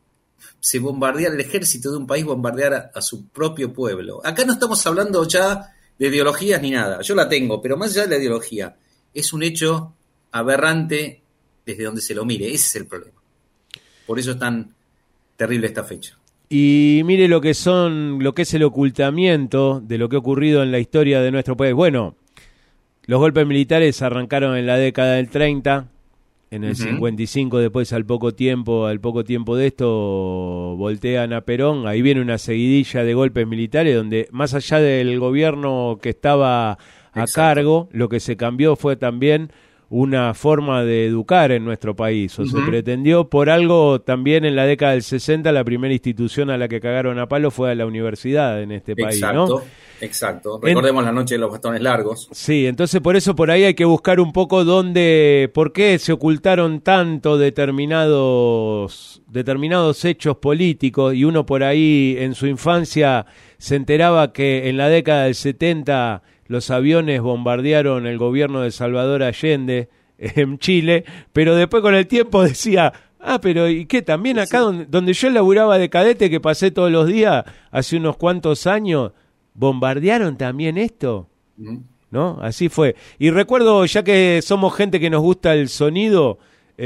se bombardeara el ejército de un país, bombardeara a, a su propio pueblo. Acá no estamos hablando ya de ideologías ni nada. Yo la tengo, pero más allá de la ideología, es un hecho aberrante desde donde se lo mire. Ese es el problema. Por eso es tan terrible esta fecha. Y mire lo que son, lo que es el ocultamiento de lo que ha ocurrido en la historia de nuestro país. Bueno, los golpes militares arrancaron en la década del treinta, en el uh-huh. cincuenta y cinco, después al poco tiempo, al poco tiempo de esto, voltean a Perón. Ahí viene una seguidilla de golpes militares donde, más allá del gobierno que estaba a Exacto. cargo, lo que se cambió fue también una forma de educar en nuestro país, o uh-huh. se pretendió. Por algo también en la década del sesenta la primera institución a la que cagaron a palo fue a la universidad en este país, exacto, ¿no? Exacto, recordemos en, la noche de los bastones largos. Sí, entonces por eso por ahí hay que buscar un poco dónde, por qué se ocultaron tanto determinados, determinados hechos políticos, y uno por ahí en su infancia se enteraba que en la década del setenta los aviones bombardearon el gobierno de Salvador Allende en Chile, pero después con el tiempo decía, ah, pero ¿y qué? También acá sí. donde, donde yo laburaba de cadete, que pasé todos los días, hace unos cuantos años, ¿bombardearon también esto? Mm. ¿No? Así fue. Y recuerdo, ya que somos gente que nos gusta el sonido,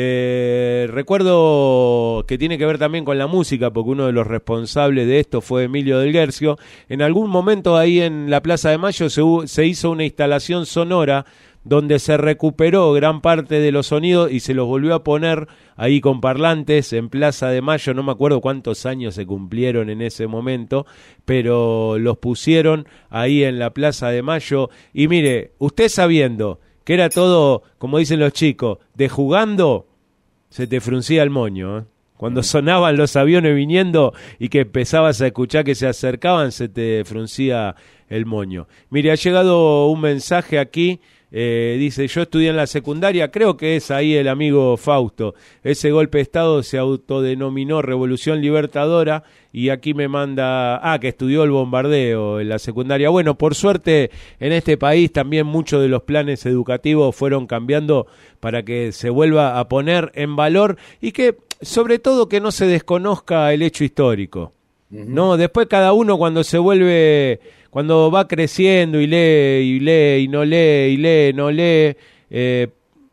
eh, recuerdo que tiene que ver también con la música, porque uno de los responsables de esto fue Emilio del Guercio. En algún momento ahí en la Plaza de Mayo se, se hizo una instalación sonora donde se recuperó gran parte de los sonidos y se los volvió a poner ahí con parlantes en Plaza de Mayo. No me acuerdo cuántos años se cumplieron en ese momento, pero los pusieron ahí en la Plaza de Mayo. Y mire, usted sabiendo que era todo, como dicen los chicos, de jugando, se te fruncía el moño, ¿eh? Cuando sonaban los aviones viniendo y que empezabas a escuchar que se acercaban, se te fruncía el moño. Mire, ha llegado un mensaje aquí. Eh, dice, yo estudié en la secundaria, creo que es ahí el amigo Fausto, ese golpe de Estado se autodenominó Revolución Libertadora, y aquí me manda, ah, que estudió el bombardeo en la secundaria. Bueno, por suerte en este país también muchos de los planes educativos fueron cambiando para que se vuelva a poner en valor y que, sobre todo, que no se desconozca el hecho histórico. Uh-huh. No, después cada uno cuando se vuelve, cuando va creciendo y lee y lee y no lee y lee, no lee, eh,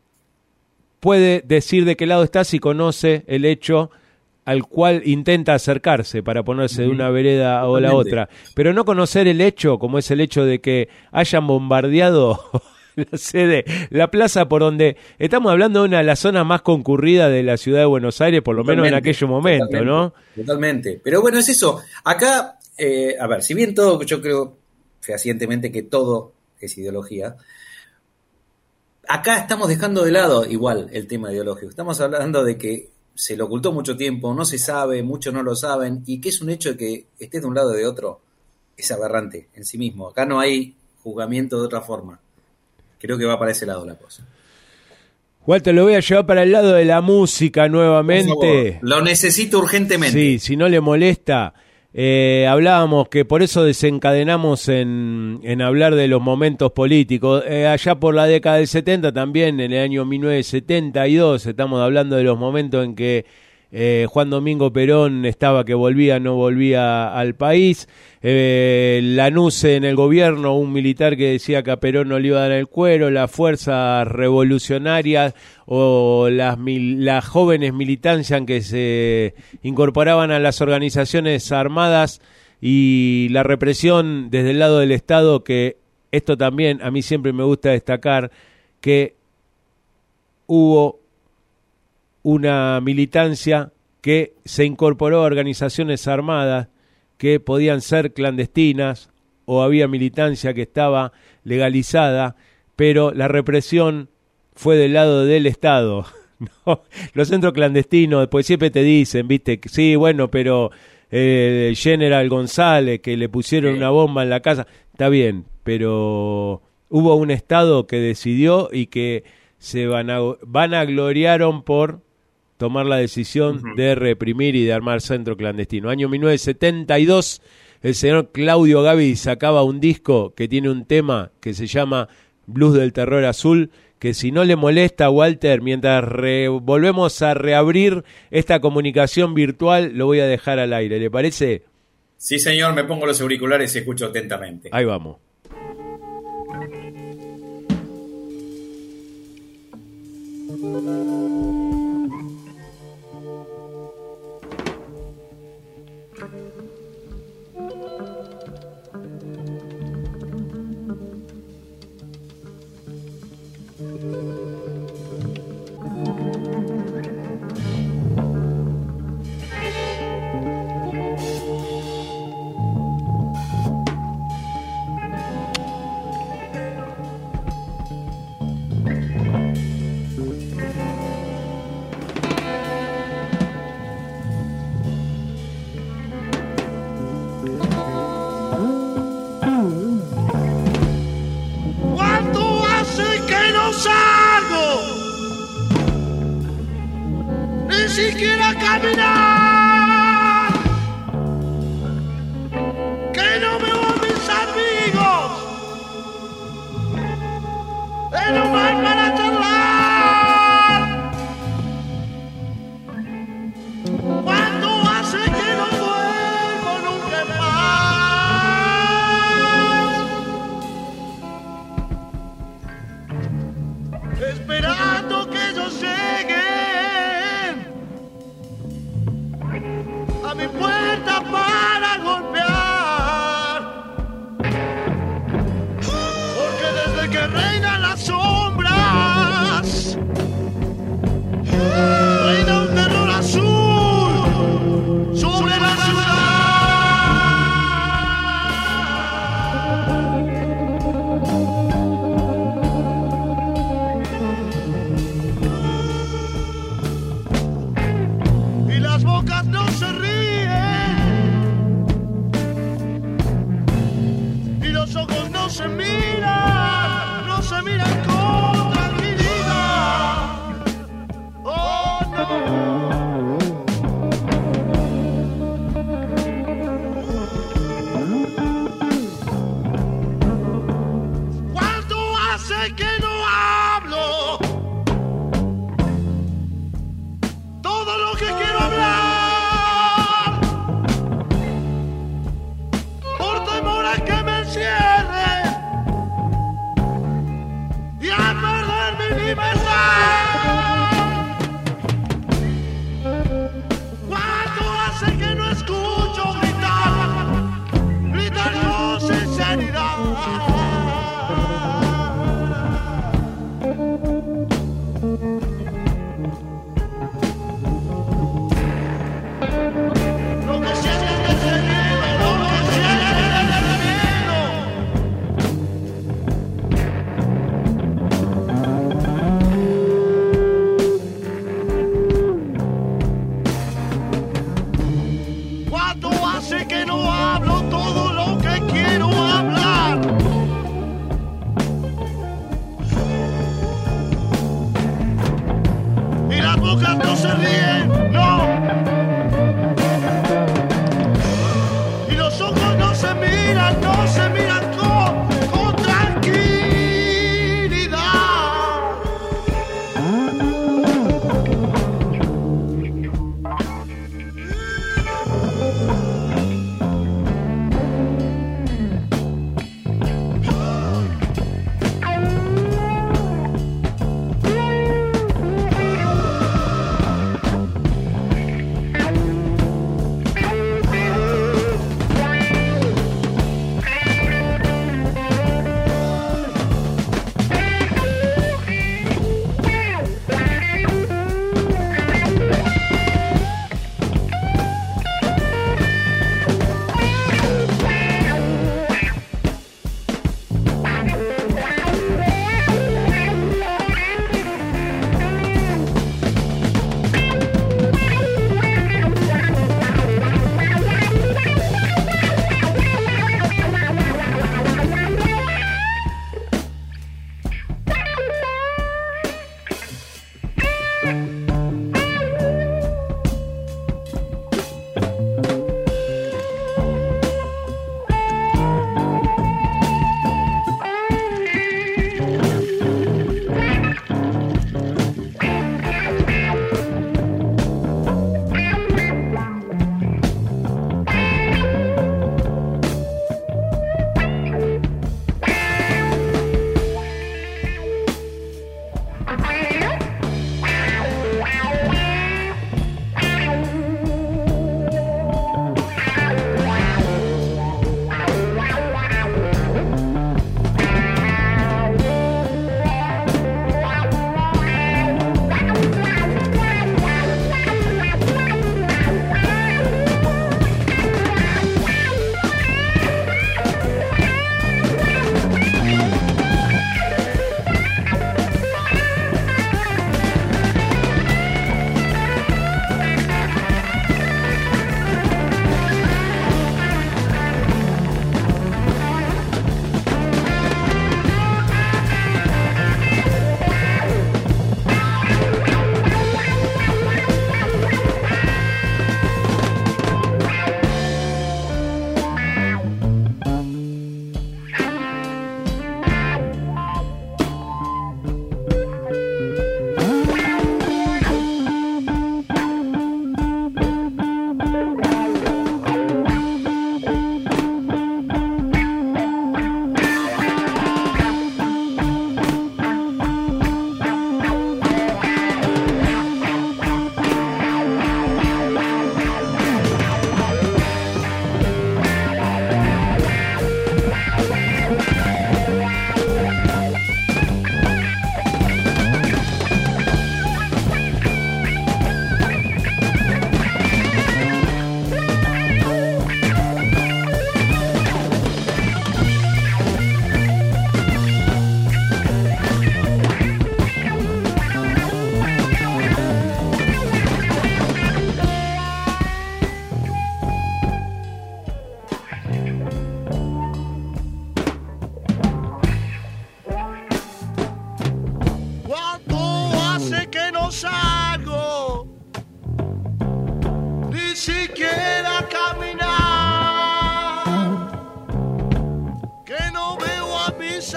puede decir de qué lado está si conoce el hecho al cual intenta acercarse para ponerse uh-huh. de una vereda o la otra. Pero no conocer el hecho, como es el hecho de que hayan bombardeado la sede, la plaza por donde estamos hablando de una de las zonas más concurridas de la ciudad de Buenos Aires, por lo totalmente, menos en aquel momento, totalmente, ¿no? Totalmente. Pero bueno, es eso. Acá, eh, a ver, si bien todo, yo creo fehacientemente que todo es ideología, acá estamos dejando de lado igual el tema ideológico. Estamos hablando de que se lo ocultó mucho tiempo, no se sabe, muchos no lo saben, y que es un hecho de que estés de un lado o de otro, es aberrante en sí mismo. Acá no hay juzgamiento de otra forma. Creo que va para ese lado la cosa. Walter, lo voy a llevar para el lado de la música nuevamente. Por favor, lo necesito urgentemente. Sí, si no le molesta. Eh, hablábamos que por eso desencadenamos en, en hablar de los momentos políticos. Eh, allá por la década del setenta, también en el año mil novecientos setenta y dos, estamos hablando de los momentos en que eh, Juan Domingo Perón estaba que volvía, no volvía al país. Eh, Lanuse en el gobierno, un militar que decía que a Perón no le iba a dar el cuero, las fuerzas revolucionarias o las, mil, las jóvenes militancias que se incorporaban a las organizaciones armadas y la represión desde el lado del Estado, que esto también a mí siempre me gusta destacar, que hubo una militancia que se incorporó a organizaciones armadas que podían ser clandestinas o había militancia que estaba legalizada, pero la represión fue del lado del Estado, ¿no? Los centros clandestinos, pues siempre te dicen, viste, sí, bueno, pero eh, el General González, que le pusieron sí. una bomba en la casa, está bien, pero hubo un Estado que decidió y que se van a, van a gloriaron por tomar la decisión uh-huh. de reprimir y de armar centro clandestino. Año mil novecientos setenta y dos, el señor Claudio Gabbi sacaba un disco que tiene un tema que se llama Blues del Terror Azul, que si no le molesta, Walter, mientras re- volvemos a reabrir esta comunicación virtual, lo voy a dejar al aire, ¿le parece? Sí, señor, me pongo los auriculares y escucho atentamente. Ahí vamos. Ni siquiera caminar, que no me voy mis amigos en un bar para charlar. ¿Cuánto hace que no vuelvo nunca más? Esperando que ellos lleguen a mi puerta para golpear, porque desde que reinan las sombras reina un terror azul sobre la ciudad, y las bocas no se ríen, y los ojos no se miran, no se miran con tranquilidad. Oh no. ¿Cuánto hace que no hablo? Todo lo que quiero hablar, por temor a que me encierre y a perder mi libertad. ¿Cuánto hace que no escucho gritar, gritar con sinceridad? Lo que sienten es el miedo, lo que sienten es el miedo. ¿Cuánto hace que no hablo todo lo que quiero hablar? Y las bocas no se ríen, no. Y los ojos no se miran, no se miran con, con tranquilidad.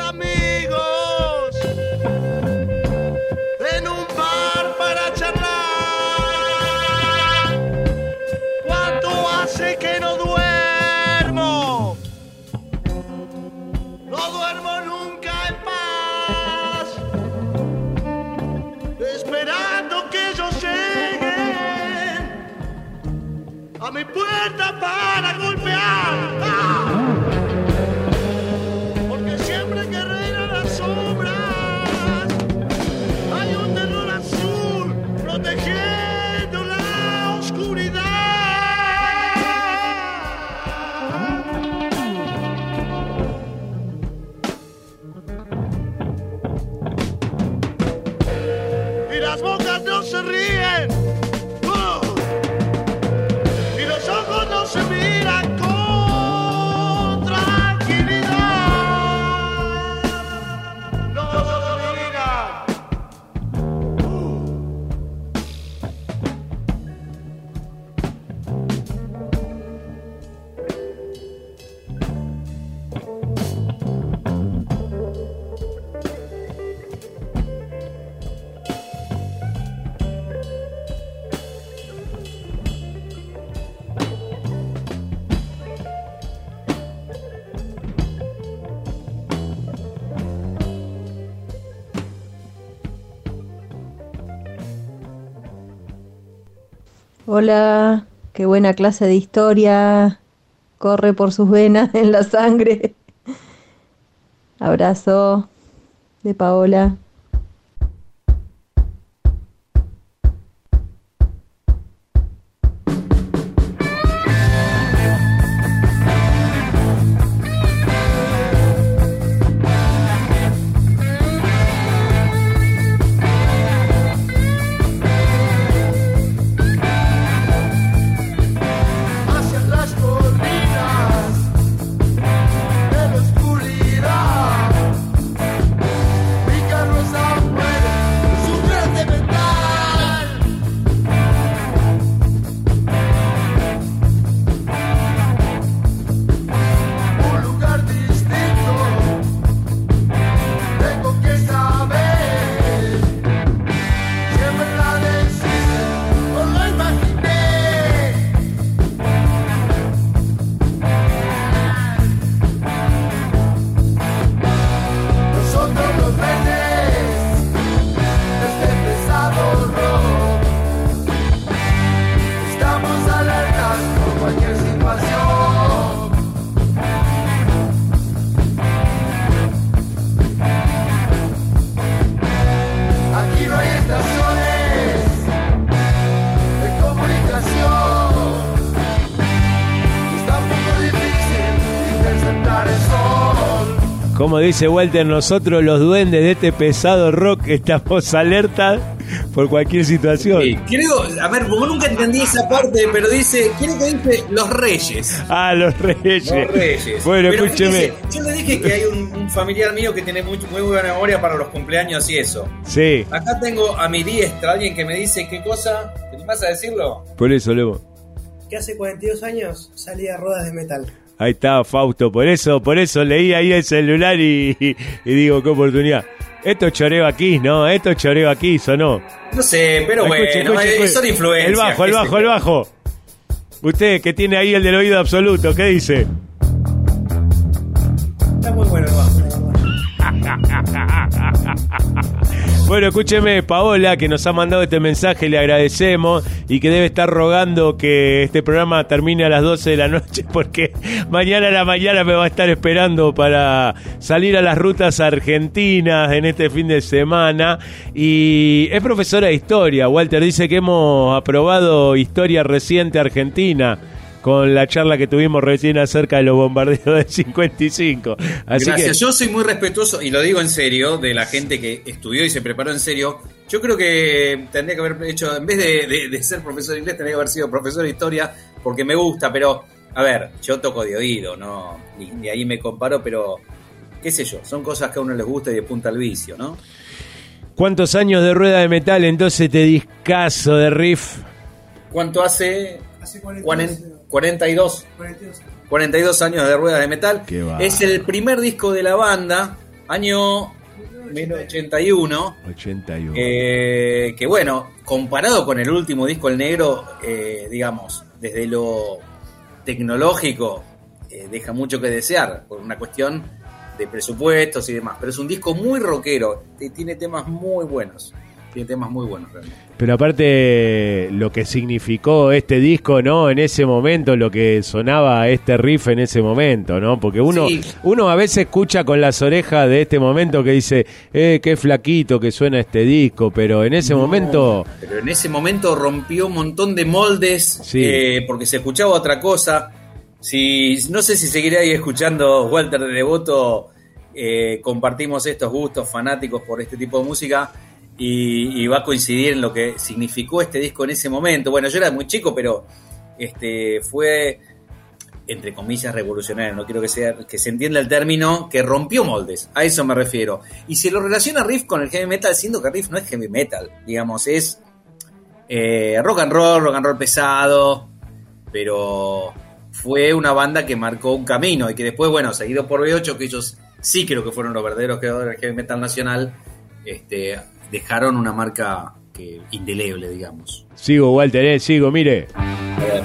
amigos en un bar para charlar. ¿Cuánto hace que no duermo? No duermo nunca en paz, esperando que ellos lleguen a mi puerta para golpear. ¡Ah! Porque siempre que reinan las sombras hay un terror azul protegiendo la oscuridad. Y las bocas no se ríen. ¡Oh! Y los ojos no se miran con tranquilidad. No se miran. Hola, qué buena clase de historia. Corre por sus venas en la sangre. Abrazo de Paola. Hacia las colinas de la oscuridad, mi carroza muere su grande metal. Un lugar distinto tengo que saber. Siempre la decisión no lo imaginé. Nosotros los verdes de este pesado rock estamos alertas por cualquier situación. Aquí no hay estaciones de comunicación. Está un poco difícil interceptar el sol. Como dice Walter, nosotros los duendes de este pesado rock estamos alertas por cualquier situación. Sí, creo, a ver, porque nunca entendí esa parte, pero dice, creo que dice los reyes. Ah, los reyes. Los reyes. Bueno, Pero escúcheme. fíjese, yo le dije que hay un, un familiar mío que tiene muy, muy buena memoria para los cumpleaños y eso. Sí, Acá tengo a mi diestra alguien que me dice qué cosa. ¿Te vas a decirlo? por eso, Levo. Que hace cuarenta y dos años salía Ruedas de Metal. Ahí está Fausto, por eso, por eso leí ahí el celular y, y, y digo, qué oportunidad. Esto choreo aquí, ¿no? Esto choreo aquí, ¿o no? No sé, pero Escuche, bueno, escuche, eh, escuche. son influencias. El bajo, el qué sé bajo, el yo. bajo. Usted que tiene ahí el del oído absoluto, ¿qué dice? Está muy bueno el bajo, la verdad. Bueno, escúcheme, Paola, que nos ha mandado este mensaje, le agradecemos y que debe estar rogando que este programa termine a las doce de la noche porque mañana a la mañana me va a estar esperando para salir a las rutas argentinas en este fin de semana. Y es profesora de historia. Walter dice que hemos aprobado historia reciente argentina con la charla que tuvimos recién acerca de los bombardeos del cincuenta y cinco. Así Gracias, que... yo soy muy respetuoso, y lo digo en serio, de la gente que estudió y se preparó en serio. Yo creo que tendría que haber hecho, en vez de, de, de ser profesor de inglés, tendría que haber sido profesor de historia, porque me gusta, pero, a ver, yo toco de oído, ¿no? Y de ahí me comparo, pero, qué sé yo, son cosas que a uno les gusta y de punta al vicio, ¿no? ¿Cuántos años de rueda de metal entonces te discazo de riff? ¿Cuánto hace? Hace cuarenta y dos. cuarenta y dos. cuarenta y dos. cuarenta y dos años de ruedas de metal. Qué va. Es el primer disco de la banda Año ochenta y uno. ochenta y uno. Eh, que bueno, comparado con el último disco, El Negro, eh, digamos, desde lo tecnológico, eh, deja mucho que desear, por una cuestión de presupuestos y demás. Pero es un disco muy rockero, tiene temas muy buenos. Tiene temas muy buenos realmente. Pero aparte lo que significó este disco, ¿no? En ese momento, lo que sonaba este riff en ese momento, ¿no? Porque uno, sí. uno a veces escucha con las orejas de este momento que dice, eh, qué flaquito que suena este disco, pero en ese no, momento... Pero en ese momento rompió un montón de moldes, sí. eh, porque se escuchaba otra cosa. Si, no sé si seguiréis escuchando Walter de Devoto, eh, compartimos estos gustos fanáticos por este tipo de música. Y, y va a coincidir en lo que significó este disco en ese momento. Bueno, yo era muy chico, pero este fue, entre comillas, revolucionario. No quiero que sea que se entienda el término, que rompió moldes. A eso me refiero. Y se lo relaciona Riff con el heavy metal, siendo que Riff no es heavy metal. Digamos, es eh, rock and roll, rock and roll pesado. Pero fue una banda que marcó un camino. Y que después, bueno, seguido por B ocho, que ellos sí creo que fueron los verdaderos creadores del heavy metal nacional, este... dejaron una marca que, indeleble, digamos. Sigo, Walter, eh, sigo, mire. A ver.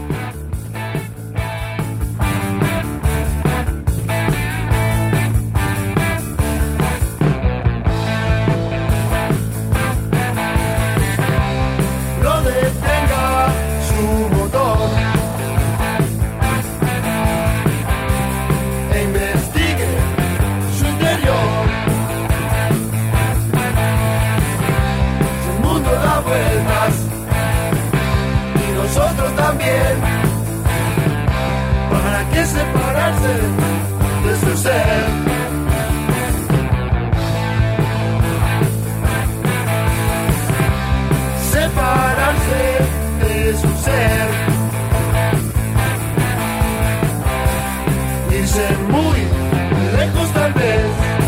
No detenga su motor e investigue su interior. Da vueltas y nosotros también. ¿Para qué separarse de su ser? Separarse de su ser. Irse muy lejos tal vez.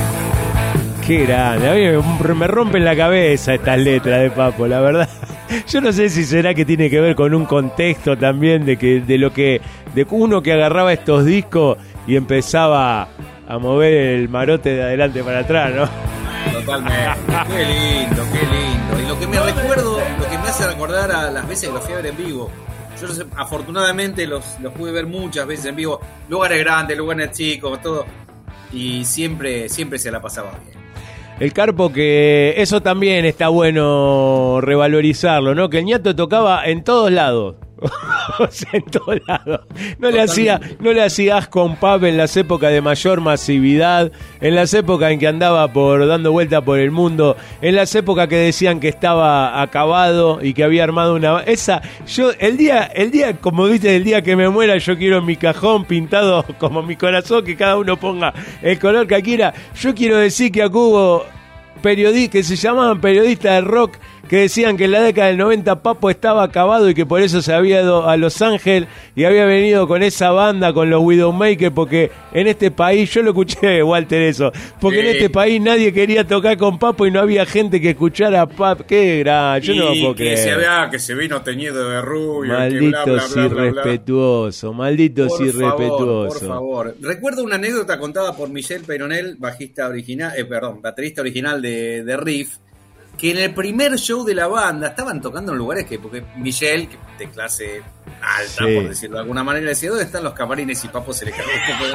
Qué grande, a mí me rompen la cabeza estas letras de Papo, la verdad. Yo no sé si será que tiene que ver con un contexto también de que de lo que de uno que agarraba estos discos y empezaba a mover el marote de adelante para atrás, ¿no? Totalmente. Qué lindo, qué lindo. Y lo que me recuerdo, lo que me hace recordar a las veces que los fui a ver en vivo. Yo no sé, afortunadamente los, los pude ver muchas veces en vivo, lugares grandes, lugares chicos, todo. Y siempre, siempre se la pasaba bien. El Carpo, que eso también está bueno revalorizarlo, ¿no? Que el ñato tocaba en todos lados. O sea, en todos lados. No le hacía, no le hacía asco a un pub en las épocas de mayor masividad, en las épocas en que andaba por dando vuelta por el mundo, en las épocas que decían que estaba acabado y que había armado una esa yo el día el día como viste el día que me muera yo quiero en mi cajón pintado como mi corazón, que cada uno ponga el color que quiera. Yo quiero decir que acá hubo periodistas que se llamaban periodistas de rock que decían que en la década del noventa Papo estaba acabado y que por eso se había ido a Los Ángeles y había venido con esa banda, con los Widowmaker, porque en este país, yo lo escuché, Walter, eso, porque sí. En este país nadie quería tocar con Papo y no había gente que escuchara a Papo. Qué gran, yo y no lo puedo que creer. Se vea que se vino teñido de rubio. Malditos irrespetuosos, malditos irrespetuosos. Por favor, recuerdo una anécdota contada por Michel Peyronel, bajista original, eh, perdón, baterista original de, de Riff, que en el primer show de la banda estaban tocando en lugares que, porque Michelle, de clase alta, sí, por decirlo de alguna manera, decía, ¿dónde están los camarines? Y Papo se le cagó un poco de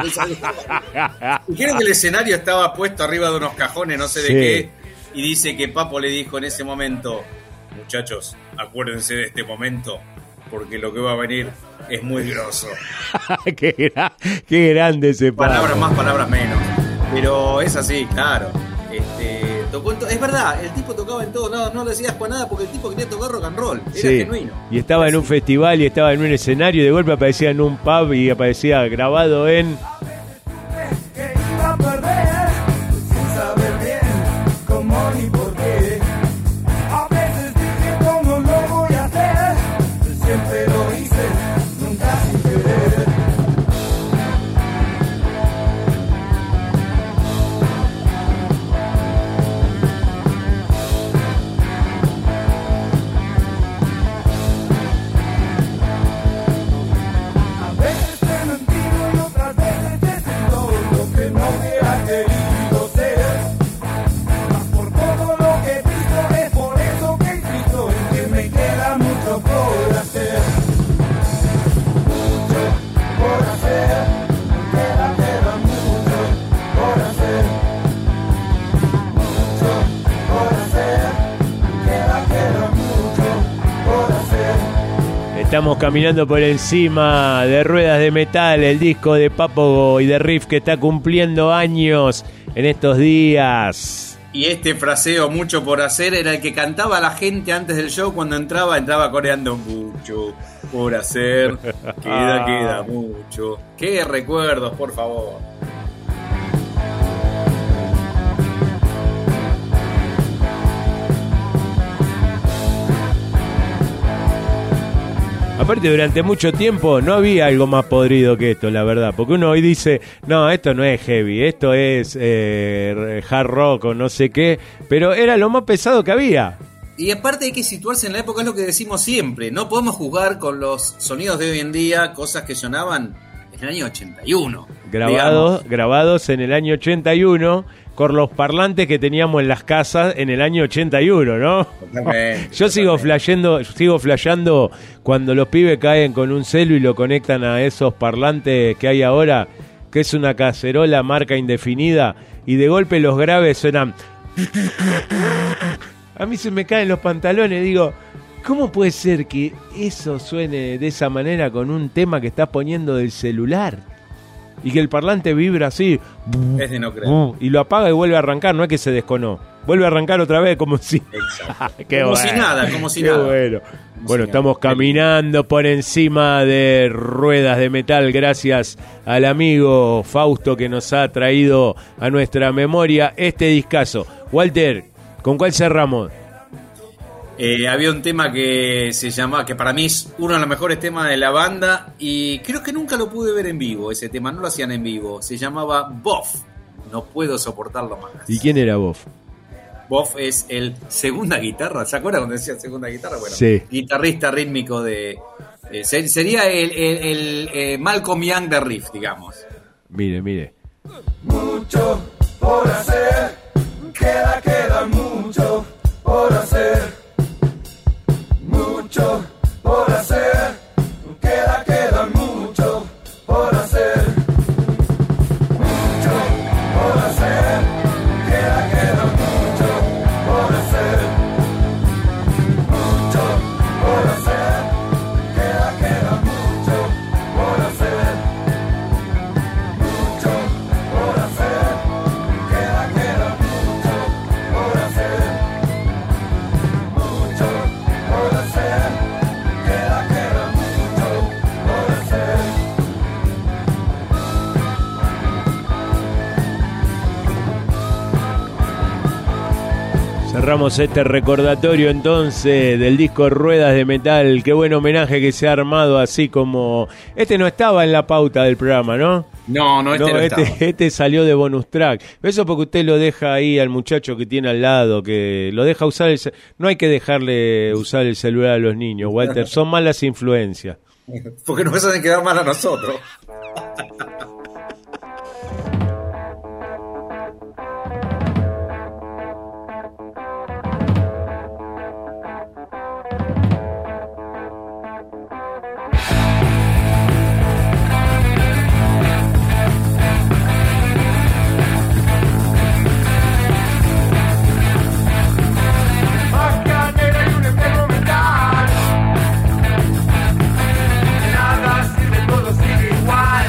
risa. Y creo que el escenario estaba puesto arriba de unos cajones, no sé de sí. qué, y dice que Papo le dijo en ese momento, muchachos, acuérdense de este momento, porque lo que va a venir es muy grosso. qué, gra- qué grande ese Papo. Palabras más, palabras menos. Pero es así, claro. Este, tocó en to- es verdad, el tipo tocaba en todos lados, no le hacía asco a nada porque el tipo quería tocar rock and roll, era sí. genuino. Y estaba era en un así. festival y estaba en un escenario y de golpe aparecía en un pub y aparecía grabado en... Que iba a perder sin saber bien cómo ni por qué. A veces dije cómo lo voy a hacer, siempre lo hice, nunca sin querer. A veces te he mentido y otras veces te estamos caminando por encima de Ruedas de Metal, el disco de Papo y de Riff que está cumpliendo años en estos días. Y este fraseo, mucho por hacer, era el que cantaba la gente antes del show. Cuando entraba, entraba coreando mucho por hacer. Queda, queda mucho. Qué recuerdos, por favor. Aparte, durante mucho tiempo no había algo más podrido que esto, la verdad. Porque uno hoy dice, no, esto no es heavy, esto es eh, hard rock o no sé qué. Pero era lo más pesado que había. Y aparte hay que situarse en la época, es lo que decimos siempre. No podemos jugar con los sonidos de hoy en día, cosas que sonaban en el año ochenta y uno. Grabados, grabados en el año ochenta y uno, con los parlantes que teníamos en las casas en el año ochenta y uno, ¿no? Totalmente, Yo sigo flasheando, sigo flasheando cuando los pibes caen con un celu y lo conectan a esos parlantes que hay ahora, que es una cacerola marca indefinida, y de golpe los graves suenan... A mí se me caen los pantalones, digo, ¿cómo puede ser que eso suene de esa manera con un tema que estás poniendo del celular? Y que el parlante vibra así. Es de no creer. Y lo apaga y vuelve a arrancar, no es que se desconó. Vuelve a arrancar otra vez como si... Qué como bueno. si nada, como si Qué nada. Bueno, como bueno si estamos nada. caminando por encima de Ruedas de Metal gracias al amigo Fausto que nos ha traído a nuestra memoria este discazo. Walter, ¿con cuál cerramos? Eh, había un tema que se llamaba, que para mí es uno de los mejores temas de la banda, y creo que nunca lo pude ver en vivo, ese tema, no lo hacían en vivo. Se llamaba Boff, no puedo soportarlo más. ¿Y quién era Boff? Boff es el segunda guitarra, ¿se acuerdan cuando decía segunda guitarra? Bueno, sí. Guitarrista rítmico de... Eh, sería el, el, el eh, Malcolm Young de Riff, digamos. Mire, mire. Mucho por hacer, queda, queda mucho por hacer. Mucho por hacer, queda, queda mucho por hacer. Mucho por hacer, queda, queda mucho por hacer. Mucho por hacer, queda, queda mucho por hacer. Mucho por hacer, queda, queda mucho por hacer. Mucho por hacer, queda, queda mucho por hacer. Cerramos este recordatorio entonces del disco Ruedas de Metal. Qué buen homenaje que se ha armado, así como... Este no estaba en la pauta del programa, ¿no? No, no, este no, no este, estaba. este salió de bonus track. Eso porque usted lo deja ahí al muchacho que tiene al lado, que lo deja usar el... No hay que dejarle usar el celular a los niños, Walter. Son malas influencias. Porque nos hacen quedar mal a nosotros. Magia negra y un enfermo mental. Nada sirve, todo sigue igual.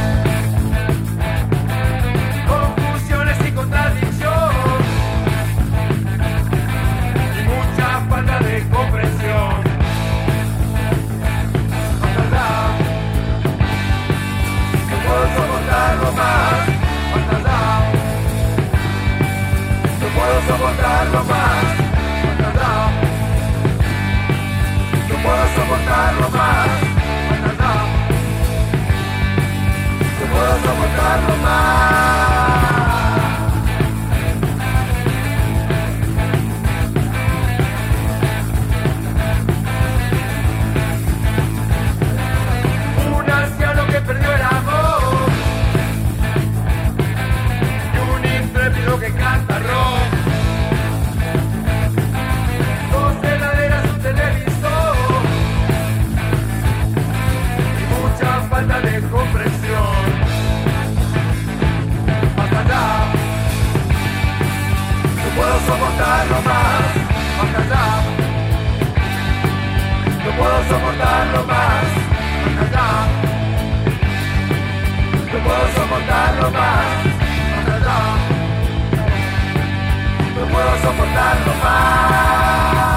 Confusiones y contradicción. Y mucha falta de comprensión. Falta no puedo soportarlo más. Falta no puedo soportarlo más. No puedo soportarlo más. No puedo soportarlo más. Un anciano que perdió el amor y un intrépido que canta rock. Dos heladeras, un televisor soportarlo más.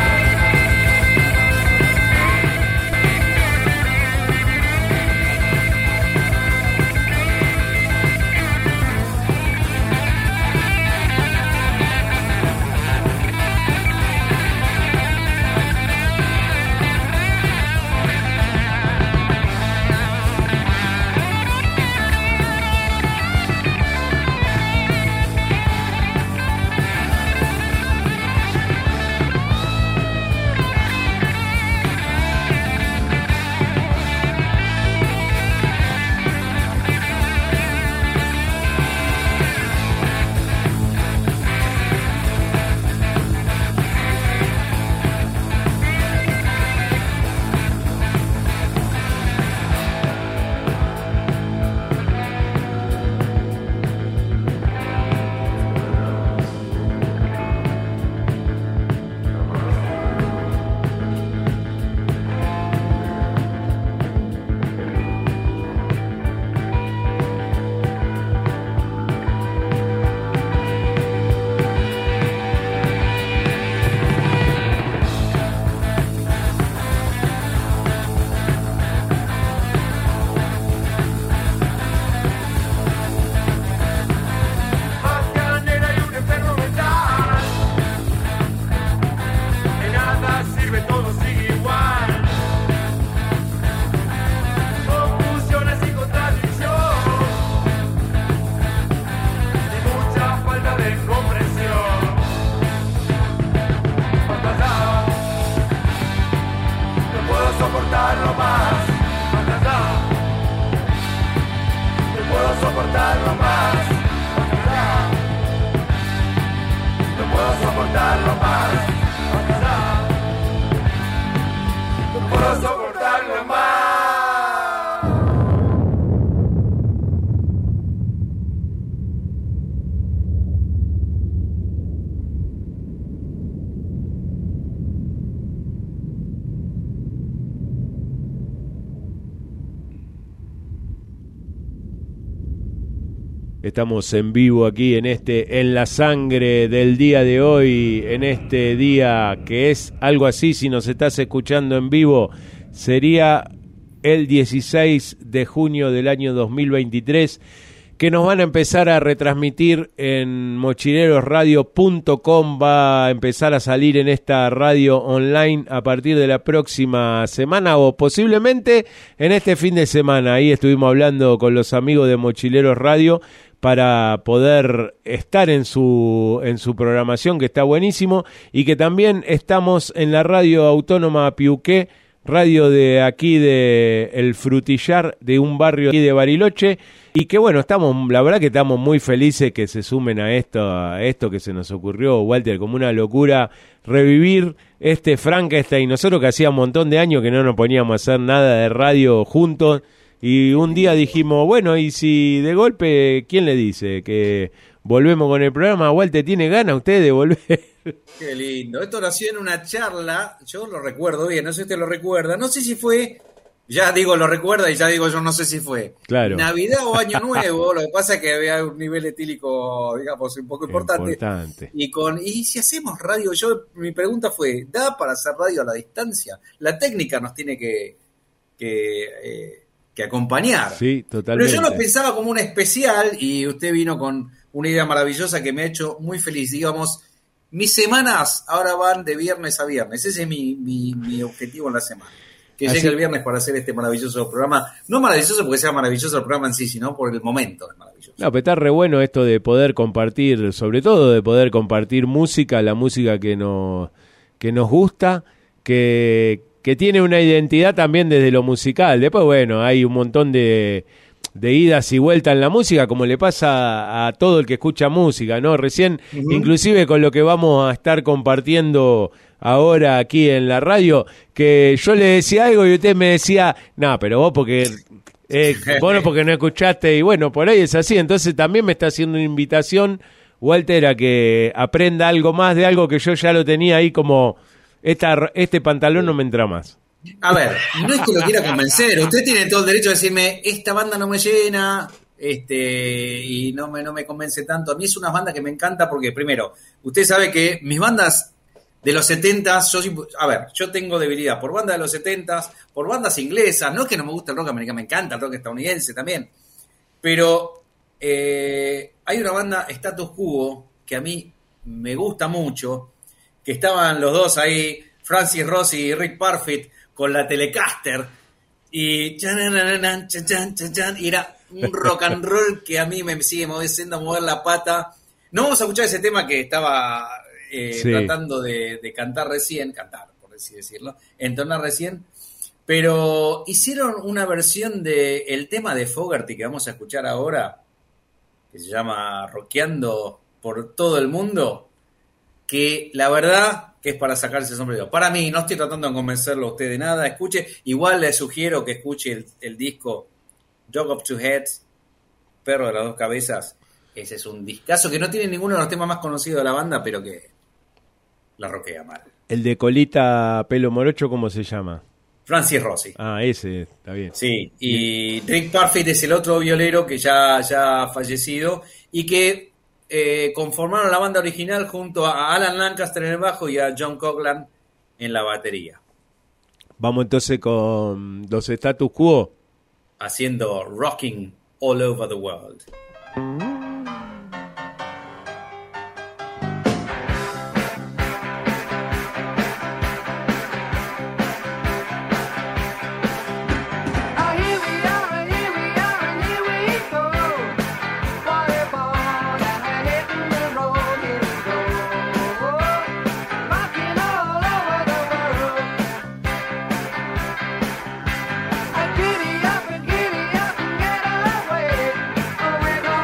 Soportarlo más, más allá. No puedo soportarlo más, más allá. No puedo soportarlo más, más allá. No puedo soportarlo más. Estamos en vivo aquí en este En la Sangre del día de hoy, en este día que es algo así, si nos estás escuchando en vivo, sería el dieciséis de junio del año dos mil veintitrés, que nos van a empezar a retransmitir en mochileros radio punto com, va a empezar a salir en esta radio online a partir de la próxima semana o posiblemente en este fin de semana. Ahí estuvimos hablando con los amigos de Mochileros Radio para poder estar en su en su programación, que está buenísimo, y que también estamos en la radio autónoma Piuqué, radio de aquí de El Frutillar, de un barrio aquí de Bariloche, y que bueno, estamos, la verdad que estamos muy felices que se sumen a esto, a esto que se nos ocurrió, Walter, como una locura, revivir este Frankenstein. Nosotros que hacía un montón de años que no nos poníamos a hacer nada de radio juntos, y un día dijimos, bueno, y si de golpe, ¿quién le dice que volvemos con el programa? Walter, ¿tiene ganas usted de volver? Qué lindo. Esto nació en una charla, yo lo recuerdo bien, no sé si usted lo recuerda, no sé si fue, ya digo lo recuerda y ya digo yo no sé si fue claro. Navidad o Año Nuevo, lo que pasa es que había un nivel etílico, digamos, un poco importante. importante. Y con y si hacemos radio, yo mi pregunta fue, ¿da para hacer radio a la distancia? La técnica nos tiene que, que eh, que acompañar. Sí, totalmente. Pero yo lo pensaba como un especial y usted vino con una idea maravillosa que me ha hecho muy feliz. Digamos, mis semanas ahora van de viernes a viernes. Ese es mi, mi, mi objetivo en la semana. Que Así. llegue el viernes para hacer este maravilloso programa. No maravilloso porque sea maravilloso el programa en sí, sino por el momento es maravilloso. No, pero está re bueno esto de poder compartir, sobre todo de poder compartir música, la música que nos, que nos gusta, que... que tiene una identidad también desde lo musical. Después, bueno, hay un montón de, de idas y vueltas en la música, como le pasa a todo el que escucha música, ¿no? Recién, uh-huh. inclusive con lo que vamos a estar compartiendo ahora aquí en la radio, que yo le decía algo y usted me decía, no, pero vos porque... Eh, vos no porque no escuchaste, y bueno, por ahí es así. Entonces también me está haciendo una invitación, Walter, a que aprenda algo más de algo que yo ya lo tenía ahí como... Esta, este pantalón no me entra más. A ver, no es que lo quiera convencer. Usted tiene todo el derecho a decirme, esta banda no me llena, este, y no me, no me convence tanto. A mí es una banda que me encanta porque, primero, usted sabe que mis bandas de los setentas, yo, a ver, yo tengo debilidad por bandas de los setentas, por bandas inglesas, no es que no me gusta el rock americano, me encanta el rock estadounidense también, pero eh, hay una banda, Status Quo, que a mí me gusta mucho, que estaban los dos ahí, Francis Rossi y Rick Parfitt, con la Telecaster, y, y era un rock and roll que a mí me sigue moviendo a mover la pata. No vamos a escuchar ese tema que estaba eh, Sí. tratando de, de cantar recién, cantar, por así decirlo, entonar recién, pero hicieron una versión del el tema de Fogerty que vamos a escuchar ahora, que se llama Rockeando por todo el mundo, que la verdad que es para sacarse el sombrero. Para mí, no estoy tratando de convencerlo a usted de nada, escuche, igual le sugiero que escuche el, el disco Dog of Two Heads, Perro de las Dos Cabezas. Ese es un discazo que no tiene ninguno de los temas más conocidos de la banda, pero que la roquea mal. El de colita pelo morocho, ¿cómo se llama? Francis Rossi. Ah, ese, está bien. Sí, y Rick Parfitt es el otro violero que ya, ya ha fallecido y que eh, conformaron la banda original junto a Alan Lancaster en el bajo y a John Coghlan en la batería, Vamos entonces con los Status Quo. haciendo Rocking All Over the World. Giddy up and giddy up and get away. Oh, we're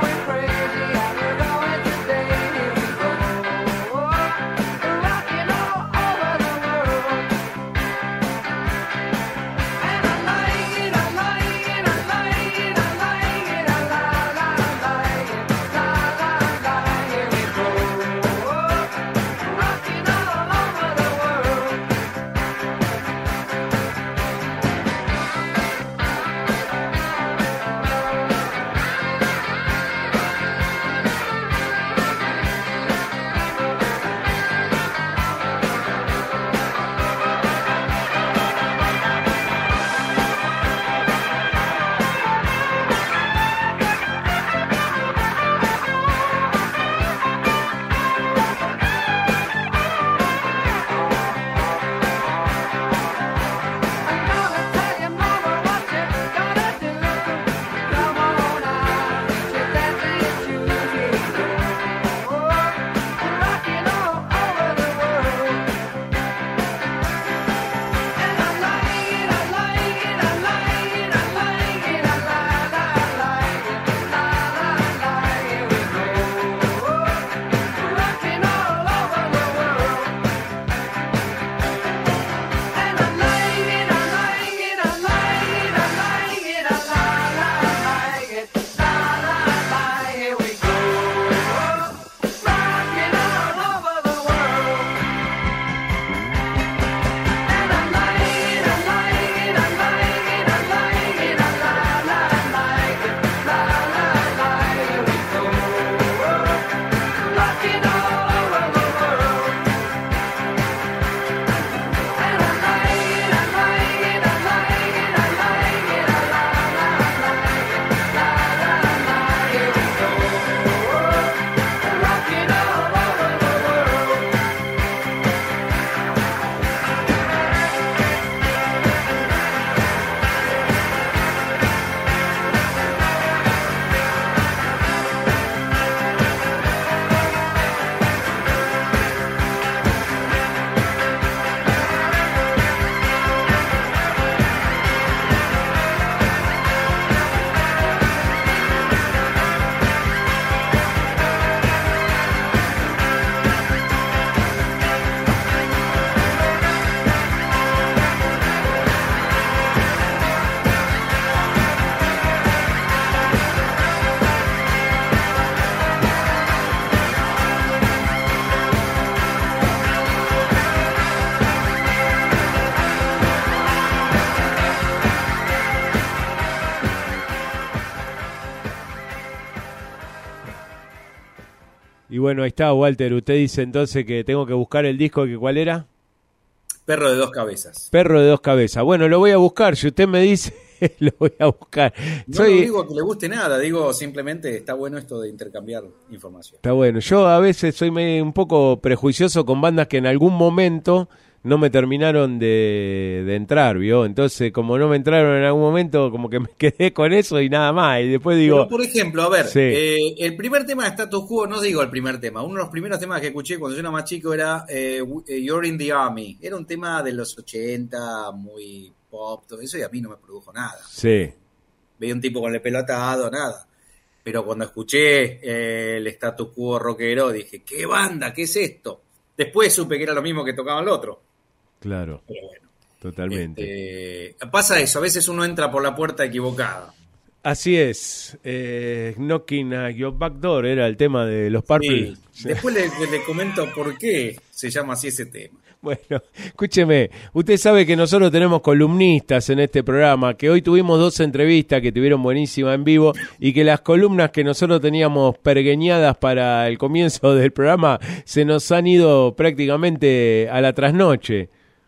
Y bueno, ahí está, Walter. Usted dice entonces que tengo que buscar el disco, que ¿cuál era? Perro de dos cabezas. Perro de dos cabezas. Bueno, lo voy a buscar. Si usted me dice, lo voy a buscar. No Soy... no digo que le guste nada, digo simplemente está bueno esto de intercambiar información. Está bueno. Yo a veces soy medio, un poco prejuicioso con bandas que en algún momento no me terminaron de, de entrar, ¿vio? Entonces, como no me entraron en algún momento, como que me quedé con eso y nada más. Y después digo... Pero, por ejemplo, a ver, sí. eh, el primer tema de Status Quo, no digo el primer tema, uno de los primeros temas que escuché cuando yo era más chico era eh, You're in the Army. Era un tema de los ochenta, muy pop, todo eso, y a mí no me produjo nada. Sí. Veía un tipo con el pelo atado, nada. Pero cuando escuché eh, el Status Quo rockero, dije, ¿qué banda? ¿Qué es esto? Después supe que era lo mismo que tocaba el otro. Claro, pero bueno, totalmente. Este, pasa eso, a veces uno entra por la puerta equivocada. Así es, eh, Knocking at Your Back Door era el tema de los Purple. Sí. Después le, le comento por qué se llama así ese tema. Bueno, escúcheme, usted sabe que nosotros tenemos columnistas en este programa, que hoy tuvimos dos entrevistas que tuvieron buenísima en vivo y que las columnas que nosotros teníamos pergeñadas para el comienzo del programa se nos han ido prácticamente a la trasnoche.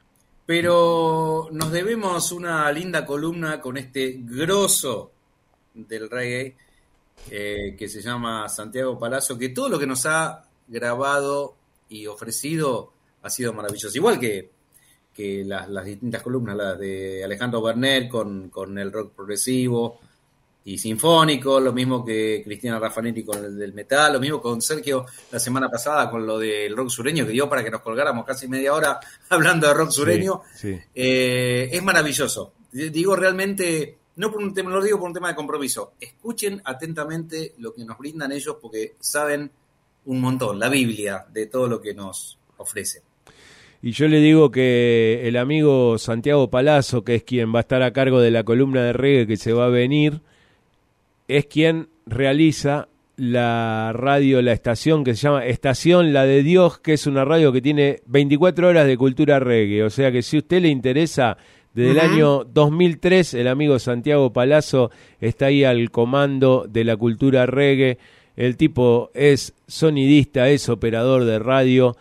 Pero nos debemos una linda columna con este grosso del reggae eh, que se llama Santiago Palazzo, que todo lo que nos ha grabado y ofrecido ha sido maravilloso. Igual que, que las, las distintas columnas, las de Alejandro Berner con, con el rock progresivo y sinfónico, lo mismo que Cristina Raffanetti con el del metal, lo mismo con Sergio la semana pasada con lo del rock sureño, que dio para que nos colgáramos casi media hora hablando de rock sureño. Sí, sí. Eh, es maravilloso. Digo realmente, no, por un tema, no lo digo por un tema de compromiso, escuchen atentamente lo que nos brindan ellos porque saben un montón, la Biblia de todo lo que nos ofrecen. Y yo le digo que el amigo Santiago Palazzo, que es quien va a estar a cargo de la columna de reggae que se va a venir, es quien realiza la radio, la estación que se llama Estación La de Dios, que es una radio que tiene veinticuatro horas de cultura reggae. O sea que si a usted le interesa, desde uh-huh. el año dos mil tres, el amigo Santiago Palazzo está ahí al comando de la cultura reggae. El tipo es sonidista, es operador de radio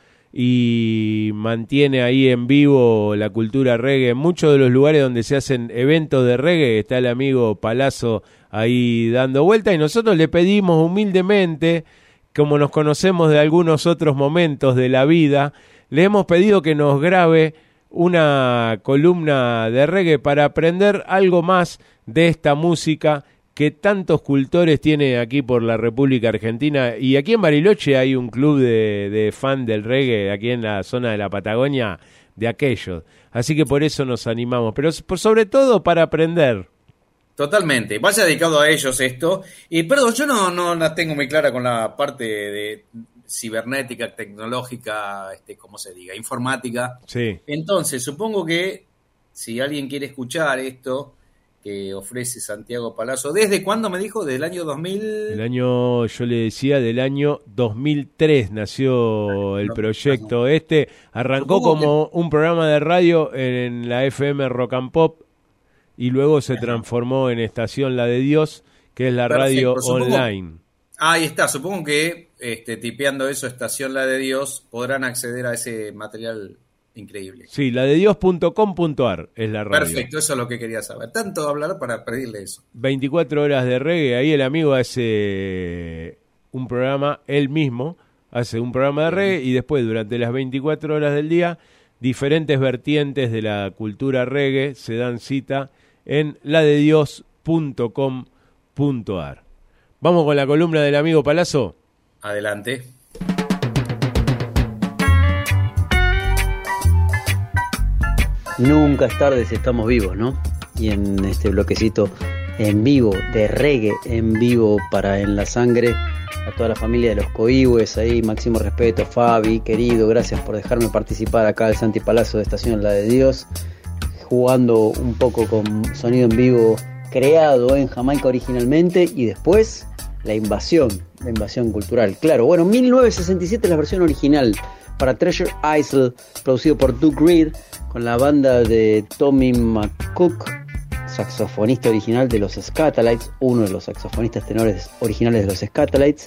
y mantiene ahí en vivo la cultura reggae. En muchos de los lugares donde se hacen eventos de reggae está el amigo Palazzo ahí dando vuelta y nosotros le pedimos humildemente, como nos conocemos de algunos otros momentos de la vida, le hemos pedido que nos grabe una columna de reggae para aprender algo más de esta música que tantos cultores tiene aquí por la República Argentina. Y aquí en Bariloche hay un club de, de fan del reggae, aquí en la zona de la Patagonia, de aquellos. Así que por eso nos animamos, pero por sobre todo para aprender. Totalmente, vaya dedicado a ellos esto. Y perdón, yo no, no la tengo muy clara con la parte de cibernética, tecnológica, este, como se diga, informática. Sí. Entonces, supongo que si alguien quiere escuchar esto que ofrece Santiago Palazzo, ¿desde cuándo me dijo? ¿Del año dos mil? El año, yo le decía, del año dos mil tres nació el proyecto no. este. Arrancó supongo como que... un programa de radio en la F M Rock and Pop y luego se transformó en Estación La de Dios, que es la Perfecto. radio supongo... online. Ahí está, supongo que este, tipeando eso, Estación La de Dios, podrán acceder a ese material increíble. Sí, la de dios punto com punto a r es la radio. Perfecto, eso es lo que quería saber. Tanto hablar para pedirle eso. veinticuatro horas de reggae, ahí el amigo hace un programa, él mismo hace un programa de reggae y después durante las veinticuatro horas del día, diferentes vertientes de la cultura reggae se dan cita en la de dios punto com punto a r. ¿Vamos con la columna del amigo Palazzo? Adelante. Nunca es tarde si estamos vivos, ¿no? Y en este bloquecito en vivo, de reggae en vivo para En la Sangre, a toda la familia de los Coihues, ahí máximo respeto, Fabi, querido, gracias por dejarme participar acá al Santi Palazzo de Estación La de Dios, jugando un poco con sonido en vivo creado en Jamaica originalmente y después la invasión, la invasión cultural. Claro, bueno, mil novecientos sesenta y siete la versión original para Treasure Isle, producido por Duke Reed, con la banda de Tommy McCook, saxofonista original de los Skatalites, uno de los saxofonistas tenores originales de los Skatalites,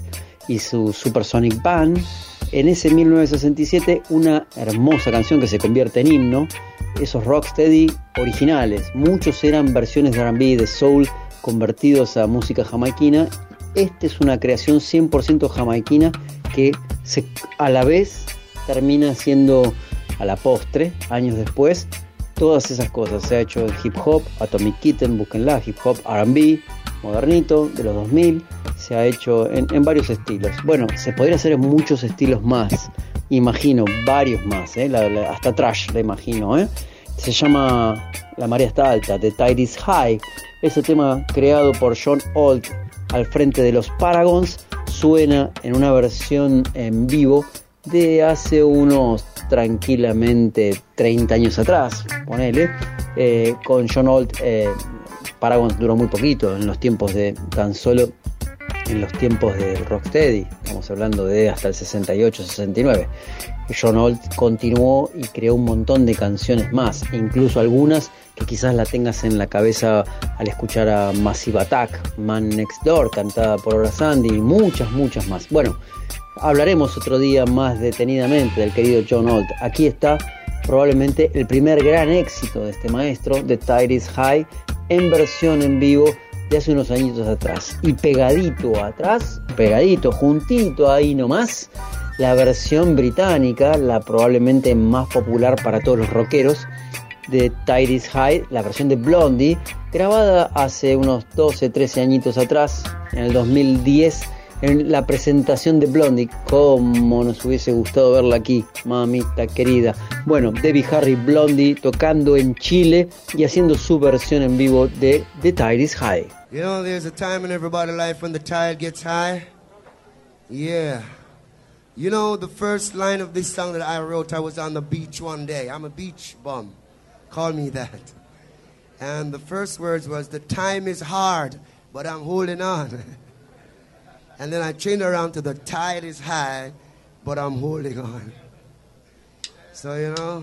y su Supersonic Band. En ese mil novecientos sesenta y siete, una hermosa canción que se convierte en himno, esos Rocksteady originales. Muchos eran versiones de R and B, de soul, convertidos a música jamaiquina. Esta es una creación cien por ciento jamaiquina que se, a la vez termina siendo, a la postre, años después, todas esas cosas. Se ha hecho en hip hop, Atomic Kitten, búsquenla, hip hop, R and B, modernito, de los dos mil, se ha hecho en, en varios estilos. Bueno, se podría hacer en muchos estilos más, imagino, varios más, ¿eh? la, la, hasta trash la imagino, ¿eh? Se llama La marea está alta, The Tide is High. Ese tema creado por John Holt al frente de los Paragons suena en una versión en vivo de hace unos tranquilamente treinta años atrás, ponele, eh, con John Holt. eh, Paragons duró muy poquito, en los tiempos de, tan solo en los tiempos de Rocksteady, estamos hablando de hasta el sesenta y ocho, sesenta y nueve. John Holt continuó y creó un montón de canciones más, incluso algunas que quizás la tengas en la cabeza al escuchar a Massive Attack, Man Next Door, cantada por Ora Sandy, y muchas, muchas más. Bueno, hablaremos otro día más detenidamente del querido John Holt. Aquí está probablemente el primer gran éxito de este maestro, The Tide is High, en versión en vivo de hace unos añitos atrás. Y pegadito atrás, pegadito, juntito ahí nomás, la versión británica, la probablemente más popular para todos los rockeros, de Tide is High, la versión de Blondie, grabada hace unos doce, trece añitos atrás, en el dos mil diez, en la presentación de Blondie. Cómo nos hubiese gustado verla aquí, mamita querida. Bueno, Debbie Harry, Blondie, tocando en Chile y haciendo su versión en vivo de The Tide is High. You know, there's a time in everybody's life when the tide gets high. Yeah. You know, the first line of this song that I wrote, I was on the beach one day. I'm a beach bum. Call me that. And the first words was, the time is hard, but I'm holding on. And then I changed around to, the tide is high, but I'm holding on. So, you know.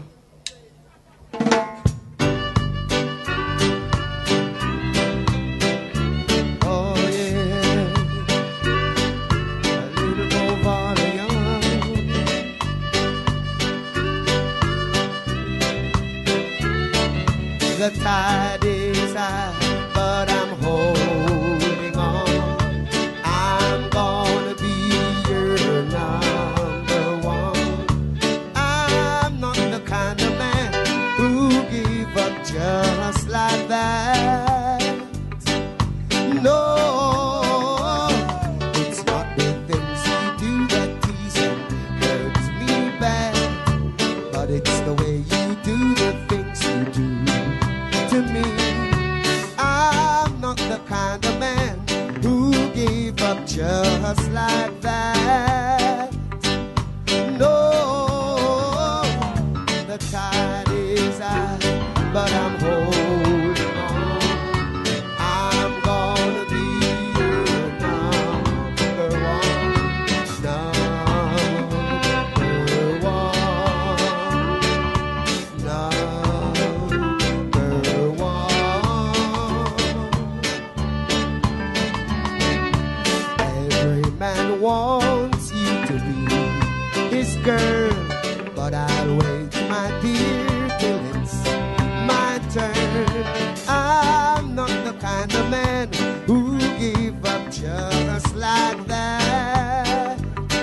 Oh, yeah. A little over the young. The tide is high, but I'm holding on. I'm gonna be your number one. I'm not the kind of man who give up just like that. No, it's not the things you do that tease and hurts me bad, but it's the way you do the things you do to me. I'm not the kind of man who gave up just like that. No, the tide is high, but I'm holding on. I'm gonna be your number one, number one, number one. Every man wants you to be his girl, but I'll wait, my dear, till it's my turn. I'm not the kind of man who give up just like that.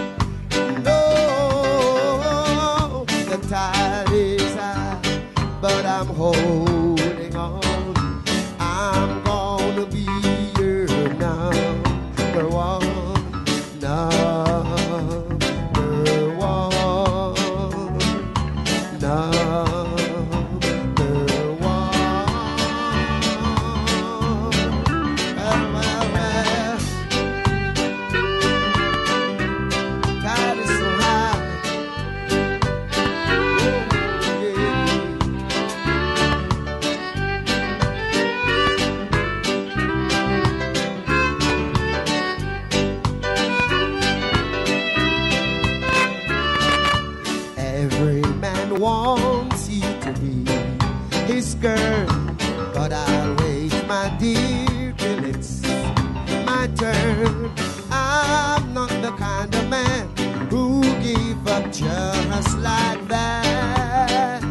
No, the tide is high, but I'm holding on. I'm gonna be your number one, number one, number kind of man who give up just like that.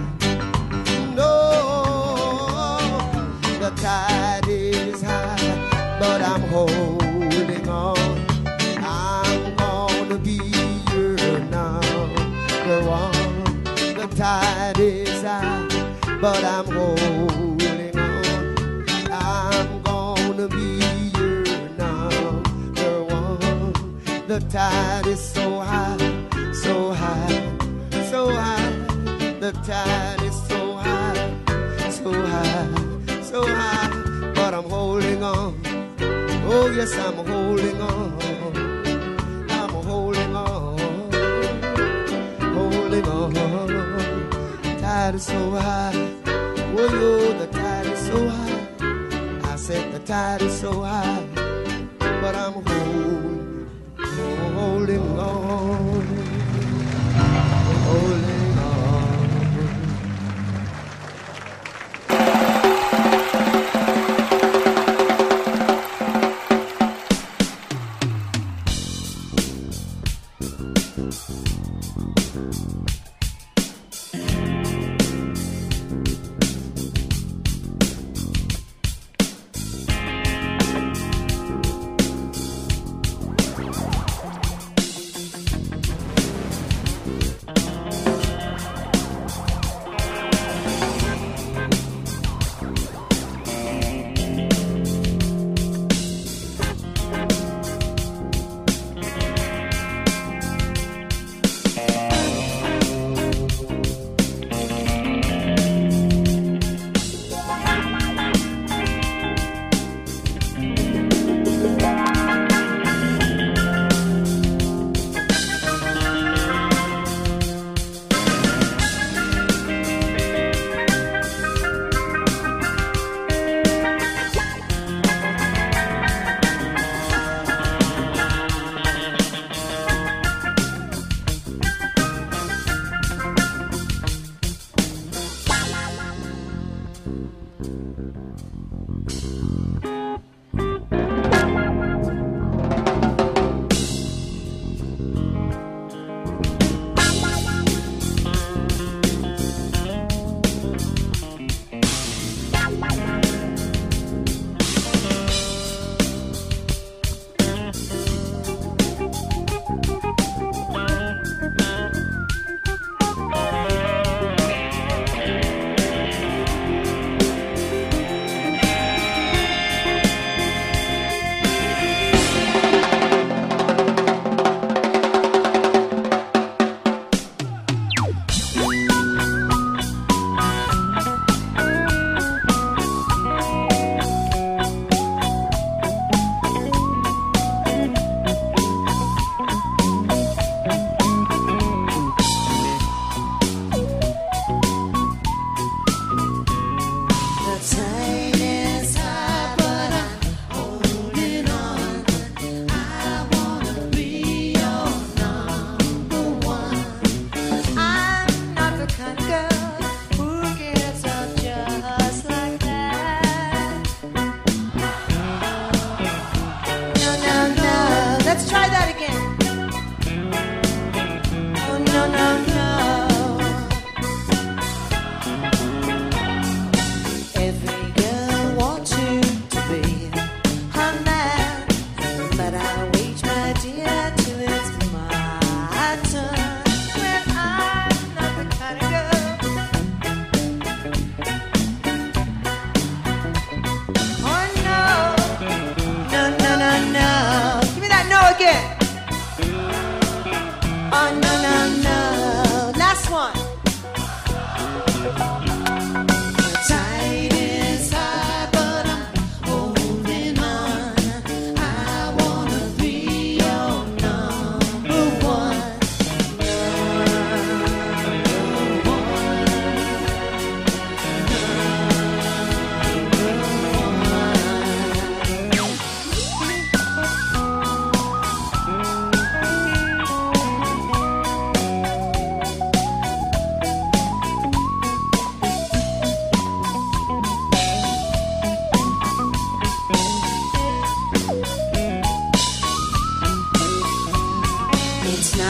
No, the tide is high, but I'm holding on. I'm gonna be your number one. The tide is high, but I'm holding on. I'm gonna be your number one. The tide is so high, so high, so high. The tide is so high, so high, so high. But I'm holding on. Oh yes, I'm holding on. I'm holding on, holding on. The tide is so high. Oh yo, the tide is so high. I said the tide is so high, but I'm holding, holding on, holding on.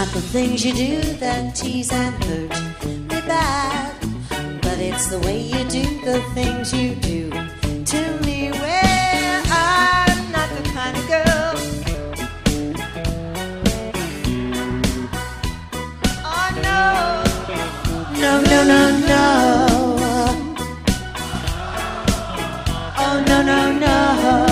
not the things you do that tease and hurt me bad, but it's the way you do the things you do to me. Well, I'm not the kind of girl. Oh no, no, no, no, no. Oh no, no, no.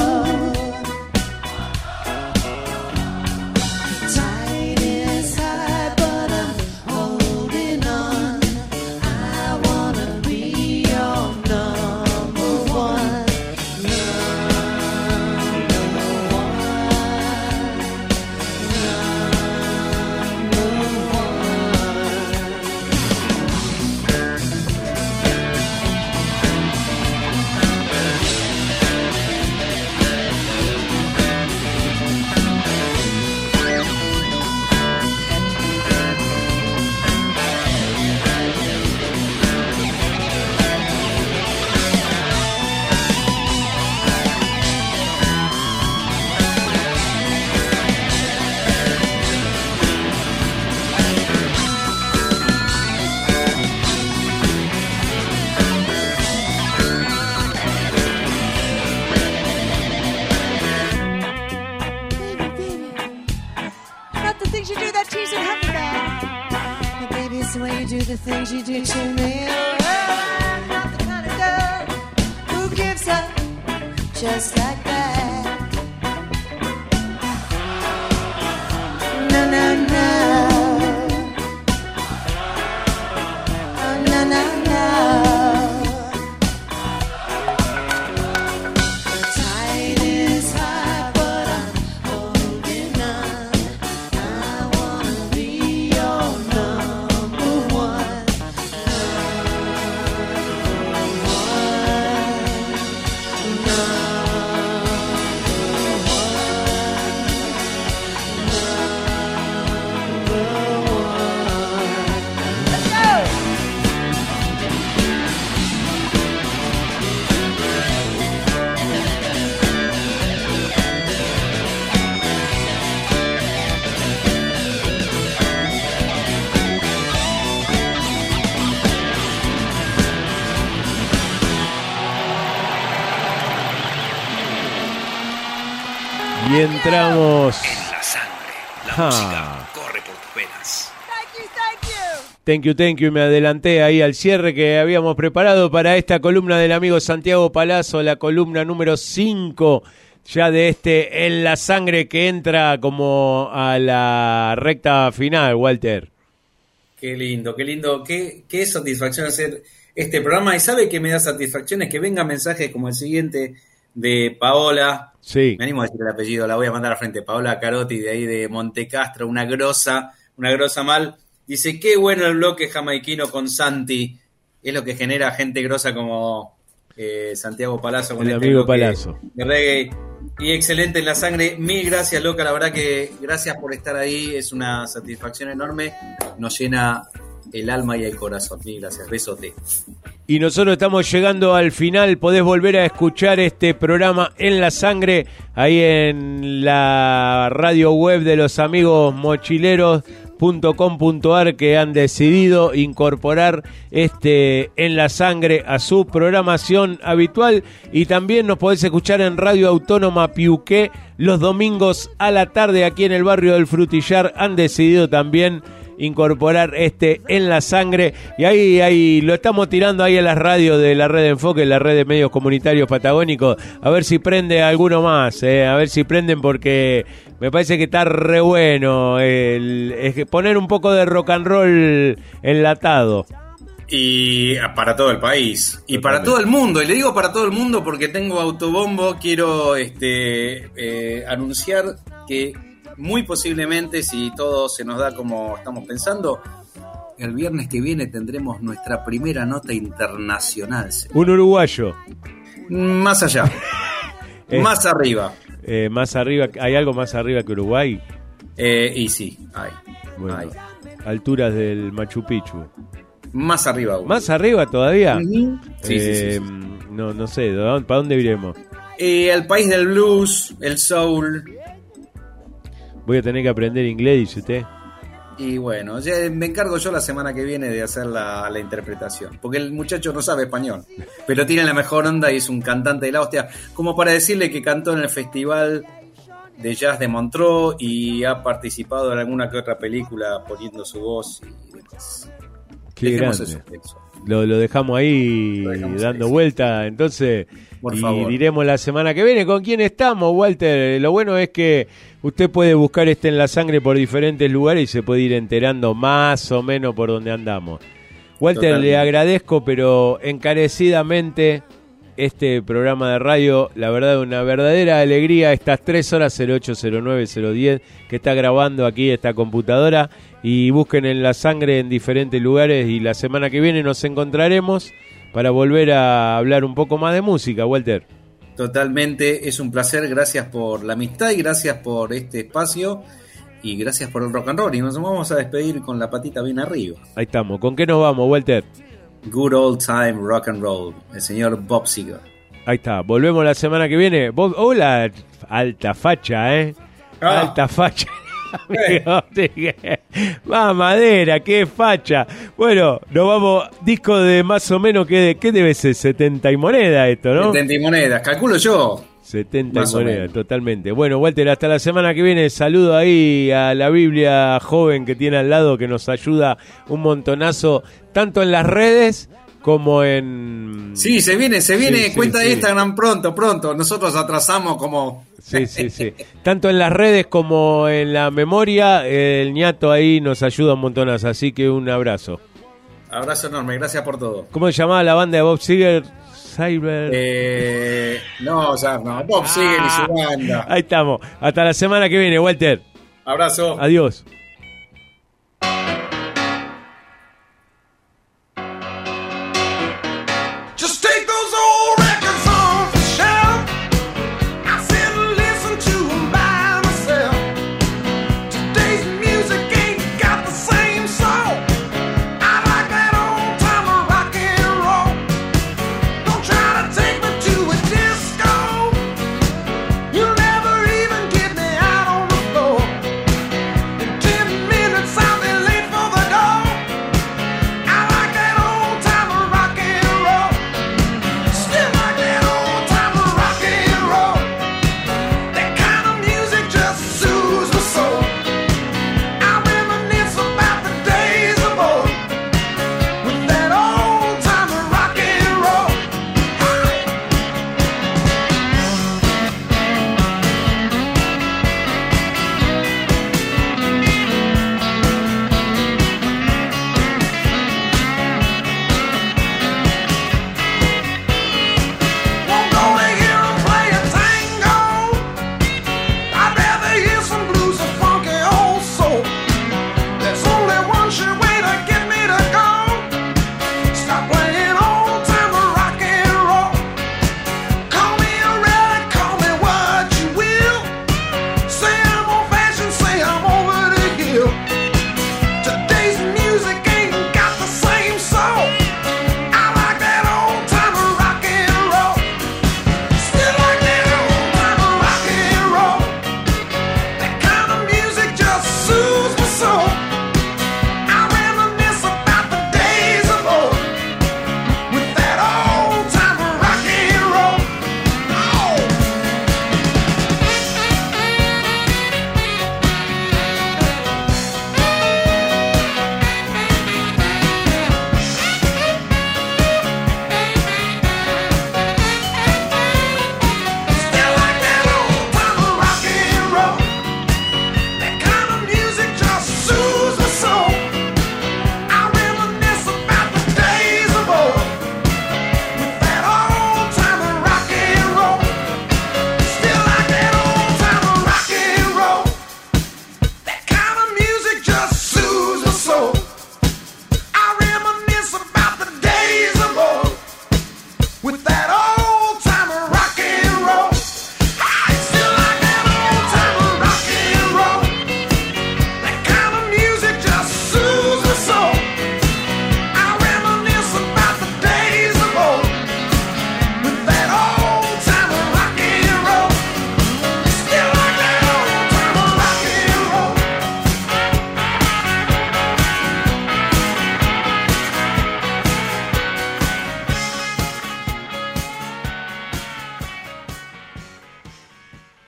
The things you do to me. Oh, I'm not the kind of girl who gives up just like that. No, no, no. Oh, no, no, no. The tide is high, but I'm holding on. I wanna be your number one. Y entramos. En la sangre, la Ah. música corre por tus venas. Thank you, thank you. Me adelanté ahí al cierre que habíamos preparado para esta columna del amigo Santiago Palazzo, la columna número cinco ya de este En la Sangre, que entra como a la recta final, Walter. Qué lindo, qué lindo, qué, qué satisfacción hacer este programa. Y sabe que me da satisfacción es que vengan mensajes como el siguiente de Paola. Sí. Me animo a decir el apellido, la voy a mandar a frente. Paola Carotti, de ahí de Montecastro, una grosa, una grosa mal. Dice, qué bueno el bloque jamaiquino con Santi. Es lo que genera gente grosa como eh, Santiago Palazzo. Con El este amigo bloque Palazzo. de reggae. Y excelente En la Sangre. Mil gracias, loca. La verdad que gracias por estar ahí. Es una satisfacción enorme. Nos llena el alma y el corazón. Mil gracias. Besote. Y nosotros estamos llegando al final. Podés volver a escuchar este programa En la Sangre ahí en la radio web de los amigos mochileros punto com punto ar, que han decidido incorporar este En la Sangre a su programación habitual. Y también nos podés escuchar en Radio Autónoma Piuqué los domingos a la tarde aquí en el barrio del Frutillar. Han decidido también incorporar este En la Sangre, y ahí, ahí lo estamos tirando ahí a las radios de la red de Enfoque, la red de medios comunitarios patagónicos, a ver si prende alguno más, eh, a ver si prenden, porque me parece que está re bueno el, es poner un poco de rock and roll enlatado. Y para todo el país. Y para todo el mundo. Y le digo para todo el mundo porque tengo autobombo. Quiero este eh, anunciar que muy posiblemente, si todo se nos da como estamos pensando, el viernes que viene tendremos nuestra primera nota internacional. Un uruguayo. Más allá. eh, más arriba. Eh, más arriba. ¿Hay algo más arriba que Uruguay? Eh, y sí, hay. Bueno, hay. Alturas del Machu Picchu. Más arriba aún. ¿Más arriba todavía? Uh-huh. Sí, eh, sí, sí, sí. No, no sé, ¿para dónde iremos? Eh, el país del blues, el soul. Voy a tener que aprender inglés, dice usted. Y bueno, ya me encargo yo la semana que viene de hacer la, la interpretación. Porque el muchacho no sabe español, pero tiene la mejor onda y es un cantante de la hostia. Como para decirle que cantó en el Festival de Jazz de Montreux y ha participado en alguna que otra película poniendo su voz y demás. Qué grande. Lo, lo dejamos ahí lo dejamos dando ahí, vuelta, entonces, por y favor. Diremos la semana que viene con quién estamos, Walter. Lo bueno es que usted puede buscar este En la Sangre por diferentes lugares y se puede ir enterando más o menos por dónde andamos. Walter, totalmente. Le agradezco, pero encarecidamente este programa de radio, la verdad, una verdadera alegría, estas tres horas cero ocho cero nueve cero diez que está grabando aquí esta computadora, y busquen En la Sangre en diferentes lugares y la semana que viene nos encontraremos para volver a hablar un poco más de música, Walter. Totalmente, es un placer, gracias por la amistad y gracias por este espacio y gracias por el rock and roll, y nos vamos a despedir con la patita bien arriba. Ahí estamos, ¿con qué nos vamos, Walter? Good Old Time Rock and Roll, el señor Bob Seger. Ahí está, volvemos la semana que viene. Bob, hola, alta facha, ¿eh? Ah. Alta facha. Más madera, qué facha. Bueno, nos vamos, disco de más o menos, ¿qué, qué debe ser? setenta y moneda esto, ¿no? setenta y monedas, calculo yo. setenta y moneda, totalmente. Bueno, Walter, hasta la semana que viene. Saludo ahí a la Biblia joven que tiene al lado, que nos ayuda un montonazo, tanto en las redes como en... Sí, se viene, se viene, sí, cuenta sí, de Instagram sí. pronto, pronto. Nosotros atrasamos como... Sí, sí, sí. Tanto en las redes como en la memoria, el ñato ahí nos ayuda un montonazo, así que un abrazo. Abrazo enorme, gracias por todo. ¿Cómo se llamaba la banda de Bob Seger? Cyber. Eh, no, ya no. Bob Seger y su banda. Ahí estamos. Hasta la semana que viene, Walter. Abrazo. Adiós.